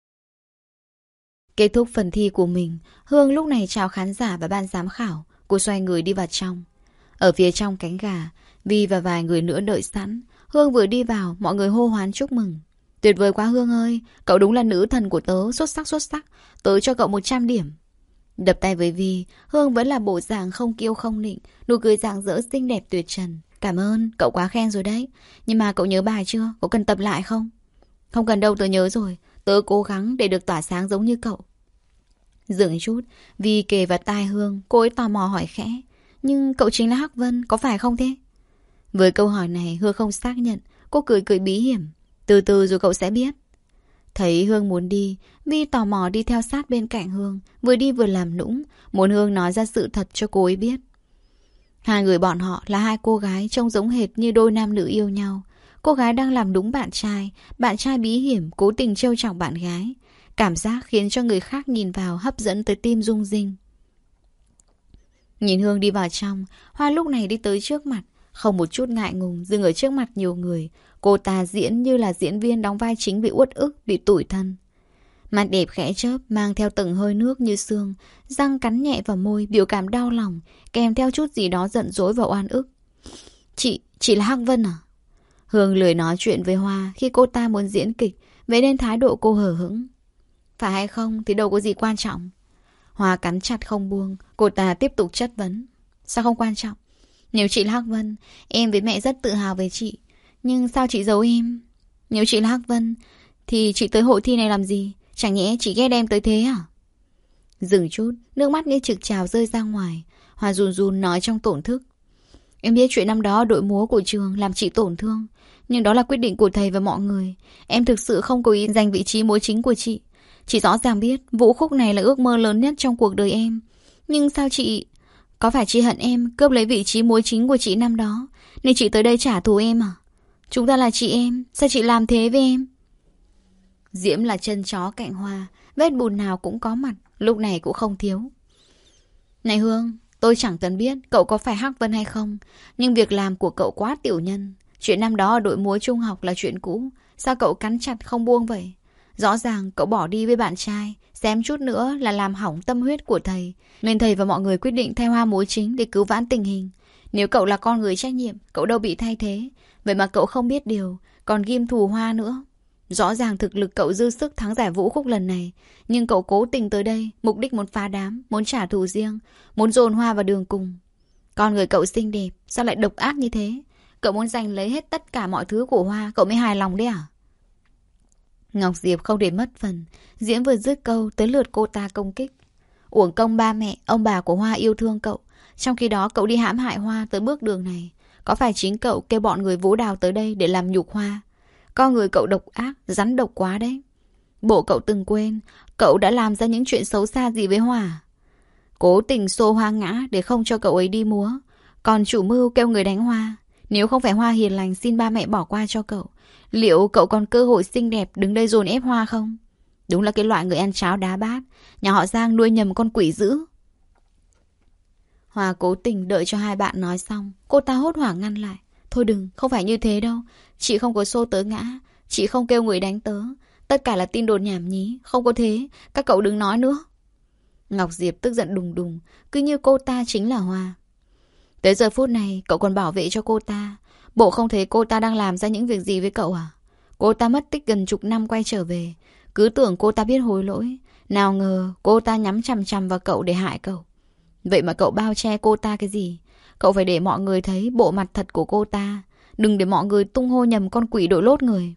Kết thúc phần thi của mình, Hương lúc này chào khán giả và ban giám khảo. Cô xoay người đi vào trong. Ở phía trong cánh gà, Vi và vài người nữa đợi sẵn. Hương vừa đi vào, mọi người hô hoán chúc mừng. Tuyệt vời quá Hương ơi, cậu đúng là nữ thần của tớ, xuất sắc xuất sắc. Tớ cho cậu một trăm điểm. Đập tay với Vi, Hương vẫn là bộ dạng không kiêu không nịnh, nụ cười rạng rỡ xinh đẹp tuyệt trần. Cảm ơn, cậu quá khen rồi đấy. Nhưng mà cậu nhớ bài chưa? Cậu cần tập lại không? Không cần đâu, tớ nhớ rồi. Tớ cố gắng để được tỏa sáng giống như cậu. Dừng chút, Vi kề vào tai Hương, cô ấy tò mò hỏi khẽ. Nhưng cậu chính là Hắc Vân, có phải không thế? Với câu hỏi này, Hương không xác nhận. Cô cười cười bí hiểm. Từ từ rồi cậu sẽ biết. Thấy Hương muốn đi, Vi tò mò đi theo sát bên cạnh Hương, vừa đi vừa làm nũng, muốn Hương nói ra sự thật cho cô ấy biết. Hai người bọn họ là hai cô gái trông giống hệt như đôi nam nữ yêu nhau. Cô gái đang làm đúng bạn trai, bạn trai bí hiểm cố tình trêu chọc bạn gái. Cảm giác khiến cho người khác nhìn vào hấp dẫn tới tim rung rinh. Nhìn Hương đi vào trong, Hoa lúc này đi tới trước mặt, không một chút ngại ngùng dừng ở trước mặt nhiều người. Cô ta diễn như là diễn viên đóng vai chính bị uất ức, bị tủi thân. Mặt đẹp khẽ chớp, mang theo từng hơi nước như sương, răng cắn nhẹ vào môi, biểu cảm đau lòng, kèm theo chút gì đó giận dỗi và oan ức. Chị, chị là Hắc Vân à? Hương lười nói chuyện với Hoa khi cô ta muốn diễn kịch, vậy nên thái độ cô hờ hững. Phải hay không thì đâu có gì quan trọng. Hoa cắn chặt không buông, cô ta tiếp tục chất vấn. Sao không quan trọng? Nếu chị là Hắc Vân, em với mẹ rất tự hào về chị. Nhưng sao chị giấu em? Nếu chị là Hắc Vân, thì chị tới hội thi này làm gì? Chẳng nhẽ chị ghét em tới thế à? Dừng chút, nước mắt như trực trào rơi ra ngoài. Hoa run run nói trong tổn thức. Em biết chuyện năm đó đội múa của trường làm chị tổn thương, nhưng đó là quyết định của thầy và mọi người. Em thực sự không cố ý giành vị trí múa chính của chị. Chị rõ ràng biết vũ khúc này là ước mơ lớn nhất trong cuộc đời em. Nhưng sao chị... Có phải chị hận em cướp lấy vị trí múa chính của chị năm đó, nên chị tới đây trả thù em à? Chúng ta là chị em, sao chị làm thế với em? Diễm là chân chó cạnh Hoa, vết bùn nào cũng có mặt, lúc này cũng không thiếu. Này Hương, tôi chẳng cần biết cậu có phải Hắc Vân hay không, nhưng việc làm của cậu quá tiểu nhân. Chuyện năm đó ở đội múa trung học là chuyện cũ, sao cậu cắn chặt không buông vậy? Rõ ràng cậu bỏ đi với bạn trai, xém chút nữa là làm hỏng tâm huyết của thầy, nên thầy và mọi người quyết định thay Hoa múa chính để cứu vãn tình hình. Nếu cậu là con người trách nhiệm, cậu đâu bị thay thế. Vậy mà cậu không biết điều, còn ghim thù Hoa nữa. Rõ ràng thực lực cậu dư sức thắng giải vũ khúc lần này, nhưng cậu cố tình tới đây, mục đích muốn phá đám, muốn trả thù riêng, muốn dồn Hoa vào đường cùng. Con người cậu xinh đẹp, sao lại độc ác như thế? Cậu muốn giành lấy hết tất cả mọi thứ của Hoa, cậu mới hài lòng đấy à? Ngọc Diệp không để mất phần, Diễm vừa dứt câu tới lượt cô ta công kích. Uổng công ba mẹ, ông bà của Hoa yêu thương cậu, trong khi đó cậu đi hãm hại Hoa tới bước đường này. Có phải chính cậu kêu bọn người Vũ Đào tới đây để làm nhục Hoa? Con người cậu độc ác, rắn độc quá đấy. Bộ cậu từng quên, cậu đã làm ra những chuyện xấu xa gì với Hoa? Cố tình xô Hoa ngã để không cho cậu ấy đi múa, còn chủ mưu kêu người đánh Hoa. Nếu không phải Hoa hiền lành xin ba mẹ bỏ qua cho cậu, liệu cậu còn cơ hội xinh đẹp đứng đây dồn ép Hoa không? Đúng là cái loại người ăn cháo đá bát, nhà họ Giang nuôi nhầm con quỷ dữ. Hoa cố tình đợi cho hai bạn nói xong, cô ta hốt hoảng ngăn lại. Thôi đừng, không phải như thế đâu. Chị không có xô tớ ngã, chị không kêu người đánh tớ. Tất cả là tin đồn nhảm nhí, không có thế, các cậu đừng nói nữa. Ngọc Diệp tức giận đùng đùng, cứ như cô ta chính là Hoa. Tới giờ phút này cậu còn bảo vệ cho cô ta. Bộ không thấy cô ta đang làm ra những việc gì với cậu à? Cô ta mất tích gần chục năm quay trở về, cứ tưởng cô ta biết hối lỗi. Nào ngờ cô ta nhắm chằm chằm vào cậu để hại cậu. Vậy mà cậu bao che cô ta cái gì? Cậu phải để mọi người thấy bộ mặt thật của cô ta. Đừng để mọi người tung hô nhầm con quỷ đội lốt người.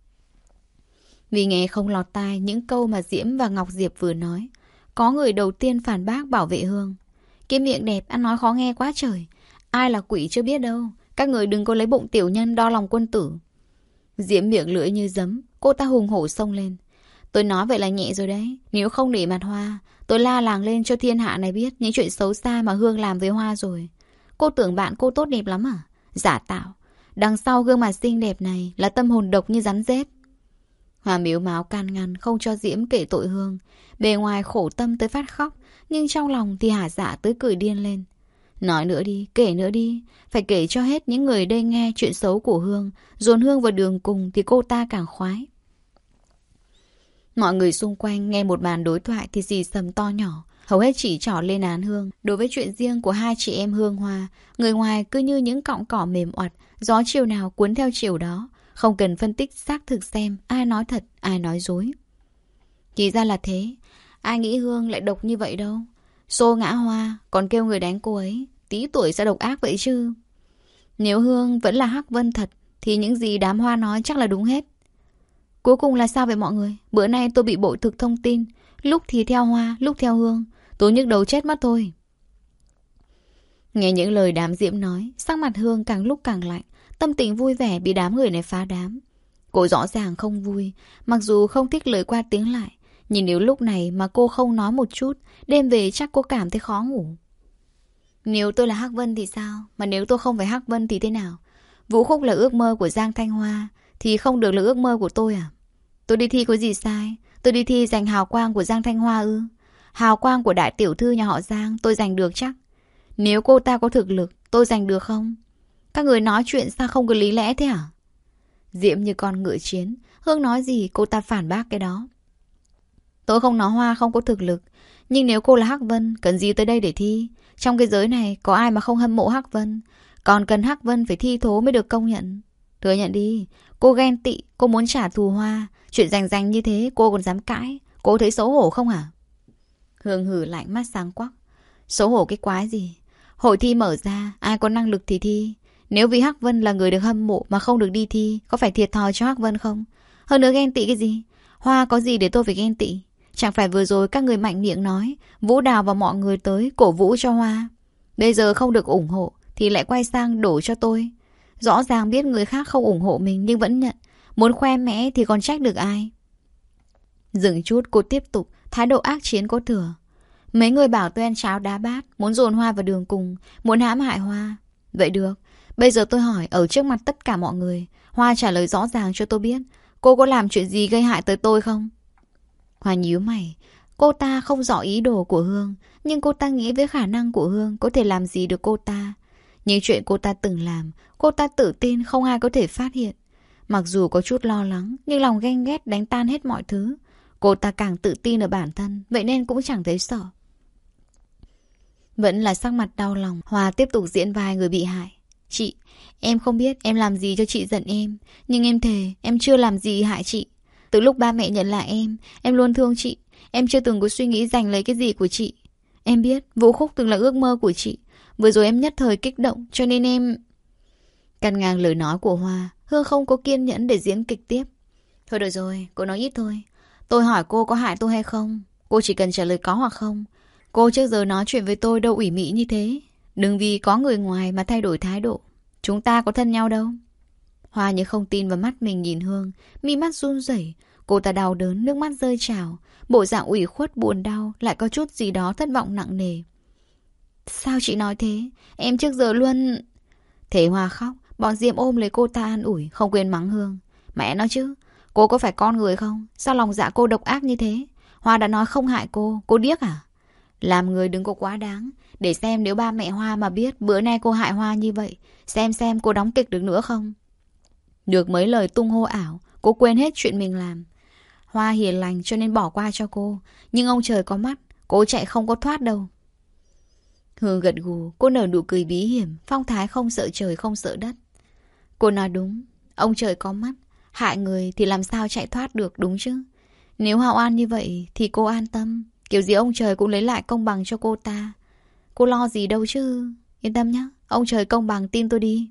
Vì nghe không lọt tai những câu mà Diễm và Ngọc Diệp vừa nói, có người đầu tiên phản bác bảo vệ Hương. Cái miệng đẹp ăn nói khó nghe quá trời. Ai là quỷ chưa biết đâu. Các người đừng có lấy bụng tiểu nhân đo lòng quân tử. Diễm miệng lưỡi như giấm. Cô ta hùng hổ xông lên. Tôi nói vậy là nhẹ rồi đấy. Nếu không để mặt Hoa, tôi la làng lên cho thiên hạ này biết những chuyện xấu xa mà Hương làm với Hoa rồi. Cô tưởng bạn cô tốt đẹp lắm à? Giả tạo. Đằng sau gương mặt xinh đẹp này là tâm hồn độc như rắn rết. Hoa miếu máu can ngăn không cho Diễm kể tội Hương. Bề ngoài khổ tâm tới phát khóc, nhưng trong lòng thì hả dạ tới cười điên lên. Nói nữa đi, kể nữa đi. Phải kể cho hết những người đây nghe chuyện xấu của Hương, dồn Hương vào đường cùng thì cô ta càng khoái. Mọi người xung quanh nghe một màn đối thoại thì xì xầm to nhỏ, hầu hết chỉ trỏ lên án Hương. Đối với chuyện riêng của hai chị em Hương Hoa, người ngoài cứ như những cọng cỏ mềm oặt, gió chiều nào cuốn theo chiều đó, không cần phân tích xác thực xem ai nói thật, ai nói dối. Thì ra là thế, ai nghĩ Hương lại độc như vậy đâu. Xô ngã Hoa, còn kêu người đánh cô ấy, tí tuổi sao độc ác vậy chứ. Nếu Hương vẫn là Hắc Vân thật, thì những gì đám Hoa nói chắc là đúng hết. Cuối cùng là sao vậy mọi người? Bữa nay tôi bị bội thực thông tin, lúc thì theo Hoa, lúc theo Hương. Tôi nhức đầu chết mất thôi. Nghe những lời đám Diễm nói, sắc mặt Hương càng lúc càng lạnh, tâm tình vui vẻ bị đám người này phá đám. Cô rõ ràng không vui, mặc dù không thích lời qua tiếng lại, nhưng nếu lúc này mà cô không nói một chút, đêm về chắc cô cảm thấy khó ngủ. Nếu tôi là Hắc Vân thì sao? Mà nếu tôi không phải Hắc Vân thì thế nào? Vũ Khúc là ước mơ của Giang Thanh Hoa, thì không được là ước mơ của tôi à? Tôi đi thi có gì sai? Tôi đi thi giành hào quang của Giang Thanh Hoa ư? Hào quang của đại tiểu thư nhà họ Giang tôi giành được chắc. Nếu cô ta có thực lực, tôi giành được không? Các người nói chuyện sao không có lý lẽ thế hả? Diễm như con ngựa chiến, Hương nói gì cô ta phản bác cái đó. Tôi không nói Hoa không có thực lực, nhưng nếu cô là Hắc Vân, cần gì tới đây để thi? Trong cái giới này có ai mà không hâm mộ Hắc Vân? Còn cần Hắc Vân phải thi thố mới được công nhận. Thừa nhận đi, cô ghen tị, cô muốn trả thù Hoa. Chuyện rành rành như thế cô còn dám cãi. Cô thấy xấu hổ không hả? Hương hử lạnh mắt sáng quắc. Xấu hổ cái quái gì? Hội thi mở ra, ai có năng lực thì thi. Nếu vì Hắc Vân là người được hâm mộ mà không được đi thi, có phải thiệt thòi cho Hắc Vân không? Hơn nữa ghen tị cái gì? Hoa có gì để tôi phải ghen tị? Chẳng phải vừa rồi các người mạnh miệng nói Vũ Đào và mọi người tới cổ vũ cho Hoa. Bây giờ không được ủng hộ thì lại quay sang đổ cho tôi. Rõ ràng biết người khác không ủng hộ mình nhưng vẫn nhận. Muốn khoe mẽ thì còn trách được ai? Dừng chút cô tiếp tục, thái độ ác chiến có thừa. Mấy người bảo tôi ăn cháo đá bát, muốn dồn Hoa vào đường cùng, muốn hãm hại Hoa. Vậy được, bây giờ tôi hỏi ở trước mặt tất cả mọi người, Hoa trả lời rõ ràng cho tôi biết, cô có làm chuyện gì gây hại tới tôi không? Hoa nhíu mày. Cô ta không rõ ý đồ của Hương, nhưng cô ta nghĩ với khả năng của Hương có thể làm gì được cô ta. Những chuyện cô ta từng làm, cô ta tự tin không ai có thể phát hiện. Mặc dù có chút lo lắng, nhưng lòng ghen ghét đánh tan hết mọi thứ. Cô ta càng tự tin ở bản thân, vậy nên cũng chẳng thấy sợ. Vẫn là sắc mặt đau lòng, Hoa tiếp tục diễn vai người bị hại. Chị, em không biết em làm gì cho chị giận em, nhưng em thề em chưa làm gì hại chị. Từ lúc ba mẹ nhận lại em, em luôn thương chị. Em chưa từng có suy nghĩ giành lấy cái gì của chị. Em biết Vũ Khúc từng là ước mơ của chị. Vừa rồi em nhất thời kích động cho nên em... Cắt ngang lời nói của Hoa, Hương không có kiên nhẫn để diễn kịch tiếp. Thôi được rồi, cô nói ít thôi. Tôi hỏi cô có hại tôi hay không? Cô chỉ cần trả lời có hoặc không. Cô trước giờ nói chuyện với tôi đâu ủy mị như thế. Đừng vì có người ngoài mà thay đổi thái độ. Chúng ta có thân nhau đâu. Hoa như không tin vào mắt mình nhìn Hương, mi mắt run rẩy. Cô ta đau đớn, nước mắt rơi trào. Bộ dạng ủy khuất buồn đau, lại có chút gì đó thất vọng nặng nề. Sao chị nói thế? Em trước giờ luôn... Thế Hoa khóc, bọn Diệm ôm lấy cô ta an ủi, không quên mắng Hương. Mẹ nói chứ, cô có phải con người không? Sao lòng dạ cô độc ác như thế? Hoa đã nói không hại cô, cô điếc à? Làm người đừng có quá đáng. Để xem nếu ba mẹ Hoa mà biết bữa nay cô hại Hoa như vậy, xem xem cô đóng kịch được nữa không. Được mấy lời tung hô ảo, cô quên hết chuyện mình làm. Hoa hiền lành cho nên bỏ qua cho cô, nhưng ông trời có mắt, cô chạy không có thoát đâu. Hương gật gù, cô nở nụ cười bí hiểm, phong thái không sợ trời không sợ đất. Cô nói đúng, ông trời có mắt, hại người thì làm sao chạy thoát được, đúng chứ? Nếu Hạo An như vậy thì cô an tâm, kiểu gì ông trời cũng lấy lại công bằng cho cô ta. Cô lo gì đâu chứ, yên tâm nhé, ông trời công bằng, tin tôi đi.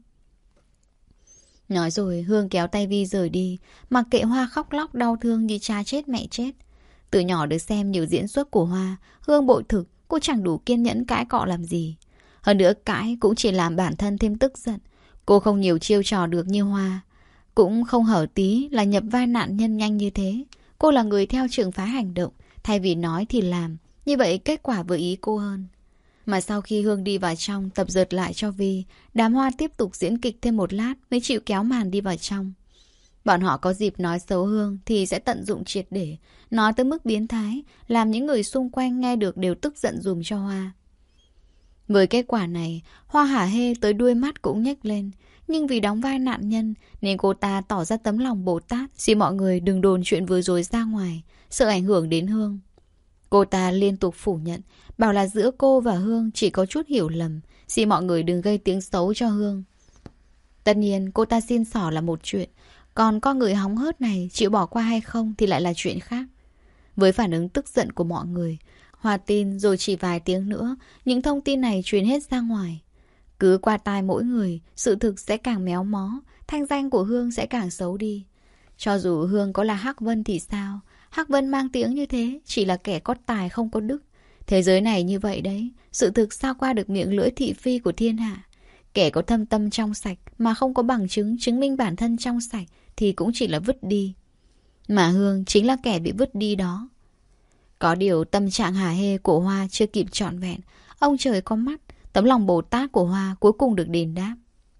Nói rồi Hương kéo tay Vi rời đi, mặc kệ Hoa khóc lóc đau thương như cha chết mẹ chết. Từ nhỏ được xem nhiều diễn xuất của Hoa, Hương bội thực, cô chẳng đủ kiên nhẫn cãi cọ làm gì. Hơn nữa cãi cũng chỉ làm bản thân thêm tức giận. Cô không nhiều chiêu trò được như Hoa, cũng không hở tí là nhập vai nạn nhân nhanh như thế. Cô là người theo trường phái hành động, thay vì nói thì làm, như vậy kết quả vừa ý cô hơn. Mà sau khi Hương đi vào trong tập dượt lại cho Vi, đám Hoa tiếp tục diễn kịch thêm một lát mới chịu kéo màn đi vào trong. Bọn họ có dịp nói xấu Hương thì sẽ tận dụng triệt để, nói tới mức biến thái, làm những người xung quanh nghe được đều tức giận dùm cho Hoa. Với kết quả này, Hoa hả hê tới đuôi mắt cũng nhếch lên. Nhưng vì đóng vai nạn nhân nên cô ta tỏ ra tấm lòng Bồ Tát, xin mọi người đừng đồn chuyện vừa rồi ra ngoài, sợ ảnh hưởng đến Hương. Cô ta liên tục phủ nhận, bảo là giữa cô và Hương chỉ có chút hiểu lầm, xin mọi người đừng gây tiếng xấu cho Hương. Tất nhiên cô ta xin xỏ là một chuyện, còn con người hóng hớt này chịu bỏ qua hay không thì lại là chuyện khác. Với phản ứng tức giận của mọi người, Hoa tin rồi chỉ vài tiếng nữa, những thông tin này truyền hết ra ngoài. Cứ qua tai mỗi người, sự thực sẽ càng méo mó, thanh danh của Hương sẽ càng xấu đi. Cho dù Hương có là Hắc Vân thì sao? Hắc Vân mang tiếng như thế, chỉ là kẻ có tài không có đức. Thế giới này như vậy đấy, sự thực sao qua được miệng lưỡi thị phi của thiên hạ. Kẻ có thâm tâm trong sạch mà không có bằng chứng chứng minh bản thân trong sạch thì cũng chỉ là vứt đi. Mà Hương chính là kẻ bị vứt đi đó. Có điều tâm trạng hả hê của Hoa chưa kịp trọn vẹn. Ông trời có mắt, tấm lòng Bồ Tát của Hoa cuối cùng được đền đáp.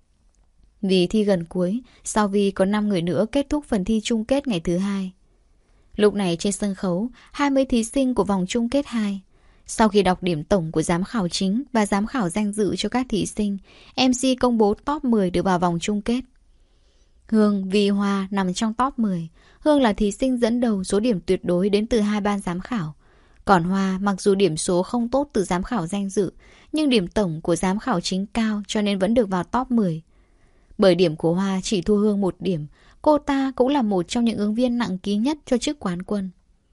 Vì thi gần cuối, sau Vi có năm người nữa kết thúc phần thi chung kết ngày thứ hai. Lúc này trên sân khấu, hai mươi thí sinh của vòng chung kết hai. Sau khi đọc điểm tổng của giám khảo chính và giám khảo danh dự cho các thí sinh, em xê công bố top mười được vào vòng chung kết. Hương, Vi, Hoa nằm trong top mười. Hương là thí sinh dẫn đầu số điểm tuyệt đối đến từ hai ban giám khảo. Còn Hoa mặc dù điểm số không tốt từ giám khảo danh dự, nhưng điểm tổng của giám khảo chính cao cho nên vẫn được vào top mười. Bởi điểm của Hoa chỉ thua Hương một điểm, cô ta cũng là một trong những ứng viên nặng ký nhất cho chức quán quân.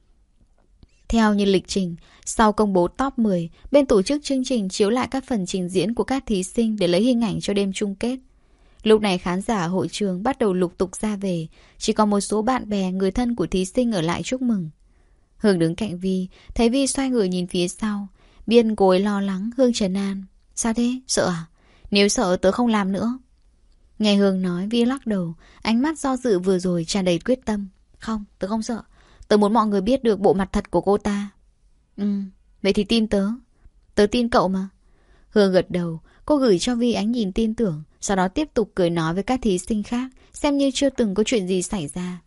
Theo như lịch trình, sau công bố top mười, bên tổ chức chương trình chiếu lại các phần trình diễn của các thí sinh để lấy hình ảnh cho đêm chung kết. Lúc này khán giả hội trường bắt đầu lục tục ra về, chỉ còn một số bạn bè, người thân của thí sinh ở lại chúc mừng. Hương đứng cạnh Vi, thấy Vi xoay người nhìn phía sau. Biết cô ấy lo lắng, Hương trấn an. Sao thế? Sợ à? Nếu sợ tớ không làm nữa. Nghe Hương nói, Vi lắc đầu, ánh mắt do dự vừa rồi tràn đầy quyết tâm. Không, tớ không sợ. Tớ muốn mọi người biết được bộ mặt thật của cô ta. Ừ, vậy thì tin tớ. Tớ tin cậu mà. Hương gật đầu, cô gửi cho Vi ánh nhìn tin tưởng, sau đó tiếp tục cười nói với các thí sinh khác, xem như chưa từng có chuyện gì xảy ra.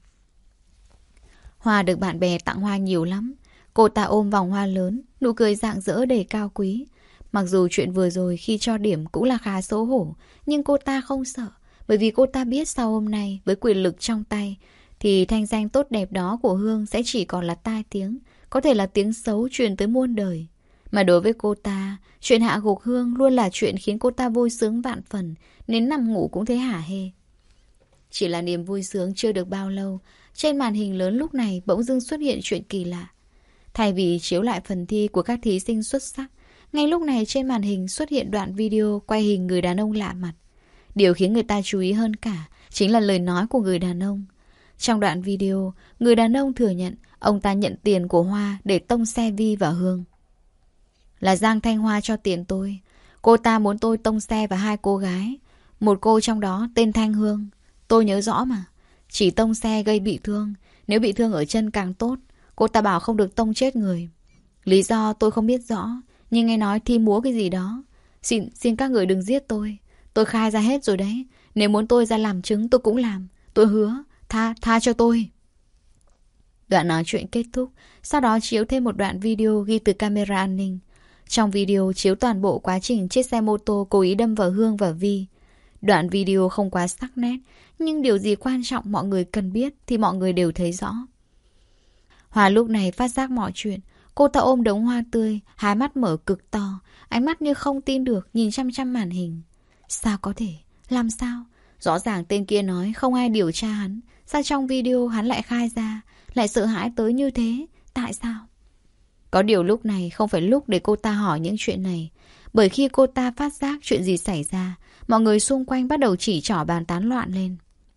Hoa được bạn bè tặng hoa nhiều lắm. Cô ta ôm vòng hoa lớn, nụ cười rạng rỡ đầy cao quý. Mặc dù chuyện vừa rồi khi cho điểm cũng là khá xấu hổ, nhưng cô ta không sợ, bởi vì cô ta biết sau hôm nay với quyền lực trong tay thì thanh danh tốt đẹp đó của Hương sẽ chỉ còn là tai tiếng, có thể là tiếng xấu truyền tới muôn đời. Mà đối với cô ta, chuyện hạ gục Hương luôn là chuyện khiến cô ta vui sướng vạn phần, nên nằm ngủ cũng thấy hả hê. Chỉ là niềm vui sướng chưa được bao lâu, trên màn hình lớn lúc này bỗng dưng xuất hiện chuyện kỳ lạ. Thay vì chiếu lại phần thi của các thí sinh xuất sắc, ngay lúc này trên màn hình xuất hiện đoạn video quay hình người đàn ông lạ mặt. Điều khiến người ta chú ý hơn cả chính là lời nói của người đàn ông. Trong đoạn video, người đàn ông thừa nhận ông ta nhận tiền của Hoa để tông xe Vi và Hương. Là Giang Thanh Hoa cho tiền tôi. Cô ta muốn tôi tông xe và hai cô gái. Một cô trong đó tên Thanh Hương. Tôi nhớ rõ mà. Chỉ tông xe gây bị thương. Nếu bị thương ở chân càng tốt. Cô ta bảo không được tông chết người. Lý do tôi không biết rõ, nhưng nghe nói thi múa cái gì đó. Xin, xin các người đừng giết tôi. Tôi khai ra hết rồi đấy. Nếu muốn tôi ra làm chứng tôi cũng làm. Tôi hứa, tha, tha cho tôi. Đoạn nói chuyện kết thúc. Sau đó chiếu thêm một đoạn video ghi từ camera an ninh. Trong video chiếu toàn bộ quá trình chiếc xe mô tô cố ý đâm vào Hương và Vi. Đoạn video không quá sắc nét, nhưng điều gì quan trọng mọi người cần biết thì mọi người đều thấy rõ. Hòa lúc này phát giác mọi chuyện. Cô ta ôm đống hoa tươi, hai mắt mở cực to, ánh mắt như không tin được nhìn chăm chăm màn hình. Sao có thể? Làm sao? Rõ ràng tên kia nói không ai điều tra hắn. Sao trong video hắn lại khai ra, lại sợ hãi tới như thế? Tại sao? Có điều lúc này không phải lúc để cô ta hỏi những chuyện này. Bởi khi cô ta phát giác chuyện gì xảy ra, mọi người xung quanh bắt đầu chỉ trỏ bàn tán loạn lên.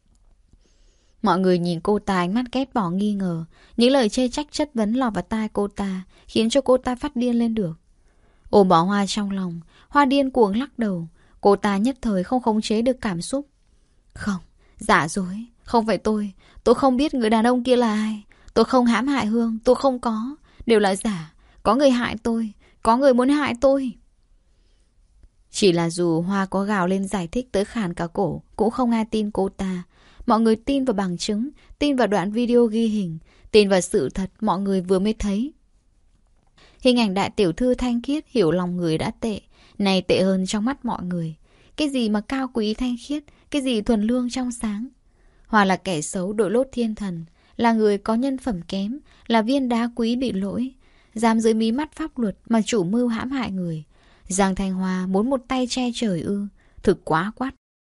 Mọi người nhìn cô ta ánh mắt ghét bỏ nghi ngờ. Những lời chê trách chất vấn lọt vào tai cô ta, khiến cho cô ta phát điên lên được. Ôm bó hoa trong lòng, Hoa điên cuồng lắc đầu. Cô ta nhất thời không khống chế được cảm xúc. Không, giả dối. Không phải tôi. Tôi không biết người đàn ông kia là ai. Tôi không hãm hại Hương. Tôi không có. Đều là giả. Có người hại tôi. Có người muốn hại tôi. Chỉ là dù Hoa có gào lên giải thích tới khàn cả cổ, cũng không ai tin cô ta. Mọi người tin vào bằng chứng, tin vào đoạn video ghi hình, tin vào sự thật mọi người vừa mới thấy. Hình ảnh đại tiểu thư thanh khiết hiểu lòng người đã tệ, này tệ hơn trong mắt mọi người. Cái gì mà cao quý thanh khiết, cái gì thuần lương trong sáng. Hoa là kẻ xấu đội lốt thiên thần, là người có nhân phẩm kém, là viên đá quý bị lỗi, dám dưới mí mắt pháp luật mà chủ mưu hãm hại người. Giang Thanh Hoa muốn một tay che trời ư? Thực quá quát.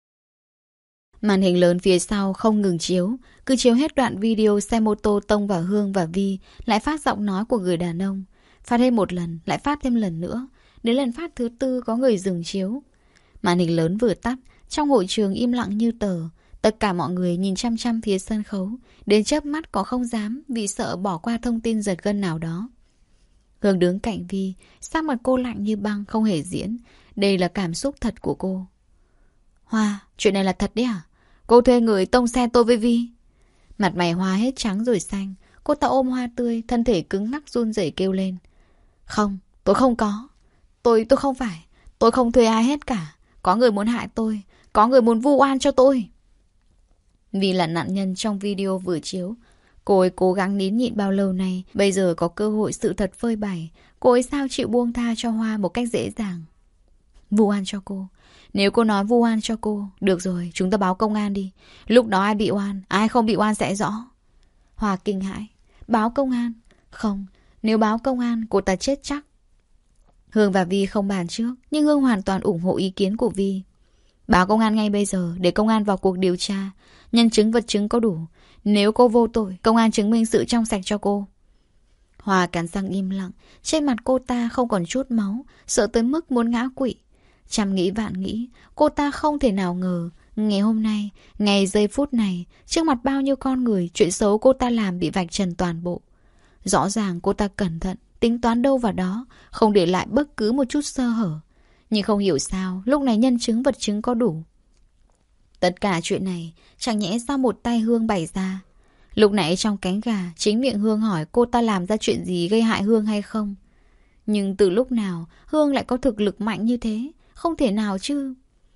Màn hình lớn phía sau không ngừng chiếu, cứ chiếu hết đoạn video xe mô tô tông vào Hương và Vi, lại phát giọng nói của người đàn ông. Phát thêm một lần, lại phát thêm lần nữa. Đến lần phát thứ tư có người dừng chiếu. Màn hình lớn vừa tắt, trong hội trường im lặng như tờ. Tất cả mọi người nhìn chăm chăm phía sân khấu, đến chớp mắt có không dám vì sợ bỏ qua thông tin giật gân nào đó. Hương đứng cạnh Vi, sắc mặt cô lạnh như băng, không hề diễn. Đây là cảm xúc thật của cô. Hoa, chuyện này là thật đấy à? Cô thuê người tông xe tôi với Vi. Mặt mày Hoa hết trắng rồi xanh. Cô ta ôm hoa tươi, thân thể cứng ngắc run rẩy kêu lên. Không, tôi không có. Tôi, tôi không phải. Tôi không thuê ai hết cả. Có người muốn hại tôi. Có người muốn vu oan cho tôi. Vì là nạn nhân trong video vừa chiếu. Cô ấy cố gắng nín nhịn bao lâu nay. Bây giờ có cơ hội sự thật phơi bày. Cô ấy sao chịu buông tha cho Hoa một cách dễ dàng. Vu oan cho cô. Nếu cô nói vu oan cho cô, được rồi, chúng ta báo công an đi. Lúc đó ai bị oan, ai không bị oan sẽ rõ. Hoa kinh hãi. Báo công an? Không, nếu báo công an, cô ta chết chắc. Hương và Vi không bàn trước, nhưng Hương hoàn toàn ủng hộ ý kiến của Vi. Báo công an ngay bây giờ, để công an vào cuộc điều tra. Nhân chứng vật chứng có đủ. Nếu cô vô tội, công an chứng minh sự trong sạch cho cô. Hoa cắn răng im lặng. Trên mặt cô ta không còn chút máu, sợ tới mức muốn ngã quỵ. Trăm nghĩ vạn nghĩ, cô ta không thể nào ngờ ngày hôm nay, ngày giây phút này, trước mặt bao nhiêu con người, chuyện xấu cô ta làm bị vạch trần toàn bộ. Rõ ràng cô ta cẩn thận, tính toán đâu vào đó, không để lại bất cứ một chút sơ hở. Nhưng không hiểu sao, lúc này nhân chứng vật chứng có đủ. Tất cả chuyện này, chẳng nhẽ do một tay Hương bày ra. Lúc nãy trong cánh gà, chính miệng Hương hỏi cô ta làm ra chuyện gì gây hại Hương hay không. Nhưng từ lúc nào, Hương lại có thực lực mạnh như thế? Không thể nào chứ.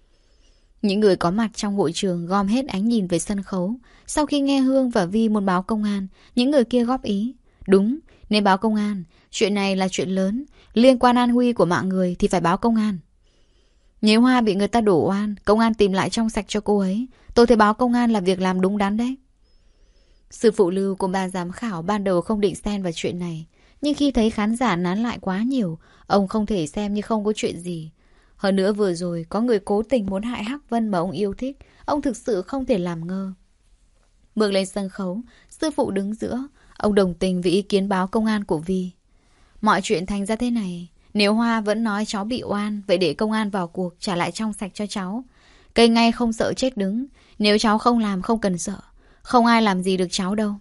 Những người có mặt trong hội trường gom hết ánh nhìn về sân khấu. Sau khi nghe Hương và Vi muốn báo công an, những người kia góp ý. Đúng, nên báo công an. Chuyện này là chuyện lớn, liên quan an nguy của mạng người thì phải báo công an. Nếu Hoa bị người ta đổ oan, công an tìm lại trong sạch cho cô ấy. Tôi thấy báo công an là việc làm đúng đắn đấy. Sư phụ Lưu của ban giám khảo ban đầu không định xen vào chuyện này. Nhưng khi thấy khán giả nán lại quá nhiều, ông không thể xem như không có chuyện gì. Hơn nữa vừa rồi có người cố tình muốn hại Hắc Vân mà ông yêu thích. Ông thực sự không thể làm ngơ. Bước lên sân khấu, sư phụ đứng giữa. Ông đồng tình với ý kiến báo công an của Vi. Mọi chuyện thành ra thế này. Nếu Hoa vẫn nói cháu bị oan, vậy để công an vào cuộc trả lại trong sạch cho cháu. Cây ngay không sợ chết đứng. Nếu cháu không làm không cần sợ. Không ai làm gì được cháu đâu.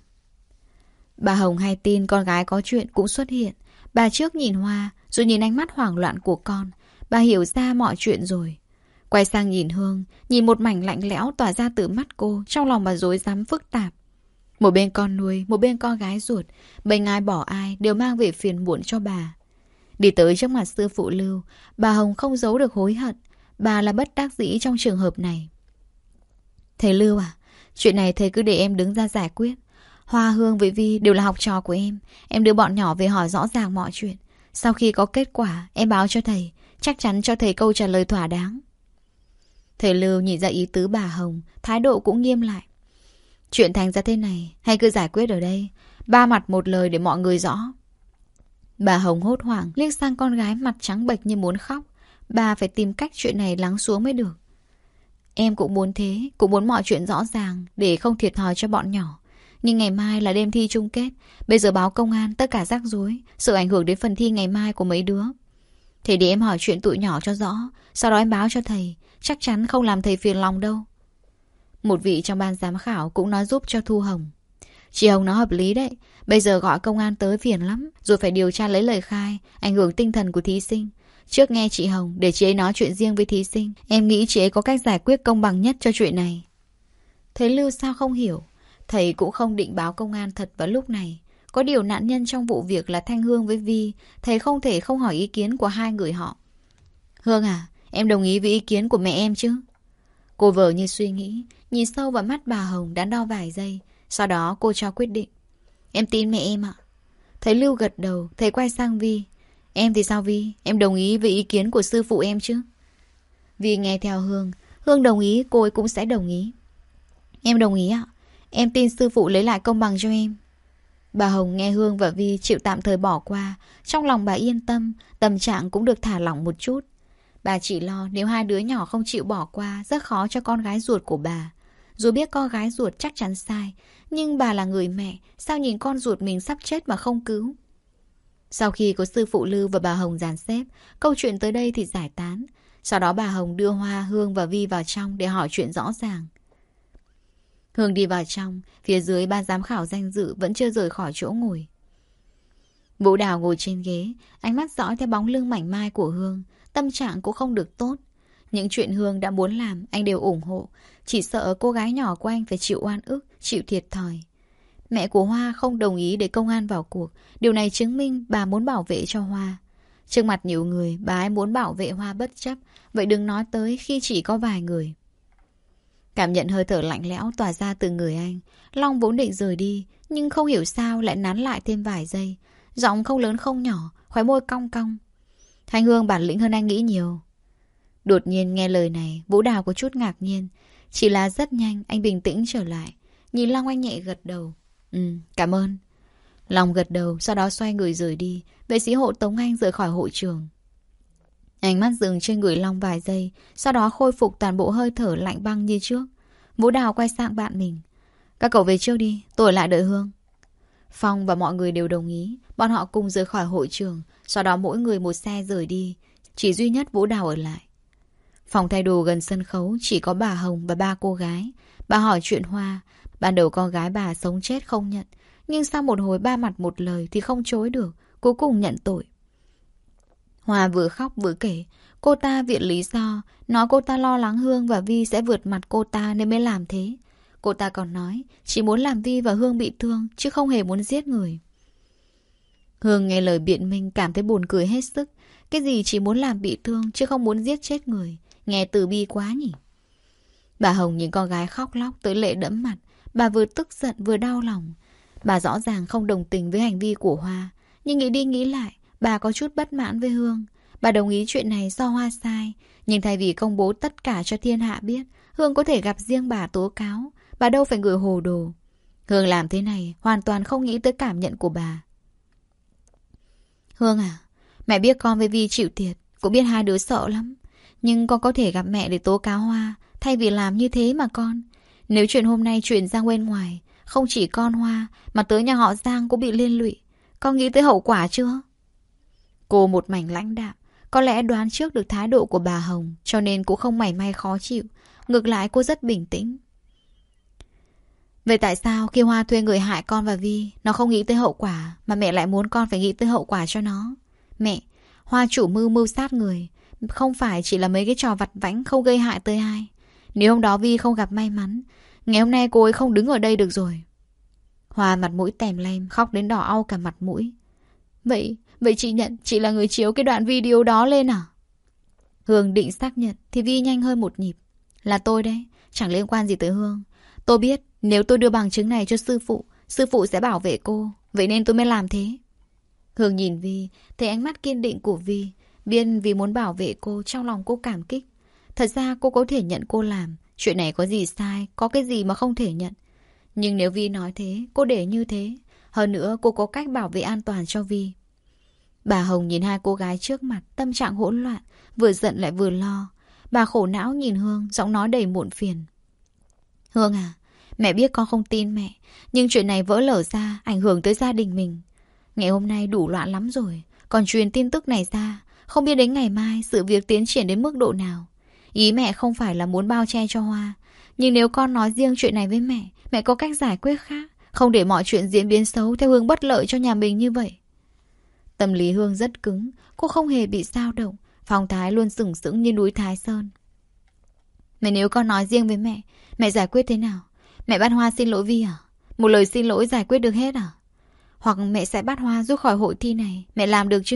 Bà Hồng hay tin con gái có chuyện cũng xuất hiện. Bà trước nhìn Hoa, rồi nhìn ánh mắt hoảng loạn của con. Bà hiểu ra mọi chuyện rồi. Quay sang nhìn Hương, nhìn một mảnh lạnh lẽo tỏa ra từ mắt cô. Trong lòng bà rối rắm phức tạp. Một bên con nuôi, một bên con gái ruột. Bệnh ai bỏ ai đều mang về phiền muộn cho bà. Đi tới trước mặt sư phụ Lưu, bà Hồng không giấu được hối hận. Bà là bất đắc dĩ trong trường hợp này. Thầy Lưu à, chuyện này thầy cứ để em đứng ra giải quyết. Hoa, Hương với Vi đều là học trò của em. Em đưa bọn nhỏ về hỏi rõ ràng mọi chuyện. Sau khi có kết quả, em báo cho thầy. Chắc chắn cho thầy câu trả lời thỏa đáng. Thầy Lưu nhìn ra ý tứ bà Hồng, thái độ cũng nghiêm lại. Chuyện thành ra thế này, hay cứ giải quyết ở đây. Ba mặt một lời để mọi người rõ. Bà Hồng hốt hoảng liếc sang con gái mặt trắng bệch như muốn khóc. Bà phải tìm cách chuyện này lắng xuống mới được. Em cũng muốn thế, cũng muốn mọi chuyện rõ ràng để không thiệt thòi cho bọn nhỏ. Nhưng ngày mai là đêm thi chung kết. Bây giờ báo công an tất cả rắc rối, sự ảnh hưởng đến phần thi ngày mai của mấy đứa. Thế để em hỏi chuyện tụi nhỏ cho rõ, sau đó em báo cho thầy. Chắc chắn không làm thầy phiền lòng đâu. Một vị trong ban giám khảo cũng nói giúp cho Thu Hồng. Chị Hồng nói hợp lý đấy. Bây giờ gọi công an tới phiền lắm, rồi phải điều tra lấy lời khai, ảnh hưởng tinh thần của thí sinh. Trước nghe chị Hồng, để chị ấy nói chuyện riêng với thí sinh. Em nghĩ chị ấy có cách giải quyết công bằng nhất cho chuyện này. Thế Lưu sao không hiểu. Thầy cũng không định báo công an thật vào lúc này. Có điều nạn nhân trong vụ việc là Thanh Hương với Vi. Thầy không thể không hỏi ý kiến của hai người họ. Hương à, em đồng ý với ý kiến của mẹ em chứ? Cô vờ như suy nghĩ, nhìn sâu vào mắt bà Hồng đắn đo vài giây. Sau đó cô cho quyết định. Em tin mẹ em ạ. Thấy Lưu gật đầu, thầy quay sang Vi. Em thì sao Vi? Em đồng ý với ý kiến của sư phụ em chứ? Vi nghe theo Hương. Hương đồng ý, cô ấy cũng sẽ đồng ý. Em đồng ý ạ. Em tin sư phụ lấy lại công bằng cho em. Bà Hồng nghe Hương và Vi chịu tạm thời bỏ qua. Trong lòng bà yên tâm, tâm trạng cũng được thả lỏng một chút. Bà chỉ lo nếu hai đứa nhỏ không chịu bỏ qua, rất khó cho con gái ruột của bà. Dù biết con gái ruột chắc chắn sai, nhưng bà là người mẹ, sao nhìn con ruột mình sắp chết mà không cứu? Sau khi có sư phụ Lưu và bà Hồng dàn xếp, câu chuyện tới đây thì giải tán. Sau đó bà Hồng đưa Hoa, Hương và Vi vào trong để hỏi chuyện rõ ràng. Hương đi vào trong, phía dưới ban giám khảo danh dự vẫn chưa rời khỏi chỗ ngồi. Vũ Đào ngồi trên ghế, ánh mắt dõi theo bóng lưng mảnh mai của Hương, tâm trạng cũng không được tốt. Những chuyện Hương đã muốn làm, anh đều ủng hộ, chỉ sợ cô gái nhỏ của anh phải chịu oan ức, chịu thiệt thòi. Mẹ của Hoa không đồng ý để công an vào cuộc, điều này chứng minh bà muốn bảo vệ cho Hoa. Trước mặt nhiều người, bà ấy muốn bảo vệ Hoa bất chấp, vậy đừng nói tới khi chỉ có vài người. Cảm nhận hơi thở lạnh lẽo tỏa ra từ người anh, Long vốn định rời đi, nhưng không hiểu sao lại nán lại thêm vài giây. Giọng không lớn không nhỏ, khóe môi cong cong. Thanh Hương bản lĩnh hơn anh nghĩ nhiều. Đột nhiên nghe lời này, Vũ Đào có chút ngạc nhiên. Chỉ là rất nhanh, anh bình tĩnh trở lại. Nhìn Long anh nhẹ gật đầu. Ừ, cảm ơn. Long gật đầu, sau đó xoay người rời đi. Vệ sĩ hộ tống anh rời khỏi hội trường. Ánh mắt dừng trên người Long vài giây, sau đó khôi phục toàn bộ hơi thở lạnh băng như trước. Vũ Đào quay sang bạn mình. Các cậu về trước đi, tôi ở lại đợi Hương. Phong và mọi người đều đồng ý. Bọn họ cùng rời khỏi hội trường, sau đó mỗi người một xe rời đi. Chỉ duy nhất Vũ Đào ở lại. Phòng thay đồ gần sân khấu chỉ có bà Hồng và ba cô gái. Bà hỏi chuyện Hoa. Ban đầu con gái bà sống chết không nhận, nhưng sau một hồi ba mặt một lời thì không chối được, cuối cùng nhận tội. Hoa vừa khóc vừa kể. Cô ta viện lý do, nói cô ta lo lắng Hương và Vi sẽ vượt mặt cô ta nên mới làm thế. Cô ta còn nói chỉ muốn làm Vi và Hương bị thương, chứ không hề muốn giết người. Hương nghe lời biện minh cảm thấy buồn cười hết sức. Cái gì chỉ muốn làm bị thương chứ không muốn giết chết người, nghe từ bi quá nhỉ. Bà Hồng nhìn con gái khóc lóc tới lệ đẫm mặt. Bà vừa tức giận vừa đau lòng. Bà rõ ràng không đồng tình với hành vi của Hoa, nhưng nghĩ đi nghĩ lại, bà có chút bất mãn với Hương. Bà đồng ý chuyện này do Hoa sai, nhưng thay vì công bố tất cả cho thiên hạ biết, Hương có thể gặp riêng bà tố cáo. Bà đâu phải người hồ đồ. Hương làm thế này hoàn toàn không nghĩ tới cảm nhận của bà. Hương à, mẹ biết con với Vi chịu thiệt, cũng biết hai đứa sợ lắm, nhưng con có thể gặp mẹ để tố cáo Hoa, thay vì làm như thế mà con. Nếu chuyện hôm nay truyền ra bên ngoài, không chỉ con Hoa mà tới nhà họ Giang cũng bị liên lụy. Con nghĩ tới hậu quả chưa? Cô một mảnh lãnh đạm, có lẽ đoán trước được thái độ của bà Hồng, cho nên cũng không mảy may khó chịu. Ngược lại cô rất bình tĩnh. Vậy tại sao khi Hoa thuê người hại con và Vi, nó không nghĩ tới hậu quả, mà mẹ lại muốn con phải nghĩ tới hậu quả cho nó? Mẹ, Hoa chủ mưu mưu sát người, không phải chỉ là mấy cái trò vặt vãnh không gây hại tới ai. Nếu hôm đó Vi không gặp may mắn, ngày hôm nay cô ấy không đứng ở đây được rồi. Hoa mặt mũi tèm lem, khóc đến đỏ au cả mặt mũi. Vậy, vậy chị nhận chị là người chiếu cái đoạn video đó lên à? Hương định xác nhận thì Vi nhanh hơn một nhịp. Là tôi đấy, chẳng liên quan gì tới Hương. Tôi biết nếu tôi đưa bằng chứng này cho sư phụ, sư phụ sẽ bảo vệ cô, vậy nên tôi mới làm thế. Hương nhìn Vi, thấy ánh mắt kiên định của Vi, biết Vi muốn bảo vệ cô, trong lòng cô cảm kích. Thật ra cô có thể nhận cô làm, chuyện này có gì sai, có cái gì mà không thể nhận. Nhưng nếu Vi nói thế, cô để như thế. Hơn nữa cô có cách bảo vệ an toàn cho Vi. Bà Hồng nhìn hai cô gái trước mặt, tâm trạng hỗn loạn, vừa giận lại vừa lo. Bà khổ não nhìn Hương, giọng nói đầy muộn phiền. Hương à, mẹ biết con không tin mẹ, nhưng chuyện này vỡ lở ra, ảnh hưởng tới gia đình mình. Ngày hôm nay đủ loạn lắm rồi, còn truyền tin tức này ra, không biết đến ngày mai sự việc tiến triển đến mức độ nào. Ý mẹ không phải là muốn bao che cho Hoa, nhưng nếu con nói riêng chuyện này với mẹ, mẹ có cách giải quyết khác, không để mọi chuyện diễn biến xấu theo hướng bất lợi cho nhà mình như vậy. Tâm lý Hương rất cứng, cô không hề bị dao động, phong thái luôn sừng sững như núi Thái Sơn. Mà nếu con nói riêng với mẹ, mẹ giải quyết thế nào? Mẹ bắt Hoa xin lỗi Vi à? Một lời xin lỗi giải quyết được hết à? Hoặc mẹ sẽ bắt Hoa rút khỏi hội thi này, mẹ làm được chứ?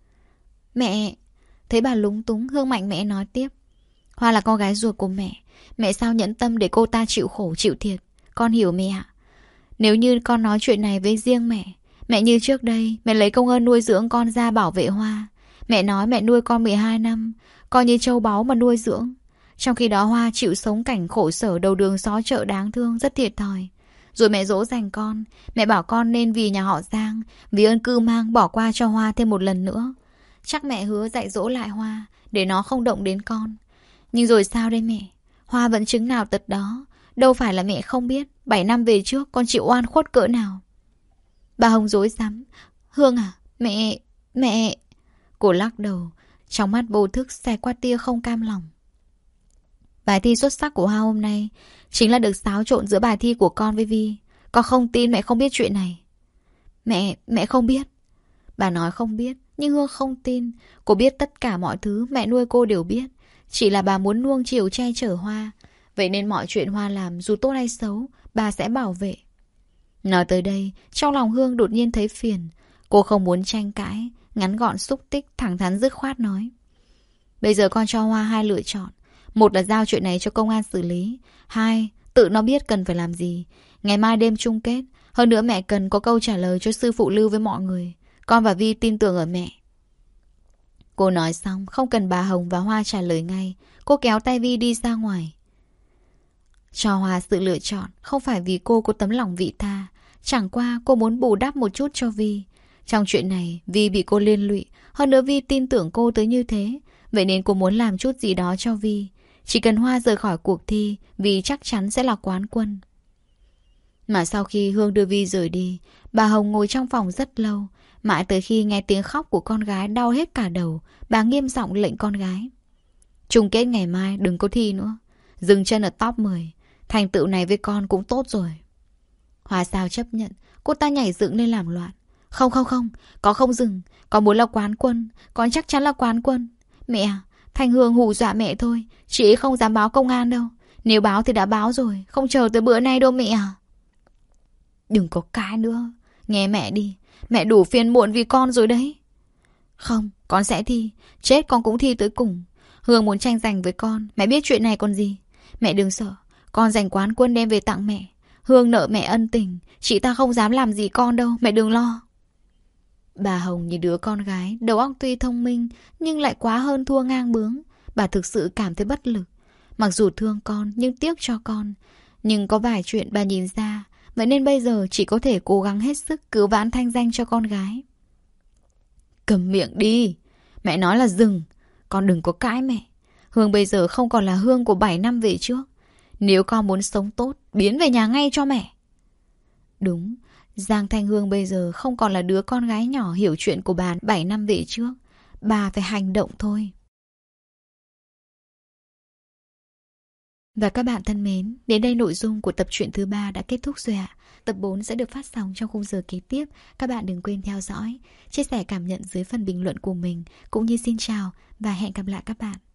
Mẹ... Thấy bà lúng túng, Hương mạnh mẽ nói tiếp. Hoa là con gái ruột của mẹ, mẹ sao nhẫn tâm để cô ta chịu khổ chịu thiệt? Con hiểu mẹ ạ. Nếu như con nói chuyện này với riêng mẹ, mẹ như trước đây, mẹ lấy công ơn nuôi dưỡng con ra bảo vệ Hoa. Mẹ nói mẹ nuôi con mười hai năm, coi như châu báu mà nuôi dưỡng. Trong khi đó Hoa chịu sống cảnh khổ sở đầu đường xó chợ đáng thương, rất thiệt thòi. Rồi mẹ dỗ dành con, mẹ bảo con nên vì nhà họ Giang, vì ơn cưu mang bỏ qua cho Hoa thêm một lần nữa. Chắc mẹ hứa dạy dỗ lại Hoa, để nó không động đến con. Nhưng rồi sao đây mẹ? Hoa vẫn chứng nào tật đó. Đâu phải là mẹ không biết, bảy năm về trước con chịu oan khuất cỡ nào. Bà Hồng rối rắm. Hương à, mẹ... mẹ... Cô lắc đầu, trong mắt vô thức xẹt qua tia không cam lòng. Bài thi xuất sắc của Hoa hôm nay chính là được xáo trộn giữa bài thi của con với Vi. Con không tin mẹ không biết chuyện này. Mẹ, mẹ không biết. Bà nói không biết, nhưng Hương không tin. Cô biết tất cả mọi thứ mẹ nuôi cô đều biết. Chỉ là bà muốn nuông chiều che chở Hoa. Vậy nên mọi chuyện Hoa làm dù tốt hay xấu, bà sẽ bảo vệ. Nói tới đây, trong lòng Hương đột nhiên thấy phiền. Cô không muốn tranh cãi, ngắn gọn xúc tích, thẳng thắn dứt khoát nói. Bây giờ con cho Hoa hai lựa chọn. Một là giao chuyện này cho công an xử lý. Hai, tự nó biết cần phải làm gì. Ngày mai đêm chung kết. Hơn nữa mẹ cần có câu trả lời cho sư phụ lưu với mọi người. Con và Vi tin tưởng ở mẹ. Cô nói xong, không cần bà Hồng và Hoa trả lời ngay. Cô kéo tay Vi đi ra ngoài. Cho Hoa sự lựa chọn không phải vì cô có tấm lòng vị tha. Chẳng qua cô muốn bù đắp một chút cho Vi. Trong chuyện này Vi bị cô liên lụy. Hơn nữa Vi tin tưởng cô tới như thế. Vậy nên cô muốn làm chút gì đó cho Vi. Chỉ cần Hoa rời khỏi cuộc thi, Vi chắc chắn sẽ là quán quân. Mà sau khi Hương đưa Vi rời đi, bà Hồng ngồi trong phòng rất lâu. Mãi tới khi nghe tiếng khóc của con gái đau hết cả đầu, bà nghiêm giọng lệnh con gái. Chung kết ngày mai đừng có thi nữa. Dừng chân ở top mười. Thành tựu này với con cũng tốt rồi. Hoa sao chấp nhận. Cô ta nhảy dựng lên làm loạn. Không không không, con không dừng. Con muốn là quán quân. Con chắc chắn là quán quân. Mẹ, Thanh Hương hù dọa mẹ thôi. Chị ấy không dám báo công an đâu. Nếu báo thì đã báo rồi. Không chờ tới bữa nay đâu mẹ. Đừng có cãi nữa. Nghe mẹ đi. Mẹ đủ phiền muộn vì con rồi đấy. Không, con sẽ thi. Chết con cũng thi tới cùng. Hương muốn tranh giành với con. Mẹ biết chuyện này còn gì. Mẹ đừng sợ. Con giành quán quân đem về tặng mẹ. Hương nợ mẹ ân tình. Chị ta không dám làm gì con đâu. Mẹ đừng lo. Bà Hồng như đứa con gái. Đầu óc tuy thông minh nhưng lại quá hơn thua ngang bướng. Bà thực sự cảm thấy bất lực. Mặc dù thương con nhưng tiếc cho con. Nhưng có vài chuyện bà nhìn ra. Vậy nên bây giờ chỉ có thể cố gắng hết sức cứu vãn thanh danh cho con gái. Cầm miệng đi. Mẹ nói là dừng. Con đừng có cãi mẹ. Hương bây giờ không còn là Hương của bảy năm về trước. Nếu con muốn sống tốt, biến về nhà ngay cho mẹ. Đúng, Giang Thanh Hương bây giờ không còn là đứa con gái nhỏ hiểu chuyện của bà bảy năm về trước. Bà phải hành động thôi. Và các bạn thân mến, đến đây nội dung của tập truyện thứ ba đã kết thúc rồi ạ. Tập bốn sẽ được phát sóng trong khung giờ kế tiếp. Các bạn đừng quên theo dõi, chia sẻ cảm nhận dưới phần bình luận của mình. Cũng như xin chào và hẹn gặp lại các bạn.